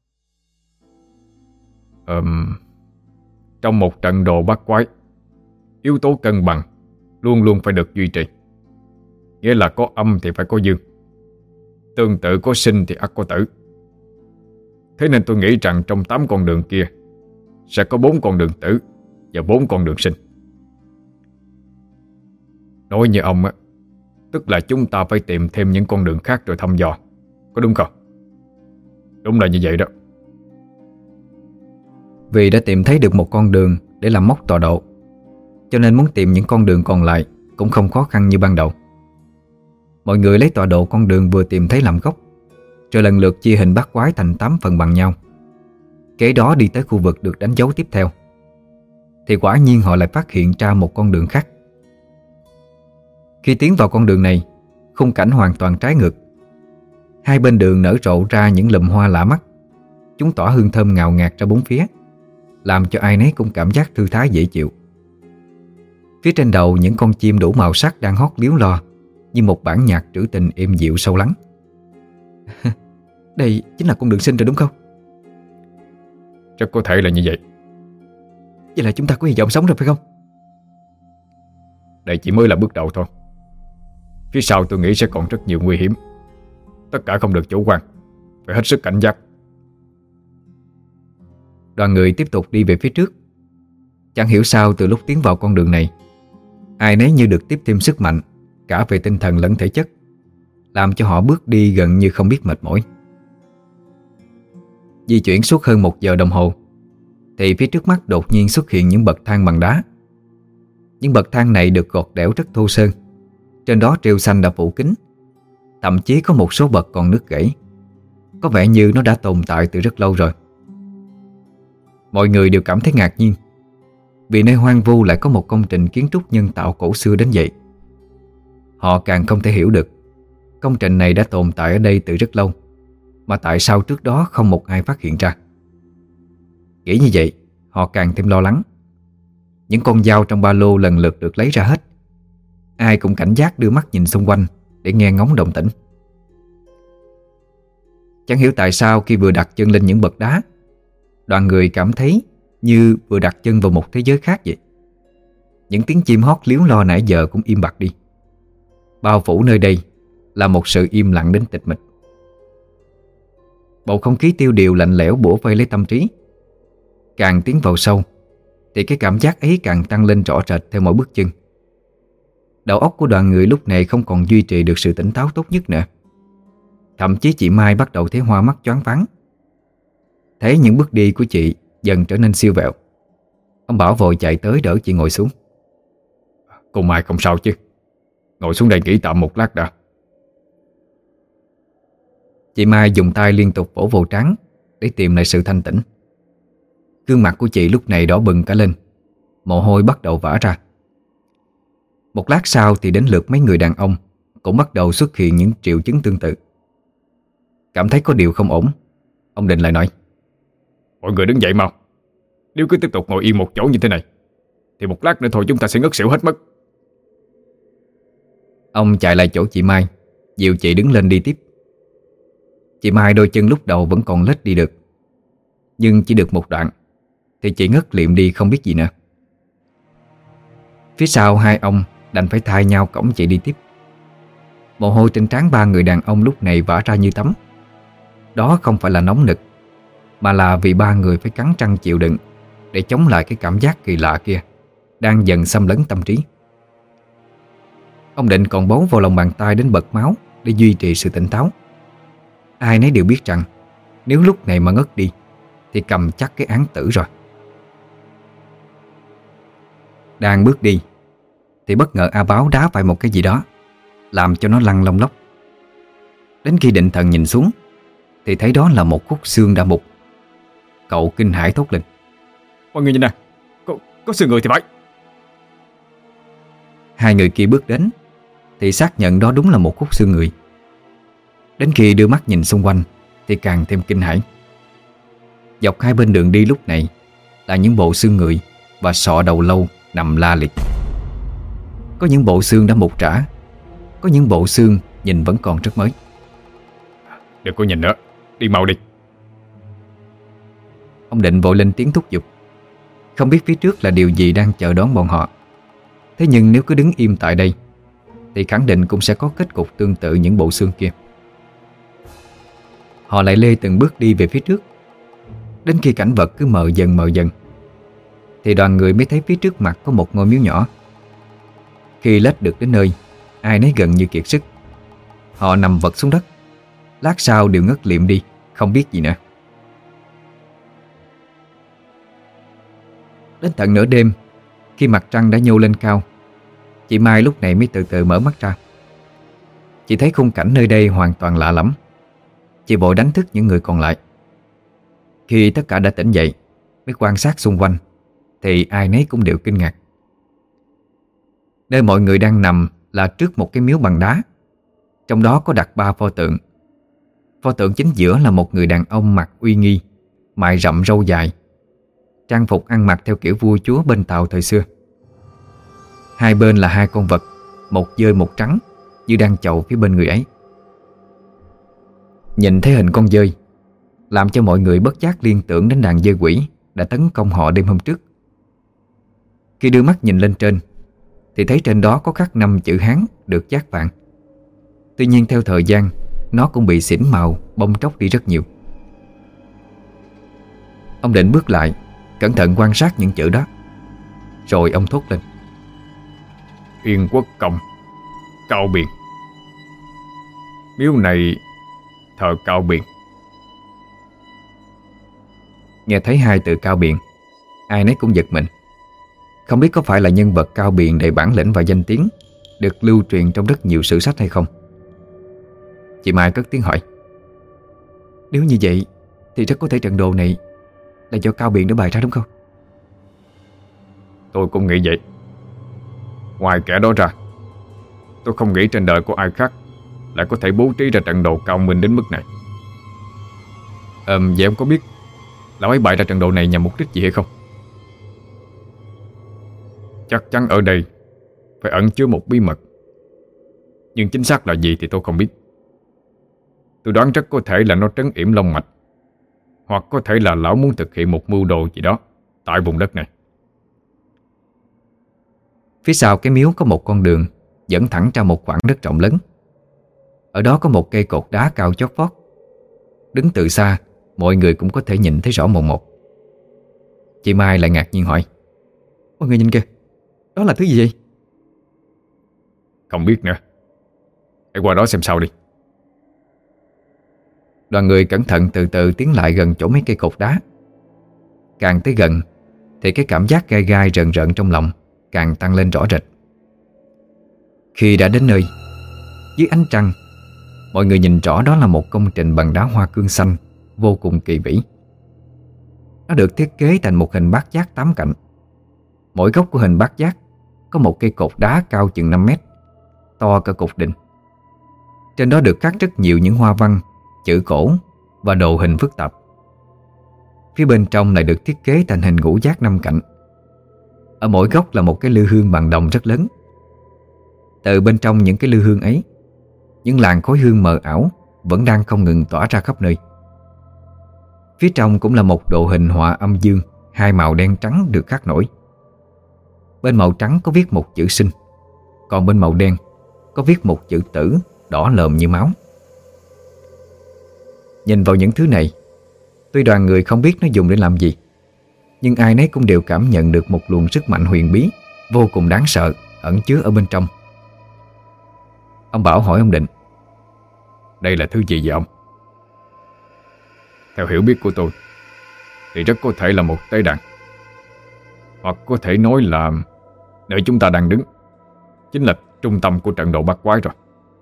Trong một trận đồ bắt quái, yếu tố cân bằng luôn luôn phải được duy trì. Nghĩa là có âm thì phải có dương, tương tự có sinh thì ắt có tử. Thế nên tôi nghĩ rằng trong 8 con đường kia sẽ có 4 con đường tử và 4 con đường sinh. Nói như ông á, tức là chúng ta phải tìm thêm những con đường khác rồi thăm dò, có đúng không? Đúng là như vậy đó. Vì đã tìm thấy được một con đường để làm mốc tọa độ, cho nên muốn tìm những con đường còn lại cũng không khó khăn như ban đầu. Mọi người lấy tọa độ con đường vừa tìm thấy làm gốc, rồi lần lượt chia hình bát quái thành 8 phần bằng nhau. Kế đó đi tới khu vực được đánh dấu tiếp theo, thì quả nhiên họ lại phát hiện ra một con đường khác. Khi tiến vào con đường này, khung cảnh hoàn toàn trái ngược. Hai bên đường nở rộ ra những lùm hoa lạ mắt. Chúng tỏa hương thơm ngào ngạt ra bốn phía, làm cho ai nấy cũng cảm giác thư thái dễ chịu. Phía trên đầu những con chim đủ màu sắc đang hót líu lo như một bản nhạc trữ tình êm dịu sâu lắng. Đây chính là con đường sinh rồi đúng không? Chắc có thể là như vậy. Vậy là chúng ta có hy vọng sống rồi phải không? Đây chỉ mới là bước đầu thôi. Phía sau tôi nghĩ sẽ còn rất nhiều nguy hiểm. Tất cả không được chủ quan, phải hết sức cảnh giác. Đoàn người tiếp tục đi về phía trước. Chẳng hiểu sao từ lúc tiến vào con đường này, ai nấy như được tiếp thêm sức mạnh, cả về tinh thần lẫn thể chất, làm cho họ bước đi gần như không biết mệt mỏi. Di chuyển suốt hơn 1 giờ đồng hồ, thì phía trước mắt đột nhiên xuất hiện những bậc thang bằng đá. Những bậc thang này được gọt đẽo rất thô sơn. Trên đó rêu xanh đã phủ kín. Thậm chí có một số bậc còn nứt gãy. Có vẻ như nó đã tồn tại từ rất lâu rồi. Mọi người đều cảm thấy ngạc nhiên, vì nơi hoang vu lại có một công trình kiến trúc nhân tạo cổ xưa đến vậy. Họ càng không thể hiểu được công trình này đã tồn tại ở đây từ rất lâu, mà tại sao trước đó không một ai phát hiện ra. Nghĩ như vậy, họ càng thêm lo lắng. Những con dao trong ba lô lần lượt được lấy ra hết. Ai cũng cảnh giác đưa mắt nhìn xung quanh để nghe ngóng động tĩnh. Chẳng hiểu tại sao khi vừa đặt chân lên những bậc đá, đoàn người cảm thấy như vừa đặt chân vào một thế giới khác vậy. Những tiếng chim hót líu lo nãy giờ cũng im bặt đi. Bao phủ nơi đây là một sự im lặng đến tịch mịch. Bầu không khí tiêu điều lạnh lẽo bủa vây lấy tâm trí. Càng tiến vào sâu thì cái cảm giác ấy càng tăng lên rõ rệt theo mỗi bước chân. Đầu óc của đoàn người lúc này không còn duy trì được sự tỉnh táo tốt nhất nữa. Thậm chí chị Mai bắt đầu thấy hoa mắt choáng váng. Thấy những bước đi của chị dần trở nên siêu vẹo, ông Bảo vội chạy tới đỡ chị ngồi xuống. Cô Mai không sao chứ? Ngồi xuống đây nghỉ tạm một lát đã. Chị Mai dùng tay liên tục vỗ vào trán để tìm lại sự thanh tĩnh. Gương mặt của chị lúc này đỏ bừng cả lên, mồ hôi bắt đầu vã ra. Một lát sau thì đến lượt mấy người đàn ông cũng bắt đầu xuất hiện những triệu chứng tương tự. Cảm thấy có điều không ổn, ông Định lại nói: Mọi người đứng dậy mau. Nếu cứ tiếp tục ngồi yên một chỗ như thế này thì một lát nữa thôi chúng ta sẽ ngất xỉu hết mất. Ông chạy lại chỗ chị Mai, dìu chị đứng lên đi tiếp. Chị Mai đôi chân lúc đầu vẫn còn lết đi được, nhưng chỉ được một đoạn thì chị ngất liệm đi không biết gì nữa. Phía sau hai ông đành phải thay nhau cõng chị đi tiếp. Mồ hôi trên trán ba người đàn ông lúc này vã ra như tắm. Đó không phải là nóng nực, mà là vì ba người phải cắn răng chịu đựng để chống lại cái cảm giác kỳ lạ kia đang dần xâm lấn tâm trí. Ông Định còn bấu vào lòng bàn tay đến bật máu để duy trì sự tỉnh táo. Ai nấy đều biết rằng nếu lúc này mà ngất đi thì cầm chắc cái án tử rồi. Đang bước đi thì bất ngờ A Báo đá phải một cái gì đó, làm cho nó lăn lông lốc. Đến khi định thần nhìn xuống thì thấy đó là một khúc xương đã mục. Cậu kinh hãi thốt lên: Mọi người nhìn nè, có xương người thì phải. Hai người kia bước đến thì xác nhận đó đúng là một khúc xương người. Đến khi đưa mắt nhìn xung quanh thì càng thêm kinh hãi. Dọc hai bên đường đi lúc này là những bộ xương người và sọ đầu lâu nằm la liệt. Có những bộ xương đã mục rã, có những bộ xương nhìn vẫn còn rất mới. Đừng có nhìn nữa, đi mau đi. Ông Định vội lên tiếng thúc giục. Không biết phía trước là điều gì đang chờ đón bọn họ. Thế nhưng nếu cứ đứng im tại đây thì khẳng định cũng sẽ có kết cục tương tự những bộ xương kia. Họ lại lê từng bước đi về phía trước. Đến khi cảnh vật cứ mờ dần thì đoàn người mới thấy phía trước mặt có một ngôi miếu nhỏ. Khi lết được đến nơi, ai nấy gần như kiệt sức. Họ nằm vật xuống đất, lát sau đều ngất liệm đi, không biết gì nữa. Đến tận nửa đêm, khi mặt trăng đã nhô lên cao, chị Mai lúc này mới từ từ mở mắt ra. Chị thấy khung cảnh nơi đây hoàn toàn lạ lẫm. Chị vội đánh thức những người còn lại. Khi tất cả đã tỉnh dậy mới quan sát xung quanh thì ai nấy cũng đều kinh ngạc. Nơi mọi người đang nằm là trước một cái miếu bằng đá. Trong đó có đặt 3 pho tượng. Pho tượng chính giữa là một người đàn ông mặc uy nghi, mày rậm râu dài, trang phục ăn mặc theo kiểu vua chúa bên Tàu thời xưa. Hai bên là hai con vật, một dơi một trắng, như đang chầu phía bên người ấy. Nhìn thấy hình con dơi làm cho mọi người bất giác liên tưởng đến đàn dơi quỷ đã tấn công họ đêm hôm trước. Khi đưa mắt nhìn lên trên thì thấy trên đó có khắc 5 chữ Hán được dát vàng. Tuy nhiên theo thời gian nó cũng bị xỉn màu, bong tróc đi rất nhiều. Ông Định bước lại, cẩn thận quan sát những chữ đó. Rồi ông thốt lên: Yên Quốc Công, Cao Biền. Miếu này thờ Cao Biền. Nghe thấy hai từ Cao Biền, Ai nấy cũng giật mình. Không biết có phải là nhân vật cao biền đầy bản lĩnh và danh tiếng, được lưu truyền trong rất nhiều sử sách hay không. Chị Mai cất tiếng hỏi: Nếu như vậy thì rất có thể trận đồ này là do Cao Biện đã bày ra đúng không? Tôi cũng nghĩ vậy. Ngoài kẻ đó ra, tôi không nghĩ trên đời có ai khác lại có thể bố trí ra trận đồ cao minh đến mức này. Vậy ông có biết lão ấy bày ra trận đồ này nhằm mục đích gì hay không? Chắc chắn ở đây phải ẩn chứa một bí mật, nhưng chính xác là gì thì tôi không biết. Tôi đoán rất có thể là nó trấn yểm long mạch, hoặc có thể là lão muốn thực hiện một mưu đồ gì đó tại vùng đất này. Phía sau cái miếu có một con đường dẫn thẳng ra một khoảng đất rộng lớn. Ở đó có một cây cột đá cao chót vót. Đứng từ xa, mọi người cũng có thể nhìn thấy rõ mồn một. Chị Mai lại ngạc nhiên hỏi: Mọi người nhìn kìa, đó là thứ gì vậy? Không biết nữa, hãy qua đó xem sao đi. Đoàn người cẩn thận từ từ tiến lại gần chỗ mấy cây cột đá. Càng tới gần thì cái cảm giác gai gai rợn rợn trong lòng càng tăng lên rõ rệt. Khi đã đến nơi, dưới ánh trăng, mọi người nhìn rõ đó là một công trình bằng đá hoa cương xanh vô cùng kỳ vĩ. Nó được thiết kế thành một hình bát giác 8 cạnh. Mỗi góc của hình bát giác có một cây cột đá cao chừng 5 mét, to cả cột đình. Trên đó được khắc rất nhiều những hoa văn, chữ cổ và đồ hình phức tạp. Phía bên trong lại được thiết kế thành hình ngũ giác 5 cạnh. Ở mỗi góc là một cái lư hương bằng đồng rất lớn. Từ bên trong những cái lư hương ấy, những làn khói hương mờ ảo vẫn đang không ngừng tỏa ra khắp nơi. Phía trong cũng là một đồ hình họa âm dương, hai màu đen trắng được khắc nổi. Bên màu trắng có viết một chữ sinh, còn bên màu đen có viết một chữ tử đỏ lòm như máu. Nhìn vào những thứ này, tuy đoàn người không biết nó dùng để làm gì, nhưng ai nấy cũng đều cảm nhận được một luồng sức mạnh huyền bí vô cùng đáng sợ ẩn chứa ở bên trong. Ông Bảo hỏi ông Định: Đây là thứ gì vậy ông? Theo hiểu biết của tôi thì rất có thể là một tế đàn, hoặc có thể nói là nơi chúng ta đang đứng chính là trung tâm của trận đồ bắt quái rồi.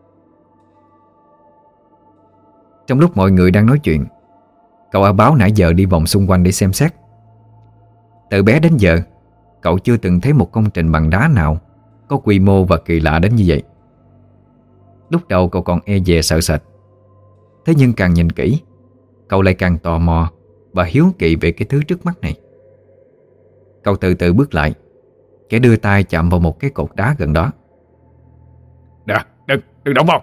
Trong lúc mọi người đang nói chuyện, cậu A Báo nãy giờ đi vòng xung quanh để xem xét. Từ bé đến giờ, cậu chưa từng thấy một công trình bằng đá nào có quy mô và kỳ lạ đến như vậy. Lúc đầu cậu còn e dè sợ sệt, thế nhưng càng nhìn kỹ, cậu lại càng tò mò và hiếu kỳ về cái thứ trước mắt này. Cậu từ từ bước lại, kẻ đưa tay chạm vào một cái cột đá gần đó. Đừng động vào!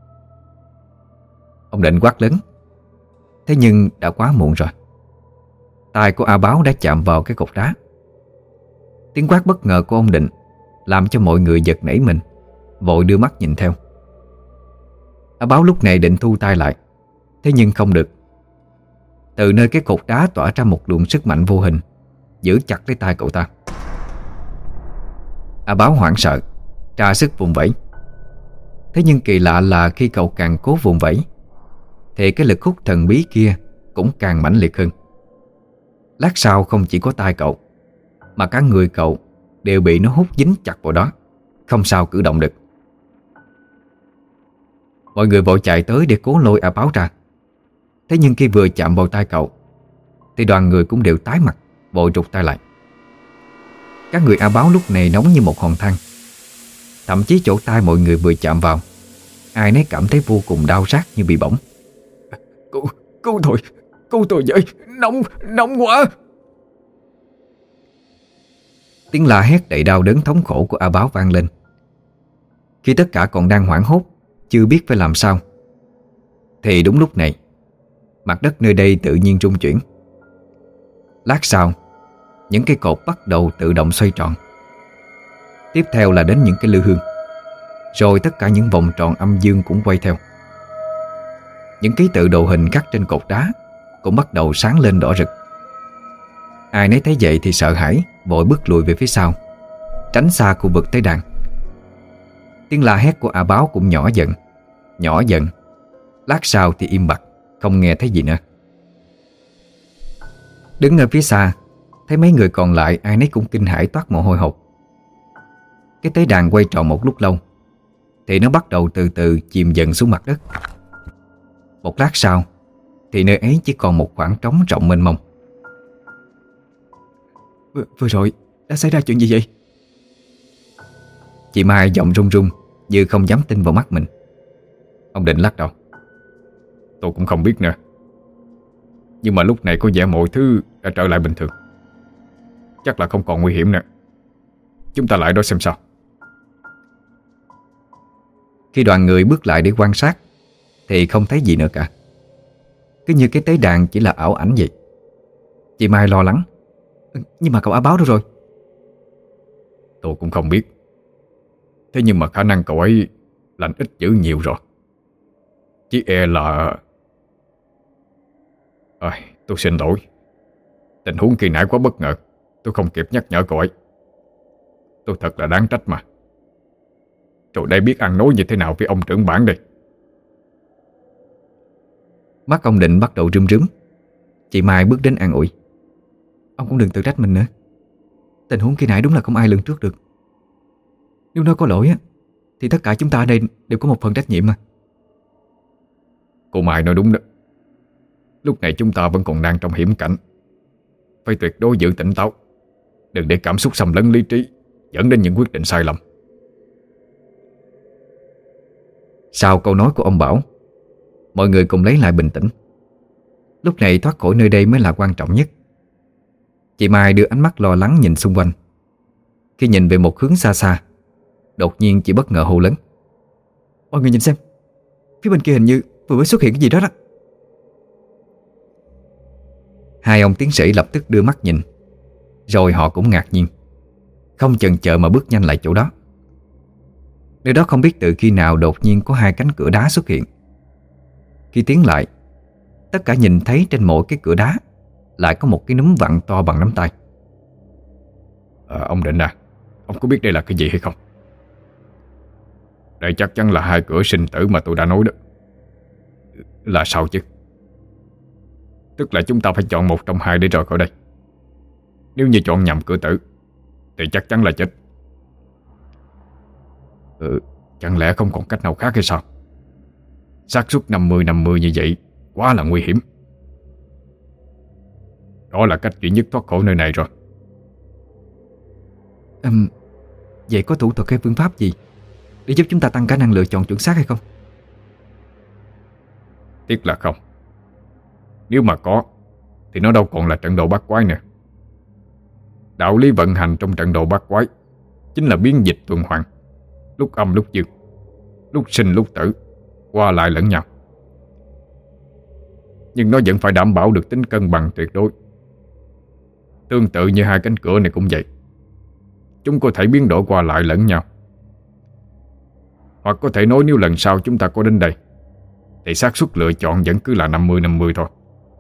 Ông Định quát lớn. Thế nhưng đã quá muộn rồi. Tay của A Báo đã chạm vào cái cột đá. Tiếng quát bất ngờ của ông Định làm cho mọi người giật nảy mình, vội đưa mắt nhìn theo. A Báo lúc này định thu tay lại, thế nhưng không được. Từ nơi cái cột đá tỏa ra một luồng sức mạnh vô hình, giữ chặt lấy tay cậu ta. A Báo hoảng sợ, tra sức vùng vẫy. Thế nhưng kỳ lạ là khi cậu càng cố vùng vẫy thì cái lực hút thần bí kia cũng càng mãnh liệt hơn. Lát sau không chỉ có tay cậu, mà cả người cậu đều bị nó hút dính chặt vào đó, không sao cử động được. Mọi người vội chạy tới để cố lôi A Báo ra. Thế nhưng khi vừa chạm vào tay cậu thì đoàn người cũng đều tái mặt, vội rụt tay lại. Các người A Báo lúc này nóng như một hòn than. Thậm chí chỗ tay mọi người vừa chạm vào, ai nấy cảm thấy vô cùng đau rát như bị bỏng. Cứu tôi với, nóng quá! Tiếng la hét đầy đau đớn thống khổ của A Báo vang lên. Khi tất cả còn đang hoảng hốt, chưa biết phải làm sao, thì đúng lúc này, mặt đất nơi đây tự nhiên rung chuyển. Lát sau, những cây cột bắt đầu tự động xoay tròn. Tiếp theo là đến những cái lư hương, rồi tất cả những vòng tròn âm dương cũng quay theo. Những ký tự đồ hình khắc trên cột đá cũng bắt đầu sáng lên đỏ rực. Ai nấy thấy vậy thì sợ hãi, vội bước lùi về phía sau, tránh xa khu vực tế đàn. Tiếng la hét của A Báo cũng nhỏ dần. Lát sau thì im bặt, không nghe thấy gì nữa. Đứng ở phía xa, Thấy mấy người còn lại ai nấy cũng kinh hãi toát mồ hôi hột. Cái tế đàn quay tròn một lúc lâu thì nó bắt đầu từ từ chìm dần xuống mặt đất. Một lát sau thì nơi ấy chỉ còn một khoảng trống rộng mênh mông. Vừa rồi đã xảy ra chuyện gì vậy? Chị Mai giọng run run như không dám tin vào mắt mình. Ông Định lắc đầu. Tôi cũng không biết nữa. Nhưng mà lúc này có vẻ mọi thứ đã trở lại bình thường. Chắc là không còn nguy hiểm nữa. Chúng ta lại đó xem sao. Khi đoàn người bước lại để quan sát thì không thấy gì nữa cả. Cứ như cái tế đàn chỉ là ảo ảnh vậy. Chị Mai lo lắng. Nhưng mà cậu Á Báo đâu rồi? Tôi cũng không biết. Thế nhưng mà khả năng cậu ấy lành ít dữ nhiều rồi. Chỉ e là... tôi xin lỗi. Tình huống kỳ nãy quá bất ngờ. Tôi không kịp nhắc nhở cậu ấy. Tôi thật là đáng trách mà. Rồi đây biết ăn nói như thế nào với ông trưởng bản đây. Mắt ông Định bắt đầu rơm rớm. Chị Mai bước đến an ủi. Ông cũng đừng tự trách mình nữa. Tình huống khi nãy đúng là không ai lường trước được. Nếu nó có lỗi á thì tất cả chúng ta ở đây đều có một phần trách nhiệm mà. Cô Mai nói đúng đó. Lúc này chúng ta vẫn còn đang trong hiểm cảnh. Phải tuyệt đối giữ tỉnh táo. Đừng để cảm xúc xâm lấn lý trí, dẫn đến những quyết định sai lầm. Sau câu nói của ông Bảo, mọi người cùng lấy lại bình tĩnh. Lúc này thoát khỏi nơi đây mới là quan trọng nhất. Chị Mai đưa ánh mắt lo lắng nhìn xung quanh. Khi nhìn về một hướng xa xa, đột nhiên chị bất ngờ hô lớn. Mọi người nhìn xem, phía bên kia hình như vừa mới xuất hiện cái gì đó đó. Hai ông tiến sĩ lập tức đưa mắt nhìn. Rồi họ cũng ngạc nhiên, không chần chờ mà bước nhanh lại chỗ đó. Nơi đó không biết từ khi nào đột nhiên có hai cánh cửa đá xuất hiện. Khi tiến lại, tất cả nhìn thấy trên mỗi cái cửa đá lại có một cái núm vặn to bằng nắm tay. Ông Định à, ông có biết đây là cái gì hay không? Đây chắc chắn là hai cửa sinh tử mà tôi đã nói đó. Là sao chứ? Tức là chúng ta phải chọn một trong hai để rời khỏi đây. Nếu như chọn nhầm cửa tử thì chắc chắn là chết. Chẳng lẽ không còn cách nào khác hay sao? Xác suất 50-50 như vậy quá là nguy hiểm. Đó là cách duy nhất thoát khỏi nơi này rồi. Vậy có thủ thuật hay phương pháp gì để giúp chúng ta tăng khả năng lựa chọn chuẩn xác hay không? Tiếc là không. Nếu mà có thì nó đâu còn là trận đồ bát quái nữa. Đạo lý vận hành trong trận đồ bát quái chính là biến dịch tuần hoàn, lúc âm lúc dương, lúc sinh lúc tử, qua lại lẫn nhau. Nhưng nó vẫn phải đảm bảo được tính cân bằng tuyệt đối. Tương tự như hai cánh cửa này cũng vậy. Chúng có thể biến đổi qua lại lẫn nhau. Hoặc có thể nói nếu lần sau chúng ta có đến đây thì xác suất lựa chọn vẫn cứ là 50-50 thôi.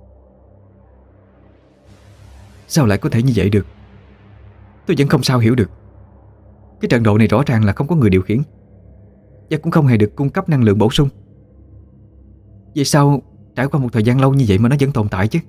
Sao lại có thể như vậy được? Tôi vẫn không sao hiểu được. Cái trận đồ này rõ ràng là không có người điều khiển, và cũng không hề được cung cấp năng lượng bổ sung. Vì sao trải qua một thời gian lâu như vậy mà nó vẫn tồn tại chứ?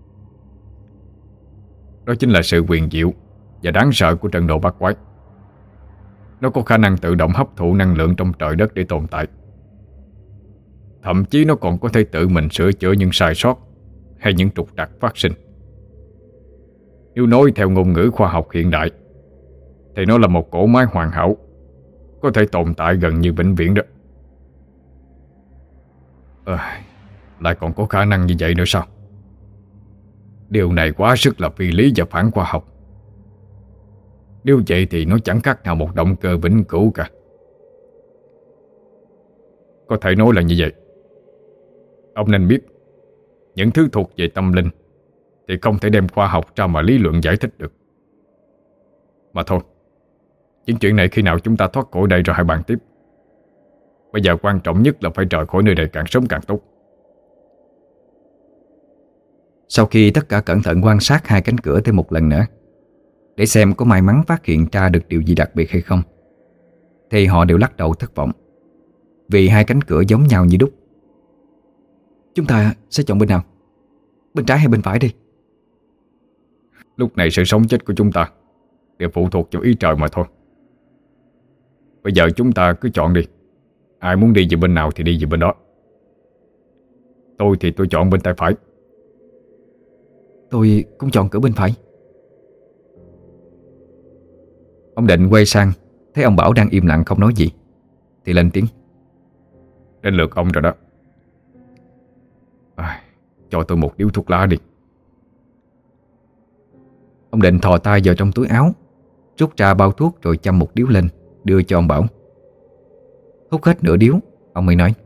Đó chính là sự huyền diệu và đáng sợ của trận đồ bát quái. Nó có khả năng tự động hấp thụ năng lượng trong trời đất để tồn tại. Thậm chí nó còn có thể tự mình sửa chữa những sai sót hay những trục trặc phát sinh. Nếu nói theo ngôn ngữ khoa học hiện đại thì nó là một cỗ máy hoàn hảo, có thể tồn tại gần như vĩnh viễn đó. Lại còn có khả năng như vậy nữa sao? Điều này quá sức là phi lý và phản khoa học. Nếu vậy thì nó chẳng khác nào một động cơ vĩnh cửu cả. Có thể nói là như vậy. Ông nên biết, những thứ thuộc về tâm linh thì không thể đem khoa học ra mà lý luận giải thích được. Mà thôi, những chuyện này khi nào chúng ta thoát khỏi đây rồi hãy bàn tiếp. Bây giờ quan trọng nhất là phải rời khỏi nơi đây càng sớm càng tốt. Sau khi tất cả cẩn thận quan sát hai cánh cửa thêm một lần nữa để xem có may mắn phát hiện ra được điều gì đặc biệt hay không, thì họ đều lắc đầu thất vọng, vì hai cánh cửa giống nhau như đúc. Chúng ta sẽ chọn bên nào? Bên trái hay bên phải đi? Lúc này sự sống chết của chúng ta đều phụ thuộc vào ý trời mà thôi. Bây giờ chúng ta cứ chọn đi. Ai muốn đi về bên nào thì đi về bên đó. Tôi thì tôi chọn bên tay phải. Tôi cũng chọn cửa bên phải. Ông Định quay sang, thấy ông Bảo đang im lặng không nói gì, thì lên tiếng: Đến lượt ông rồi đó. Cho tôi một điếu thuốc lá đi. Ông Định thò tay vào trong túi áo, rút ra bao thuốc rồi châm một điếu lên, đưa cho ông Bảo. Hút hết nửa điếu, ông mới nói: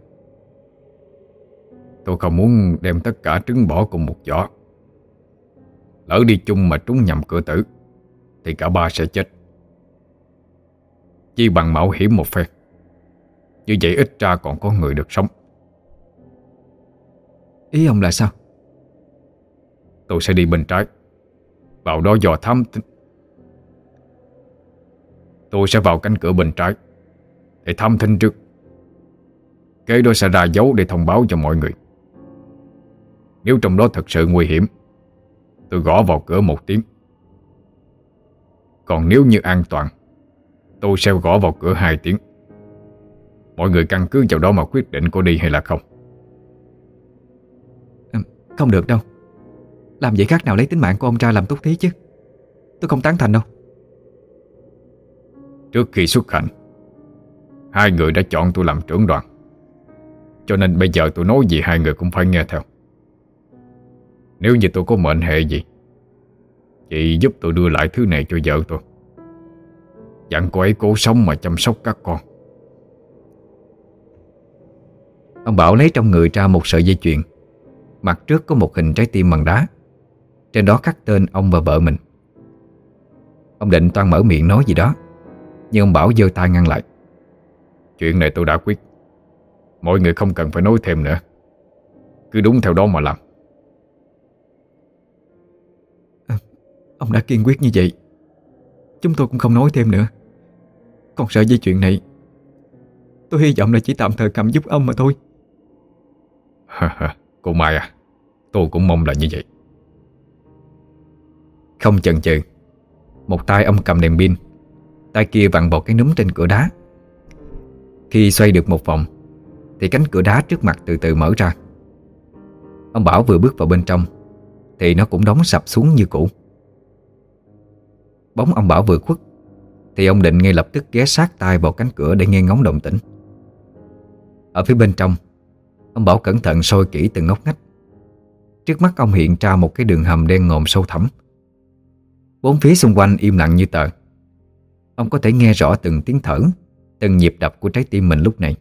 Tôi không muốn đem tất cả trứng bỏ cùng một giỏ. Lỡ đi chung mà trúng nhầm cửa tử thì cả ba sẽ chết. Chi bằng mạo hiểm một phen. Như vậy ít ra còn có người được sống. Ý ông là sao? Tôi sẽ đi bên trái, vào đó dò thám thính. Tôi sẽ vào cánh cửa bên trái để thám thính trước. Kế đó sẽ ra dấu để thông báo cho mọi người. Nếu trong đó thật sự nguy hiểm, tôi gõ vào cửa 1 tiếng. Còn nếu như an toàn, tôi sẽ gõ vào cửa 2 tiếng. Mọi người căn cứ vào đó mà quyết định có đi hay là không. Không được đâu. Làm vậy khác nào lấy tính mạng của ông ra làm túc thí chứ. Tôi không tán thành đâu. Trước khi xuất hành, 2 người đã chọn tôi làm trưởng đoàn, cho nên bây giờ tôi nói gì 2 người cũng phải nghe theo. Nếu như tôi có mệnh hệ gì, chị giúp tôi đưa lại thứ này cho vợ tôi. Dặn cô ấy cố sống mà chăm sóc các con. Ông Bảo lấy trong người ra một sợi dây chuyền. Mặt trước có một hình trái tim bằng đá, trên đó khắc tên ông và vợ mình. Ông Định toan mở miệng nói gì đó, nhưng ông Bảo giơ tay ngăn lại. Chuyện này tôi đã quyết. Mọi người không cần phải nói thêm nữa. Cứ đúng theo đó mà làm. Ông đã kiên quyết như vậy, chúng tôi cũng không nói thêm nữa. Còn sợi dây chuyền này, tôi hy vọng là chỉ tạm thời cầm giúp ông mà thôi. Cô Mai à, tôi cũng mong là như vậy. Không chần chừ, một tay ông cầm đèn pin, tay kia vặn vào cái núm trên cửa đá. Khi xoay được một vòng thì cánh cửa đá trước mặt từ từ mở ra. Ông Bảo vừa bước vào bên trong thì nó cũng đóng sập xuống như cũ. Bóng ông Bảo vừa khuất thì ông Định ngay lập tức ghé sát tai vào cánh cửa để nghe ngóng động tĩnh. Ở phía bên trong, ông Bảo cẩn thận soi kỹ từng ngóc ngách. Trước mắt ông hiện ra một cái đường hầm đen ngòm sâu thẳm. Bốn phía xung quanh im lặng như tờ. Ông có thể nghe rõ từng tiếng thở, từng nhịp đập của trái tim mình lúc này.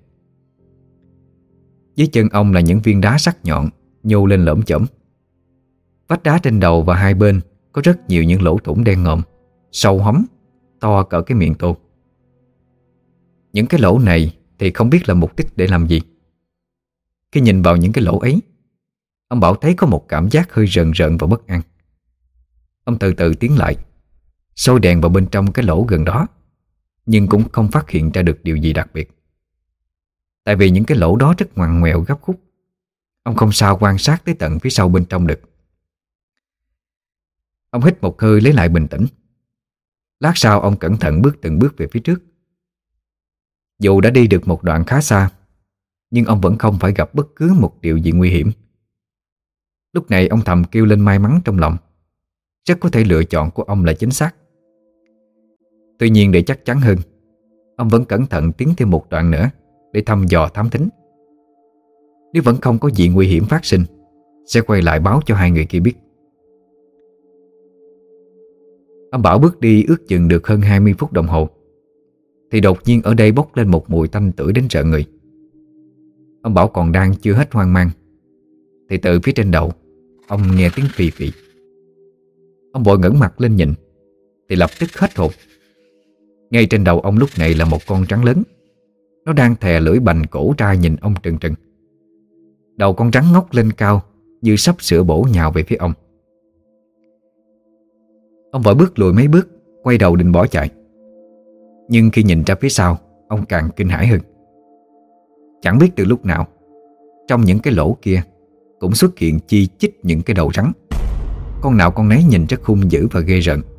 Dưới chân ông là những viên đá sắc nhọn nhô lên lởm chởm. Vách đá trên đầu và hai bên có rất nhiều những lỗ thủng đen ngòm, sâu hóm, to cỡ cái miệng tô. Những cái lỗ này thì không biết là mục đích để làm gì. Khi nhìn vào những cái lỗ ấy, ông Bảo thấy có một cảm giác hơi rờn rợn và bất an. Ông từ từ tiến lại, soi đèn vào bên trong cái lỗ gần đó, nhưng cũng không phát hiện ra được điều gì đặc biệt. Tại vì những cái lỗ đó rất ngoằn ngoèo gấp khúc, ông không sao quan sát tới tận phía sau bên trong được. Ông hít một hơi lấy lại bình tĩnh. Lát sau ông cẩn thận bước từng bước về phía trước. Dù đã đi được một đoạn khá xa, nhưng ông vẫn không phải gặp bất cứ một điều gì nguy hiểm. Lúc này ông thầm kêu lên may mắn trong lòng. Rất có thể lựa chọn của ông là chính xác. Tuy nhiên để chắc chắn hơn, ông vẫn cẩn thận tiến thêm một đoạn nữa để thăm dò thám thính. Nếu vẫn không có gì nguy hiểm phát sinh, sẽ quay lại báo cho hai người kia biết. Ông Bảo bước đi ước chừng được hơn 20 phút đồng hồ thì đột nhiên ở đây bốc lên một mùi tanh tưởi đến rợn người. Ông Bảo còn đang chưa hết hoang mang thì từ phía trên đầu ông nghe tiếng phì phì. Ông vội ngẩng mặt lên nhìn thì lập tức hết hồn. Ngay trên đầu ông lúc này là một con rắn lớn. Nó đang thè lưỡi bành cổ ra nhìn ông trừng trừng. Đầu con rắn ngóc lên cao như sắp sửa bổ nhào về phía ông. Ông vội bước lùi mấy bước, quay đầu định bỏ chạy. Nhưng khi nhìn ra phía sau, ông càng kinh hãi hơn. Chẳng biết từ lúc nào, trong những cái lỗ kia cũng xuất hiện chi chít những cái đầu rắn. Con nào con nấy nhìn rất hung dữ và ghê rợn.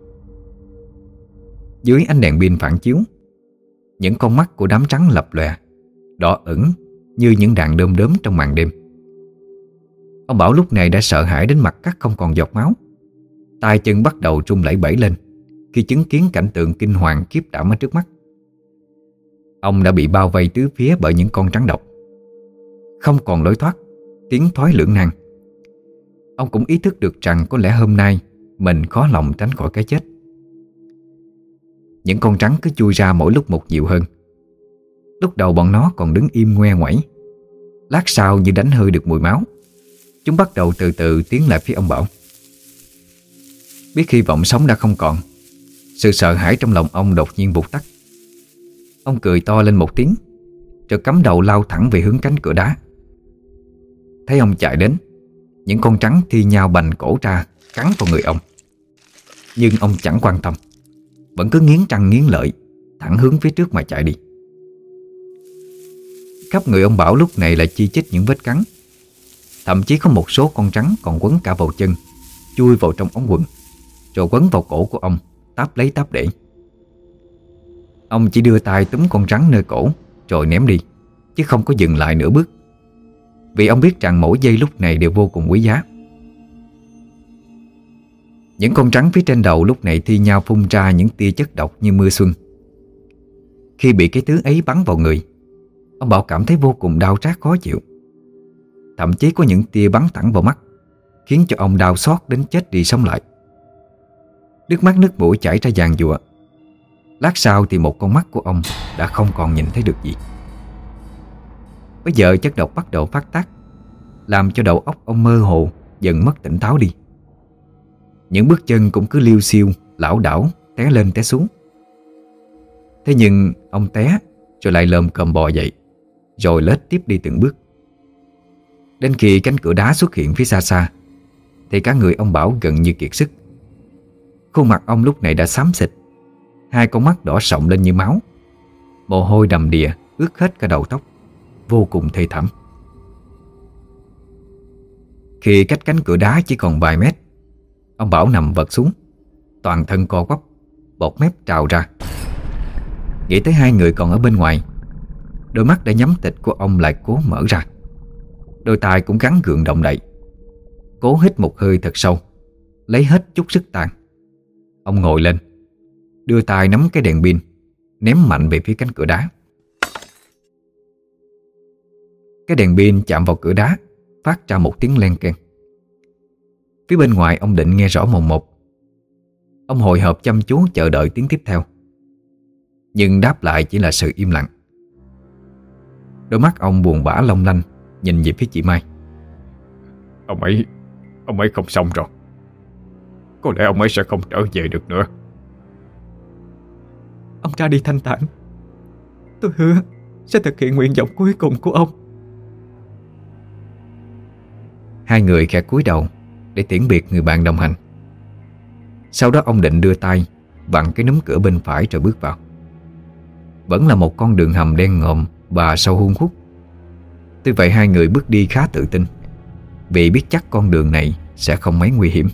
Dưới ánh đèn pin phản chiếu, những con mắt của đám trắng lập lòe, đỏ ửng như những đàn đom đóm trong màn đêm. Ông Bảo lúc này đã sợ hãi đến mặt cắt không còn giọt máu. Tay chân bắt đầu run lẩy bẩy lên khi chứng kiến cảnh tượng kinh hoàng khiếp đảm ở trước mắt. Ông đã bị bao vây tứ phía bởi những con trắng độc. Không còn lối thoát, tiến thoái lưỡng nan. Ông cũng ý thức được rằng có lẽ hôm nay mình khó lòng tránh khỏi cái chết. Những con trắng cứ chui ra mỗi lúc một nhiều hơn. Lúc đầu bọn nó còn đứng im ngoe ngoẩy. Lát sau như đánh hơi được mùi máu, chúng bắt đầu từ từ tiến lại phía ông Bảo. Biết hy vọng sống đã không còn, sự sợ hãi trong lòng ông đột nhiên vụt tắt. Ông cười to lên một tiếng, rồi cắm đầu lao thẳng về hướng cánh cửa đá. Thấy ông chạy đến, những con trắng thi nhau bành cổ ra cắn vào người ông. Nhưng ông chẳng quan tâm, vẫn cứ nghiến răng nghiến lợi thẳng hướng phía trước mà chạy đi. Khắp người ông Bảo lúc này là chi chít những vết cắn. Thậm chí có một số con trắng còn quấn cả vào chân, chui vào trong ống quần, rồi quấn vào cổ của ông, táp lấy táp để. Ông chỉ đưa tay túm con rắn nơi cổ rồi ném đi, chứ không có dừng lại nửa bước, vì ông biết rằng mỗi giây lúc này đều vô cùng quý giá. Những con rắn phía trên đầu lúc này thi nhau phun ra những tia chất độc như mưa xuân. Khi bị cái thứ ấy bắn vào người, ông Bảo cảm thấy vô cùng đau rát khó chịu. Thậm chí có những tia bắn thẳng vào mắt, khiến cho ông đau xót đến chết đi sống lại. Nước mắt nước mũi chảy ra giàn giụa. Lát sau thì một con mắt của ông đã không còn nhìn thấy được gì. Bây giờ chất độc bắt đầu phát tác, làm cho đầu óc ông mơ hồ, dần mất tỉnh táo đi. Những bước chân cũng cứ liêu xiêu, lảo đảo, té lên té xuống. Thế nhưng ông té rồi lại lồm cồm bò dậy, rồi lết tiếp đi từng bước. Đến khi cánh cửa đá xuất hiện phía xa xa, thì cả người ông Bảo gần như kiệt sức. Khuôn mặt ông lúc này đã xám xịt, hai con mắt đỏ sọng lên như máu, mồ hôi đầm đìa ướt hết cả đầu tóc, vô cùng thê thảm. Khi cách cánh cửa đá chỉ còn vài mét, ông Bảo nằm vật xuống, toàn thân co quắp, bọt mép trào ra. Nghĩ tới hai người còn ở bên ngoài, đôi mắt đã nhắm tịt của ông lại cố mở ra. Đôi tai cũng gắng gượng động đậy, cố hít một hơi thật sâu, lấy hết chút sức tàn. Ông ngồi lên, đưa tay nắm cái đèn pin, ném mạnh về phía cánh cửa đá. Cái đèn pin chạm vào cửa đá, phát ra một tiếng len keng. Phía bên ngoài ông Định nghe rõ mồn một. Ông hồi hộp chăm chú chờ đợi tiếng tiếp theo, nhưng đáp lại chỉ là sự im lặng. Đôi mắt ông buồn bã long lanh nhìn về phía chị Mai. Ông ấy không xong rồi. Có lẽ ông ấy sẽ không trở về được nữa. Ông ra đi thanh thản. Tôi hứa sẽ thực hiện nguyện vọng cuối cùng của ông. Hai người khẽ cúi đầu để tiễn biệt người bạn đồng hành. Sau đó ông Định đưa tay vặn cái núm cửa bên phải rồi bước vào. Vẫn là một con đường hầm đen ngòm và sâu hun hút. Tuy vậy hai người bước đi khá tự tin, vì biết chắc con đường này sẽ không mấy nguy hiểm.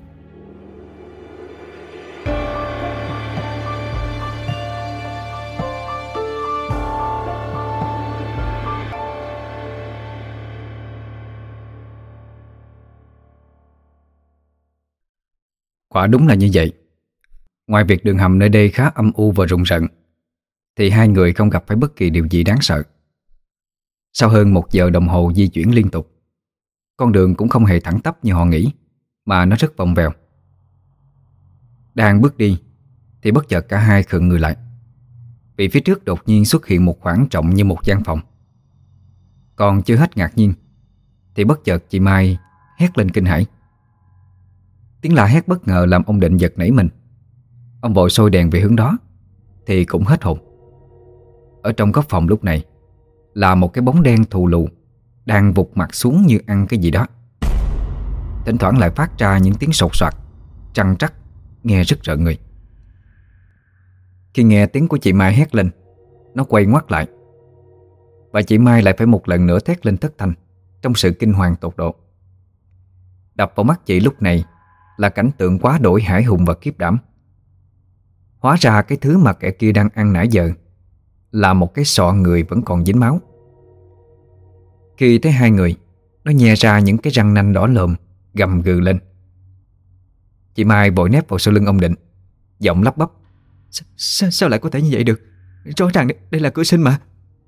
Quả đúng là như vậy. Ngoài việc đường hầm nơi đây khá âm u và rùng rợn, thì hai người không gặp phải bất kỳ điều gì đáng sợ. Sau hơn 1 giờ đồng hồ di chuyển liên tục, con đường cũng không hề thẳng tắp như họ nghĩ, mà nó rất vòng vèo. Đang bước đi thì bất chợt cả hai khựng người lại, vì phía trước đột nhiên xuất hiện một khoảng trống như một gian phòng. Còn chưa hết ngạc nhiên thì bất chợt chị Mai hét lên kinh hãi. Tiếng la hét bất ngờ làm ông Định giật nảy mình. Ông vội soi đèn về hướng đó thì cũng hết hồn. Ở trong góc phòng lúc này là một cái bóng đen thù lù đang vụt mặt xuống như ăn cái gì đó. Thỉnh thoảng lại phát ra những tiếng sột soạt, trăng trắc, nghe rất rợn người. Khi nghe tiếng của chị Mai hét lên, nó quay ngoắt lại, và chị Mai lại phải một lần nữa thét lên thất thanh trong sự kinh hoàng tột độ. Đập vào mắt chị lúc này là cảnh tượng quá đổi hãi hùng và khiếp đảm. Hóa ra cái thứ mà kẻ kia đang ăn nãy giờ là một cái sọ người vẫn còn dính máu. Khi thấy hai người, nó nhe ra những cái răng nanh đỏ lồm, gầm gừ lên. Chị Mai vội nép vào sau lưng ông Định, giọng lắp bắp: Sao lại có thể như vậy được? Rõ ràng đây là cửa sinh mà.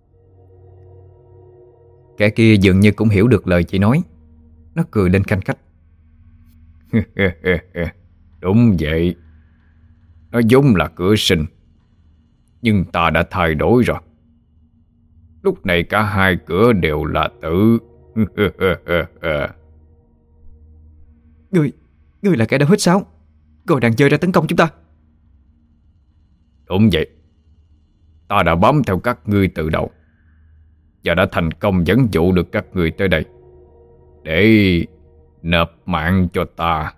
Kẻ kia dường như cũng hiểu được lời chị nói. Nó cười lên khanh khách: Đúng vậy, nó vốn là cửa sinh, nhưng ta đã thay đổi rồi. Lúc này cả hai cửa đều là tử. Ngươi là kẻ đã huýt sáo, rồi đang chơi ra tấn công chúng ta. Đúng vậy, ta đã bám theo các ngươi từ đầu và đã thành công dẫn dụ được các ngươi tới đây để nộp mạng cho ta.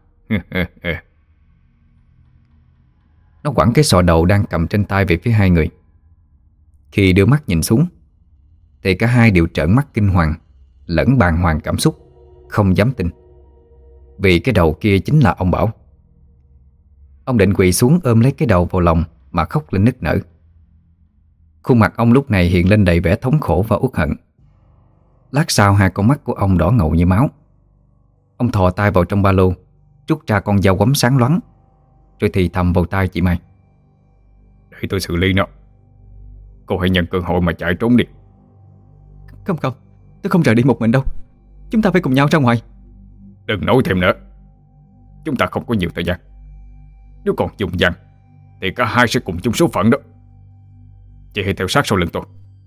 Nó quẳng cái sọ đầu đang cầm trên tay về phía hai người. Khi đưa mắt nhìn xuống thì cả hai đều trợn mắt kinh hoàng lẫn bàng hoàng cảm xúc, không dám tin. Vì cái đầu kia chính là ông Bảo. Ông Định quỳ xuống ôm lấy cái đầu vào lòng mà khóc lên nức nở. Khuôn mặt ông lúc này hiện lên đầy vẻ thống khổ và uất hận. Lát sau hai con mắt của ông đỏ ngầu như máu. Ông thò tay vào trong ba lô, rút ra con dao quắm sáng loáng, rồi thì thầm vào tai chị Mai: Để tôi xử lý nó. Cô hãy nhân cơ hội mà chạy trốn đi. Không, tôi không rời đi một mình đâu. Chúng ta phải cùng nhau ra ngoài. Đừng nói thêm nữa, chúng ta không có nhiều thời gian. Nếu còn dùng dằn thì cả hai sẽ cùng chung số phận đó. Chị hãy theo sát sau lưng tôi.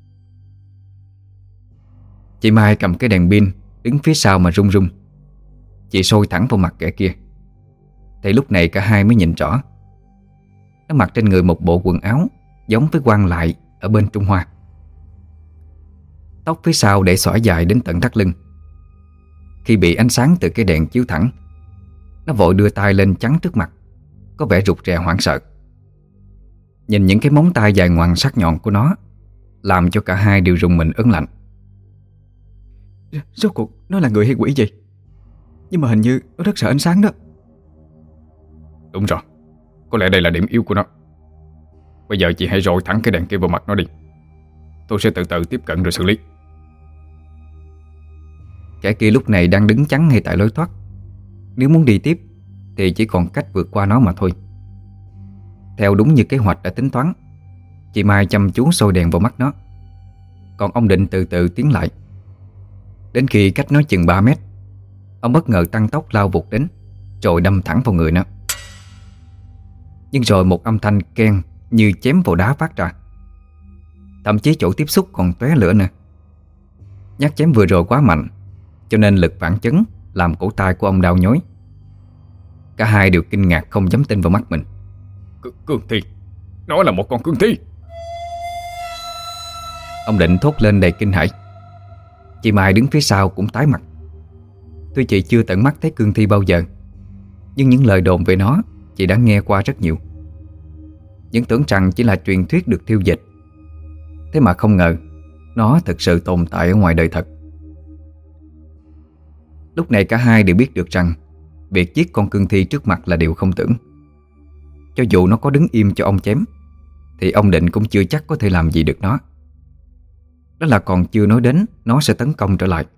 Chị Mai cầm cái đèn pin đứng phía sau mà run run. Chị soi thẳng vào mặt kẻ kia. Thì lúc này cả hai mới nhìn rõ. Nó mặc trên người một bộ quần áo giống với quan lại ở bên Trung Hoa. Tóc phía sau để xõa dài đến tận thắt lưng. Khi bị ánh sáng từ cái đèn chiếu thẳng, nó vội đưa tay lên chắn trước mặt, có vẻ rụt rè hoảng sợ. Nhìn những cái móng tay dài ngoằng sắc nhọn của nó làm cho cả hai đều rùng mình ớn lạnh. Rốt cuộc nó là người hay quỷ gì? Nhưng mà hình như nó rất sợ ánh sáng đó. Đúng rồi, có lẽ đây là điểm yếu của nó. Bây giờ chị hãy rọi thẳng cái đèn kia vào mặt nó đi. Tôi sẽ từ từ tiếp cận rồi xử lý. Kẻ kia lúc này đang đứng chắn ngay tại lối thoát. Nếu muốn đi tiếp thì chỉ còn cách vượt qua nó mà thôi. Theo đúng như kế hoạch đã tính toán, chị Mai chăm chú soi đèn vào mắt nó, còn ông Định từ từ tiến lại. Đến khi cách nó chừng 3 mét, ông bất ngờ tăng tốc lao vụt đến, rồi đâm thẳng vào người nó. Nhưng rồi một âm thanh keng như chém vào đá phát ra. Thậm chí chỗ tiếp xúc còn tóe lửa nữa. Nhát chém vừa rồi quá mạnh, cho nên lực phản chấn làm cổ tay của ông đau nhói. Cả hai đều kinh ngạc không dám tin vào mắt mình. Cương thi, nó là một con cương thi. Ông Định thốt lên đầy kinh hãi. Chị Mai đứng phía sau cũng tái mặt. Tuy chị chưa tận mắt thấy cương thi bao giờ, nhưng những lời đồn về nó chị đã nghe qua rất nhiều. Những tưởng rằng chỉ là truyền thuyết được thiêu dịch. Thế mà không ngờ nó thực sự tồn tại ở ngoài đời thật. Lúc này cả hai đều biết được rằng việc giết con cương thi trước mặt là điều không tưởng. Cho dù nó có đứng im cho ông chém thì ông Định cũng chưa chắc có thể làm gì được nó. Đó là còn chưa nói đến nó sẽ tấn công trở lại.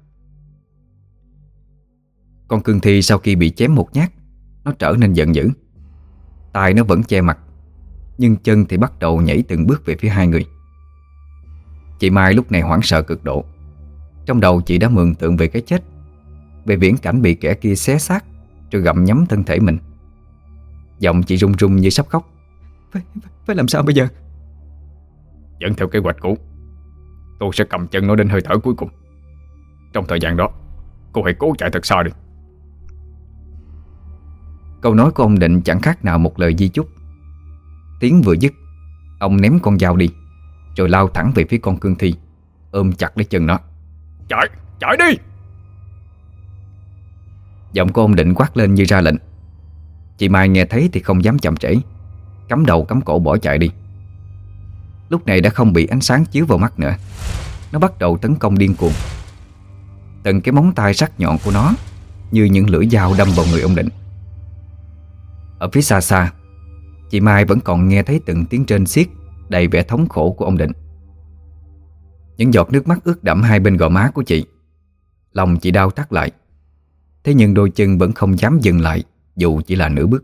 Con cương thi sau khi bị chém một nhát, nó trở nên giận dữ. Tai nó vẫn che mặt, nhưng chân thì bắt đầu nhảy từng bước về phía hai người. Chị Mai lúc này hoảng sợ cực độ. Trong đầu chị đã mường tượng về cái chết, về viễn cảnh bị kẻ kia xé xác rồi gặm nhấm thân thể mình. Giọng chị run run như sắp khóc. Phải làm sao bây giờ? Vẫn theo kế hoạch cũ, tôi sẽ cầm chân nó đến hơi thở cuối cùng. Trong thời gian đó, cô hãy cố chạy thật xa đi. Câu nói của ông Định chẳng khác nào một lời di chúc. Tiếng vừa dứt, ông ném con dao đi, rồi lao thẳng về phía con cương thi, ôm chặt lấy chân nó. Chạy đi! Giọng của ông Định quát lên như ra lệnh. Chị Mai nghe thấy thì không dám chậm trễ, cắm đầu cắm cổ bỏ chạy đi. Lúc này đã không bị ánh sáng chiếu vào mắt nữa. Nó bắt đầu tấn công điên cuồng. Từng cái móng tay sắc nhọn của nó như những lưỡi dao đâm vào người ông Định. Ở phía xa xa, chị Mai vẫn còn nghe thấy từng tiếng rên xiết đầy vẻ thống khổ của ông Định. Những giọt nước mắt ướt đẫm hai bên gò má của chị. Lòng chị đau thắt lại. Thế nhưng đôi chân vẫn không dám dừng lại, dù chỉ là nửa bước.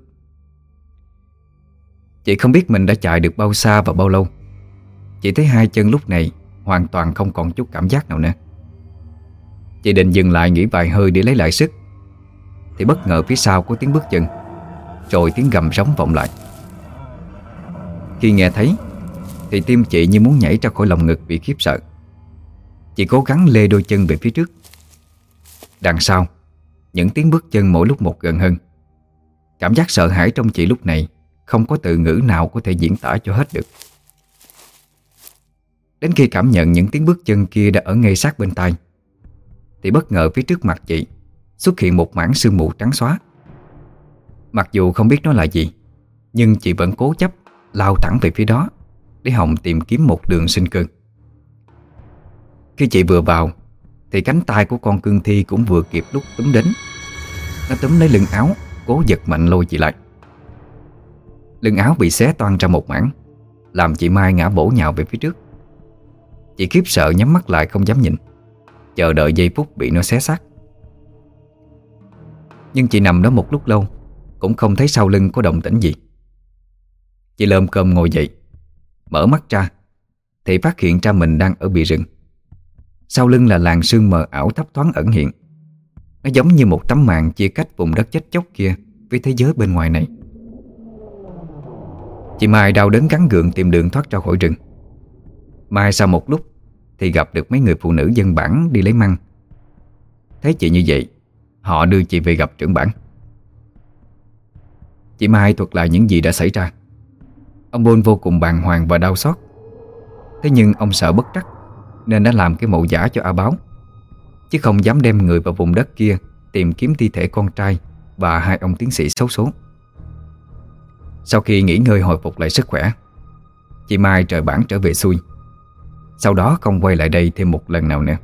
Chị không biết mình đã chạy được bao xa và bao lâu. Chị thấy hai chân lúc này hoàn toàn không còn chút cảm giác nào nữa. Chị định dừng lại nghỉ vài hơi để lấy lại sức, thì bất ngờ phía sau có tiếng bước chân, rồi tiếng gầm rống vọng lại. Khi nghe thấy thì tim chị như muốn nhảy ra khỏi lồng ngực vì khiếp sợ. Chị cố gắng lê đôi chân về phía trước. Đằng sau, những tiếng bước chân mỗi lúc một gần hơn. Cảm giác sợ hãi trong chị lúc này không có từ ngữ nào có thể diễn tả cho hết được. Đến khi cảm nhận những tiếng bước chân kia đã ở ngay sát bên tai, thì bất ngờ phía trước mặt chị xuất hiện một mảng sương mù trắng xóa. Mặc dù không biết nó là gì, nhưng chị vẫn cố chấp lao thẳng về phía đó để hòng tìm kiếm một đường sinh cơ. Khi chị vừa vào thì cánh tay của con cương thi cũng vừa kịp lúc túm đến. Nó túm lấy lưng áo, cố giật mạnh lôi chị lại. Lưng áo bị xé toang ra một mảng, làm chị Mai ngã bổ nhào về phía trước. Chị khiếp sợ nhắm mắt lại không dám nhìn, chờ đợi giây phút bị nó xé xác. Nhưng chị nằm đó một lúc lâu cũng không thấy sau lưng có động tĩnh gì. Chị lơm cơm ngồi dậy, mở mắt ra thì phát hiện ra mình đang ở bìa rừng. Sau lưng là làn sương mờ ảo thấp thoáng ẩn hiện. Nó giống như một tấm màn chia cách vùng đất chết chóc kia với thế giới bên ngoài này. Chị Mai đau đớn gắng gượng tìm đường thoát ra khỏi rừng. Mai sau một lúc thì gặp được mấy người phụ nữ dân bản đi lấy măng. Thấy chị như vậy, họ đưa chị về gặp trưởng bản. Chị Mai thuật lại những gì đã xảy ra. Ông Bôn vô cùng bàng hoàng và đau xót. Thế nhưng ông sợ bất trắc nên đã làm cái mộ giả cho A Báo, chứ không dám đem người vào vùng đất kia tìm kiếm thi thể con trai và hai ông tiến sĩ xấu số. Sau khi nghỉ ngơi hồi phục lại sức khỏe, chị Mai rời bản trở về xuôi. Sau đó không quay lại đây thêm một lần nào nữa.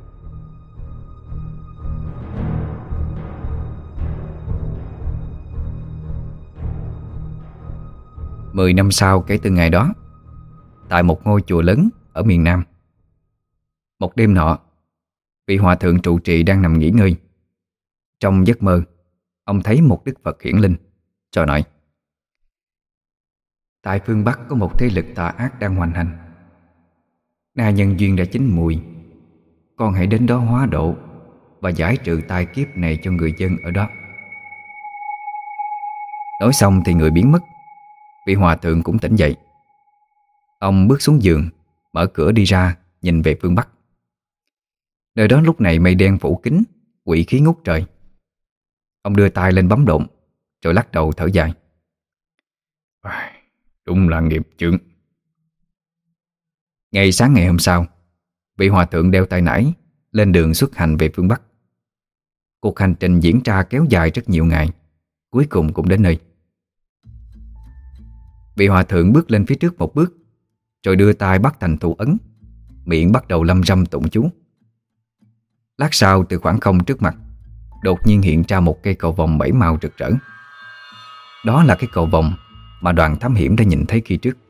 Mười năm sau kể từ ngày đó, tại một ngôi chùa lớn ở miền Nam, một đêm nọ, vị hòa thượng trụ trì đang nằm nghỉ ngơi. Trong giấc mơ, ông thấy một Đức Phật hiển linh, rồi nói: tại phương Bắc có một thế lực tà ác đang hoành hành. Na nhân duyên đã chín mùi, con hãy đến đó hóa độ và giải trừ tai kiếp này cho người dân ở đó. Nói xong thì người biến mất. Vị hòa thượng cũng tỉnh dậy. Ông bước xuống giường, mở cửa đi ra, nhìn về phương Bắc. Nơi đó lúc này mây đen phủ kín, quỷ khí ngút trời. Ông đưa tay lên bấm độn, rồi lắc đầu thở dài: đúng là nghiệp chướng. Ngày sáng ngày hôm sau, vị hòa thượng đeo tay nải lên đường xuất hành về phương Bắc. Cuộc hành trình diễn ra kéo dài rất nhiều ngày, cuối cùng cũng đến nơi. Vị hòa thượng bước lên phía trước một bước, rồi đưa tay bắt thành thủ ấn, miệng bắt đầu lâm râm tụng chú. Lát sau, từ khoảng không trước mặt đột nhiên hiện ra một cây cầu vồng 7 màu rực rỡ. Đó là cái cầu vồng mà đoàn thám hiểm đã nhìn thấy khi trước.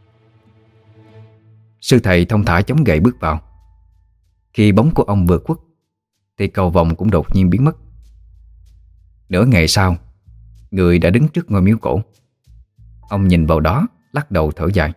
Sư thầy thông thả chống gậy bước vào. Khi bóng của ông vừa khuất thì cầu vồng cũng đột nhiên biến mất. Nửa ngày sau, người đã đứng trước ngôi miếu cổ. Ông nhìn vào đó, lắc đầu thở dài: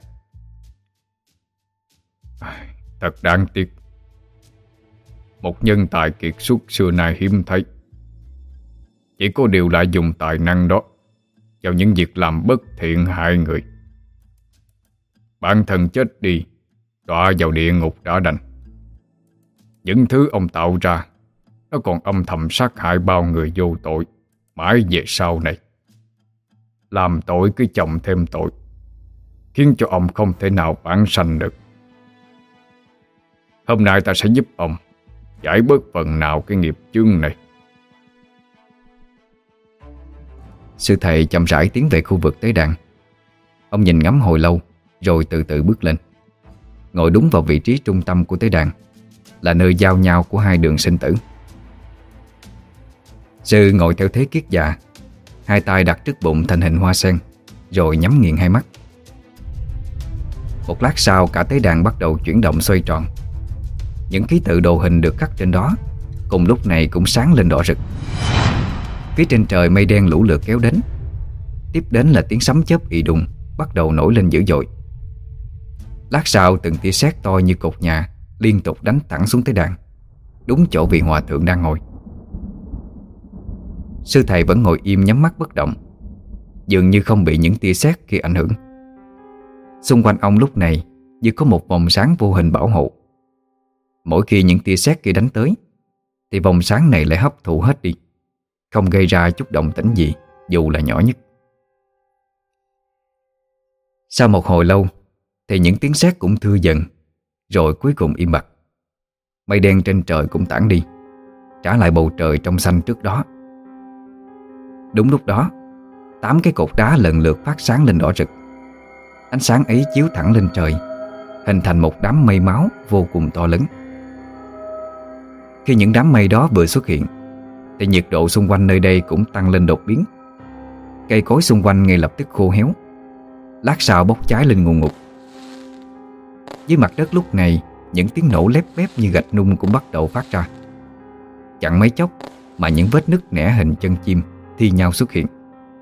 thật đáng tiếc. Một nhân tài kiệt xuất xưa nay hiếm thấy. Chỉ có điều lại dùng tài năng đó vào những việc làm bất thiện hại người. Bản thân chết đi, đọa vào địa ngục đã đành. Những thứ ông tạo ra, nó còn âm thầm sát hại bao người vô tội mãi về sau này. Làm tội cứ chồng thêm tội, khiến cho ông không thể nào vãng sanh được. Hôm nay ta sẽ giúp ông giải bớt phần nào cái nghiệp chướng này. Sư thầy chậm rãi tiến về khu vực tế đàn. Ông nhìn ngắm hồi lâu, rồi từ từ bước lên, ngồi đúng vào vị trí trung tâm của tế đàn, là nơi giao nhau của hai đường sinh tử. Sư ngồi theo thế kiết già, Hai tay đặt trước bụng thành hình hoa sen, rồi nhắm nghiền hai mắt. Một lát sau, cả tế đàn bắt đầu chuyển động xoay tròn. Những ký tự đồ hình được khắc trên đó cùng lúc này cũng sáng lên đỏ rực. Phía trên trời mây đen lũ lượt kéo đến. Tiếp đến là tiếng sấm chớp ì đùng bắt đầu nổi lên dữ dội. Lát sau, từng tia sét to như cột nhà liên tục đánh thẳng xuống tế đàn, đúng chỗ vị hòa thượng đang ngồi. Sư thầy vẫn ngồi im nhắm mắt bất động, dường như không bị những tia sét kia ảnh hưởng. Xung quanh ông lúc này như có một vòng sáng vô hình bảo hộ. Mỗi khi những tia sét kia đánh tới thì vòng sáng này lại hấp thụ hết đi, không gây ra chút động tĩnh gì, dù là nhỏ nhất. Sau một hồi lâu thì những tiếng sét cũng thưa dần, rồi cuối cùng im bặt. Mây đen trên trời cũng tản đi, trả lại bầu trời trong xanh trước đó. Đúng lúc đó, 8 cái cột đá lần lượt phát sáng lên đỏ rực. Ánh sáng ấy chiếu thẳng lên trời, hình thành một đám mây máu vô cùng to lớn. Khi những đám mây đó vừa xuất hiện thì nhiệt độ xung quanh nơi đây cũng tăng lên đột biến. Cây cối xung quanh ngay lập tức khô héo, lát sau bốc cháy lên ngùn ngụt. Dưới mặt đất lúc này, những tiếng nổ lép bép như gạch nung cũng bắt đầu phát ra. Chẳng mấy chốc mà những vết nứt nẻ hình chân chim thi nhau xuất hiện.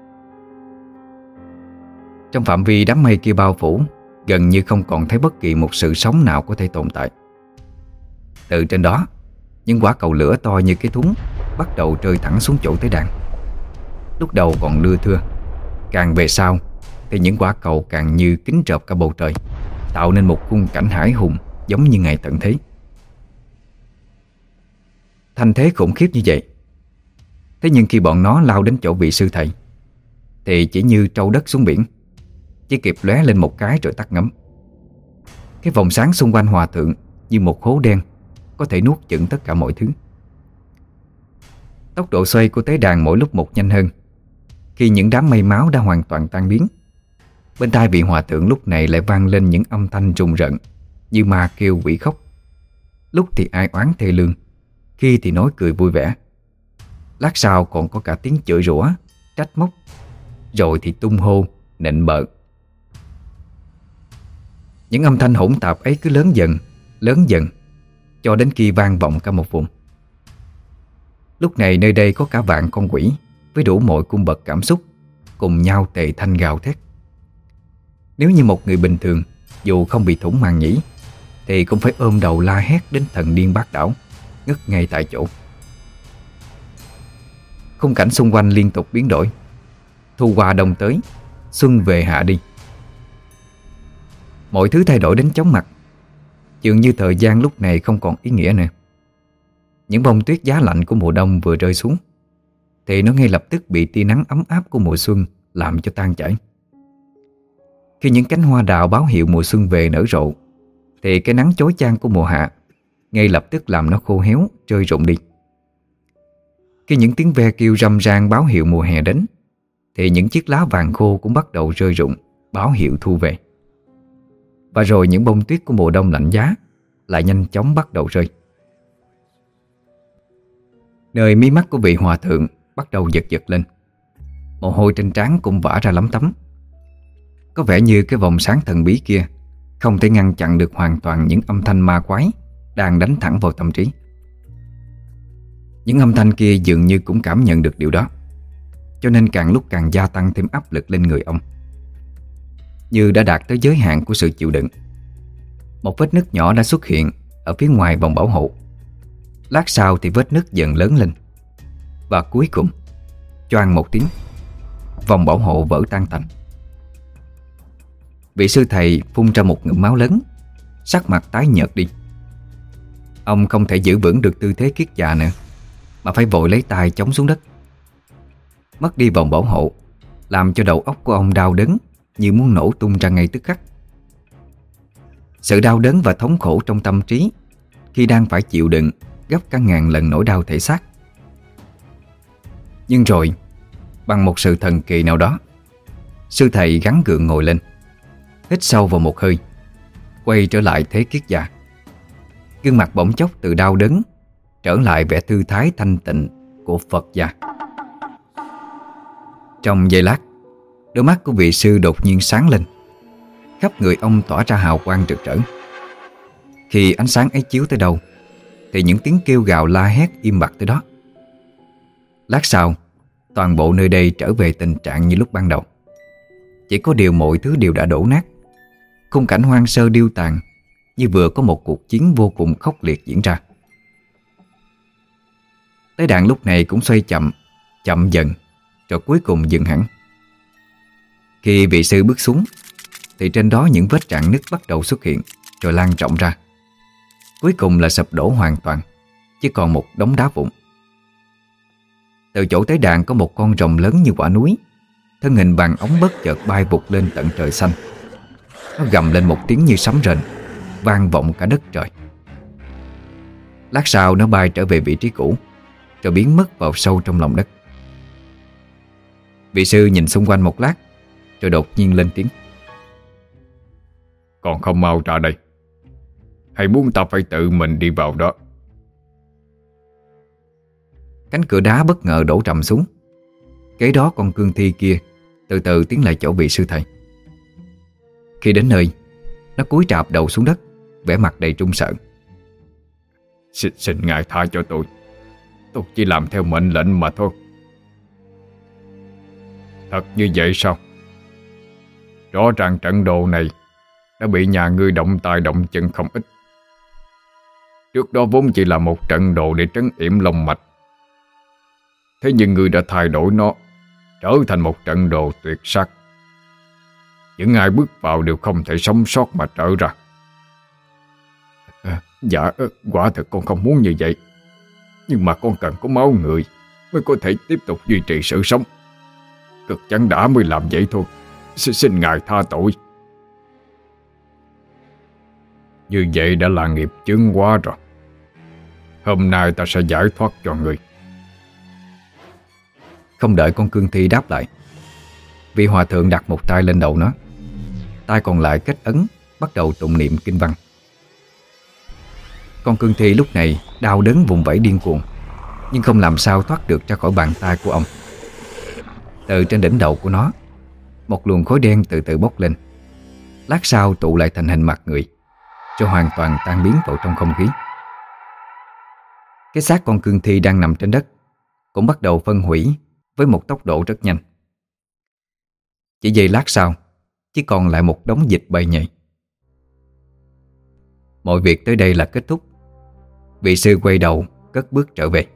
Trong phạm vi đám mây kia bao phủ, gần như không còn thấy bất kỳ một sự sống nào có thể tồn tại. Từ trên đó, những quả cầu lửa to như cái thúng bắt đầu rơi thẳng xuống chỗ tế đàn. Lúc đầu còn lưa thưa, càng về sau thì những quả cầu càng như kín rợp cả bầu trời, tạo nên một khung cảnh hãi hùng giống như ngày tận thế. Thanh thế khủng khiếp như vậy. Thế nhưng khi bọn nó lao đến chỗ vị sư thầy thì chỉ như trâu đất xuống biển, chỉ kịp lóe lên một cái rồi tắt ngấm. Cái vòng sáng xung quanh hòa thượng như một hố đen, có thể nuốt chửng tất cả mọi thứ. Tốc độ xoay của tế đàn mỗi lúc một nhanh hơn. Khi những đám mây máu đã hoàn toàn tan biến, bên tai vị hòa thượng lúc này lại vang lên những âm thanh rùng rợn như ma kêu quỷ khóc. Lúc thì ai oán thê lương, khi thì nói cười vui vẻ. Lát sau còn có cả tiếng chửi rủa, trách móc, rồi thì tung hô, nịnh bợ. Những âm thanh hỗn tạp ấy cứ lớn dần, cho đến khi vang vọng cả một vùng. Lúc này nơi đây có cả vạn con quỷ với đủ mọi cung bậc cảm xúc cùng nhau tề thanh gào thét. Nếu như một người bình thường, dù không bị thủng màng nhĩ, thì cũng phải ôm đầu la hét đến thần điên bát đảo, ngất ngay tại chỗ. Khung cảnh xung quanh liên tục biến đổi. Thu qua đông tới, xuân về hạ đi. Mọi thứ thay đổi đến chóng mặt. Dường như thời gian lúc này không còn ý nghĩa nữa. Những bông tuyết giá lạnh của mùa đông vừa rơi xuống thì nó ngay lập tức bị tia nắng ấm áp của mùa xuân làm cho tan chảy. Khi những cánh hoa đào báo hiệu mùa xuân về nở rộ thì cái nắng chói chang của mùa hạ ngay lập tức làm nó khô héo, rơi rụng đi. Khi những tiếng ve kêu râm ran báo hiệu mùa hè đến thì những chiếc lá vàng khô cũng bắt đầu rơi rụng, báo hiệu thu về. Và rồi những bông tuyết của mùa đông lạnh giá lại nhanh chóng bắt đầu rơi. Nơi mí mắt của vị hòa thượng bắt đầu giật giật lên. Mồ hôi trên trán cũng vã ra lấm tấm. Có vẻ như cái vòng sáng thần bí kia không thể ngăn chặn được hoàn toàn những âm thanh ma quái đang đánh thẳng vào tâm trí. Những âm thanh kia dường như cũng cảm nhận được điều đó, cho nên càng lúc càng gia tăng thêm áp lực lên người ông. Như đã đạt tới giới hạn của sự chịu đựng, một vết nứt nhỏ đã xuất hiện ở phía ngoài vòng bảo hộ. Lát sau thì vết nứt dần lớn lên. Và cuối cùng, choang một tiếng, vòng bảo hộ vỡ tan tành. Vị sư thầy phun ra một ngụm máu lớn, sắc mặt tái nhợt đi. Ông không thể giữ vững được tư thế kiết già nữa, mà phải vội lấy tay chống xuống đất. Mất đi vòng bảo hộ làm cho đầu óc của ông đau đớn như muốn nổ tung ra ngay tức khắc. Sự đau đớn và thống khổ trong tâm trí khi đang phải chịu đựng gấp cả ngàn lần nỗi đau thể xác. Nhưng rồi, bằng một sự thần kỳ nào đó, sư thầy gắng gượng ngồi lên, hít sâu vào một hơi, quay trở lại thế kiết già. Gương mặt bỗng chốc từ đau đớn trở lại vẻ thư thái thanh tịnh của Phật gia. Trong giây lát, đôi mắt của vị sư đột nhiên sáng lên. Khắp người ông tỏa ra hào quang rực rỡ. Khi ánh sáng ấy chiếu tới đâu thì những tiếng kêu gào la hét im bặt tới đó. Lát sau, toàn bộ nơi đây trở về tình trạng như lúc ban đầu. Chỉ có điều mọi thứ đều đã đổ nát. Khung cảnh hoang sơ điêu tàn, như vừa có một cuộc chiến vô cùng khốc liệt diễn ra. Tế đàn lúc này cũng xoay chậm, chậm dần, rồi cuối cùng dừng hẳn. Khi vị sư bước xuống thì trên đó những vết rạn nứt bắt đầu xuất hiện, rồi lan rộng ra. Cuối cùng là sụp đổ hoàn toàn, chỉ còn một đống đá vụn. Từ chỗ tế đàn có một con rồng lớn như quả núi, thân hình vàng ống bất chợt bay vụt lên tận trời xanh. Nó gầm lên một tiếng như sấm rền, vang vọng cả đất trời. Lát sau nó bay trở về vị trí cũ, rồi biến mất vào sâu trong lòng đất. Vị sư nhìn xung quanh một lát, rồi đột nhiên lên tiếng: Còn không mau ra đây, hay muốn ta phải tự mình đi vào đó? Cánh cửa đá bất ngờ đổ trầm xuống. Kế đó con cương thi kia từ từ tiến lại chỗ vị sư thầy. Khi đến nơi, nó cúi rạp đầu xuống đất, vẻ mặt đầy trung sợ. Xin ngài tha cho tôi chỉ làm theo mệnh lệnh mà thôi. Thật như vậy sao? Rõ ràng trận đồ này đã bị nhà ngươi động tay động chân không ít. Trước đó vốn chỉ là một trận đồ để trấn yểm long mạch. Thế nhưng ngươi đã thay đổi nó, trở thành một trận đồ tuyệt sắc. Những ai bước vào đều không thể sống sót mà trở ra. Dạ, quả thật con không muốn như vậy. Nhưng mà con cần có máu người mới có thể tiếp tục duy trì sự sống. Cực chẳng đã mới làm vậy thôi. Xin ngài tha tội. Như vậy đã là nghiệp chướng quá rồi. Hôm nay ta sẽ giải thoát cho người. Không đợi con cương thi đáp lại, vị hòa thượng đặt một tay lên đầu nó, tay còn lại kết ấn, bắt đầu tụng niệm kinh văn. Con cương thi lúc này đau đớn vùng vẫy điên cuồng, nhưng không làm sao thoát được ra khỏi bàn tay của ông. Từ trên đỉnh đầu của nó, một luồng khói đen từ từ bốc lên. Lát sau tụ lại thành hình mặt người, rồi hoàn toàn tan biến vào trong không khí. Cái xác con cương thi đang nằm trên đất cũng bắt đầu phân hủy với một tốc độ rất nhanh. Chỉ giây lát sau, chỉ còn lại một đống dịch bay nhảy. Mọi việc tới đây là kết thúc. Vị sư quay đầu cất bước trở về.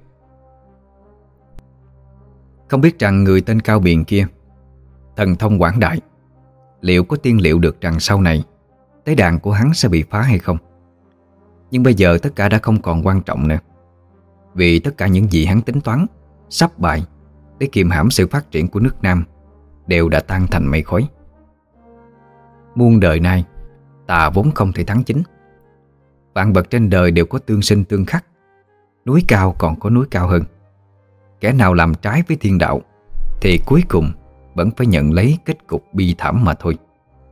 Không biết rằng người tên Cao Biền kia thần thông quảng đại, liệu có tiên liệu được rằng sau này tế đàn của hắn sẽ bị phá hay không. Nhưng bây giờ tất cả đã không còn quan trọng nữa, vì tất cả những gì hắn tính toán sắp bại để kiềm hãm sự phát triển của nước Nam đều đã tan thành mây khói. Muôn đời nay, tà vốn không thể thắng chính. Vạn vật trên đời đều có tương sinh tương khắc. Núi cao còn có núi cao hơn. Kẻ nào làm trái với thiên đạo thì cuối cùng vẫn phải nhận lấy kết cục bi thảm mà thôi.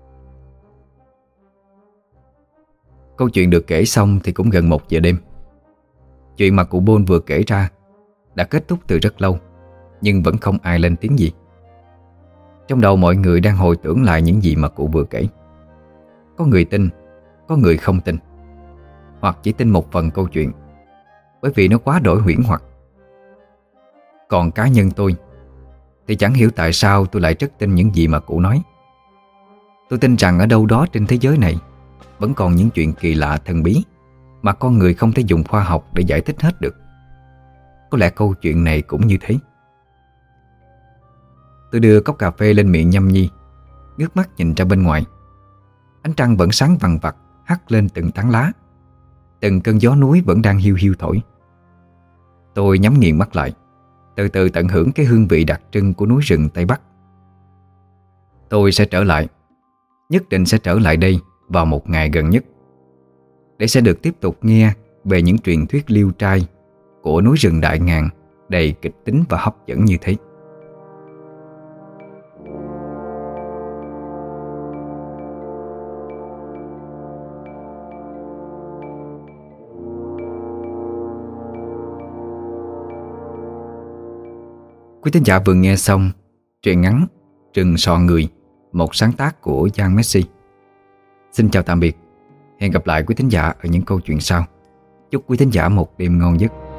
Câu chuyện được kể xong thì cũng gần 1 giờ đêm. Chuyện mà cụ Bôn vừa kể ra đã kết thúc từ rất lâu, nhưng vẫn không ai lên tiếng gì. Trong đầu mọi người đang hồi tưởng lại những gì mà cụ vừa kể. Có người tin, có người không tin, hoặc chỉ tin một phần câu chuyện, bởi vì nó quá đổi huyễn hoặc. Còn cá nhân tôi thì chẳng hiểu tại sao tôi lại rất tin những gì mà cụ nói. Tôi tin rằng ở đâu đó trên thế giới này vẫn còn những chuyện kỳ lạ thần bí mà con người không thể dùng khoa học để giải thích hết được. Có lẽ câu chuyện này cũng như thế. Tôi đưa cốc cà phê lên miệng nhâm nhi, ngước mắt nhìn ra bên ngoài. Ánh trăng vẫn sáng vằng vặc hắt lên từng tán lá. Từng cơn gió núi vẫn đang hiu hiu thổi. Tôi nhắm nghiền mắt lại, từ từ tận hưởng cái hương vị đặc trưng của núi rừng Tây Bắc. Tôi sẽ trở lại, nhất định sẽ trở lại đây vào một ngày gần nhất, để sẽ được tiếp tục nghe về những truyền thuyết liêu trai của núi rừng Đại Ngàn đầy kịch tính và hấp dẫn như thế. Quý thính giả vừa nghe xong Truyện ngắn Trừng Sò Người, một sáng tác của Giang Messi. Xin chào tạm biệt. Hẹn gặp lại quý thính giả ở những câu chuyện sau. Chúc quý thính giả một đêm ngon giấc.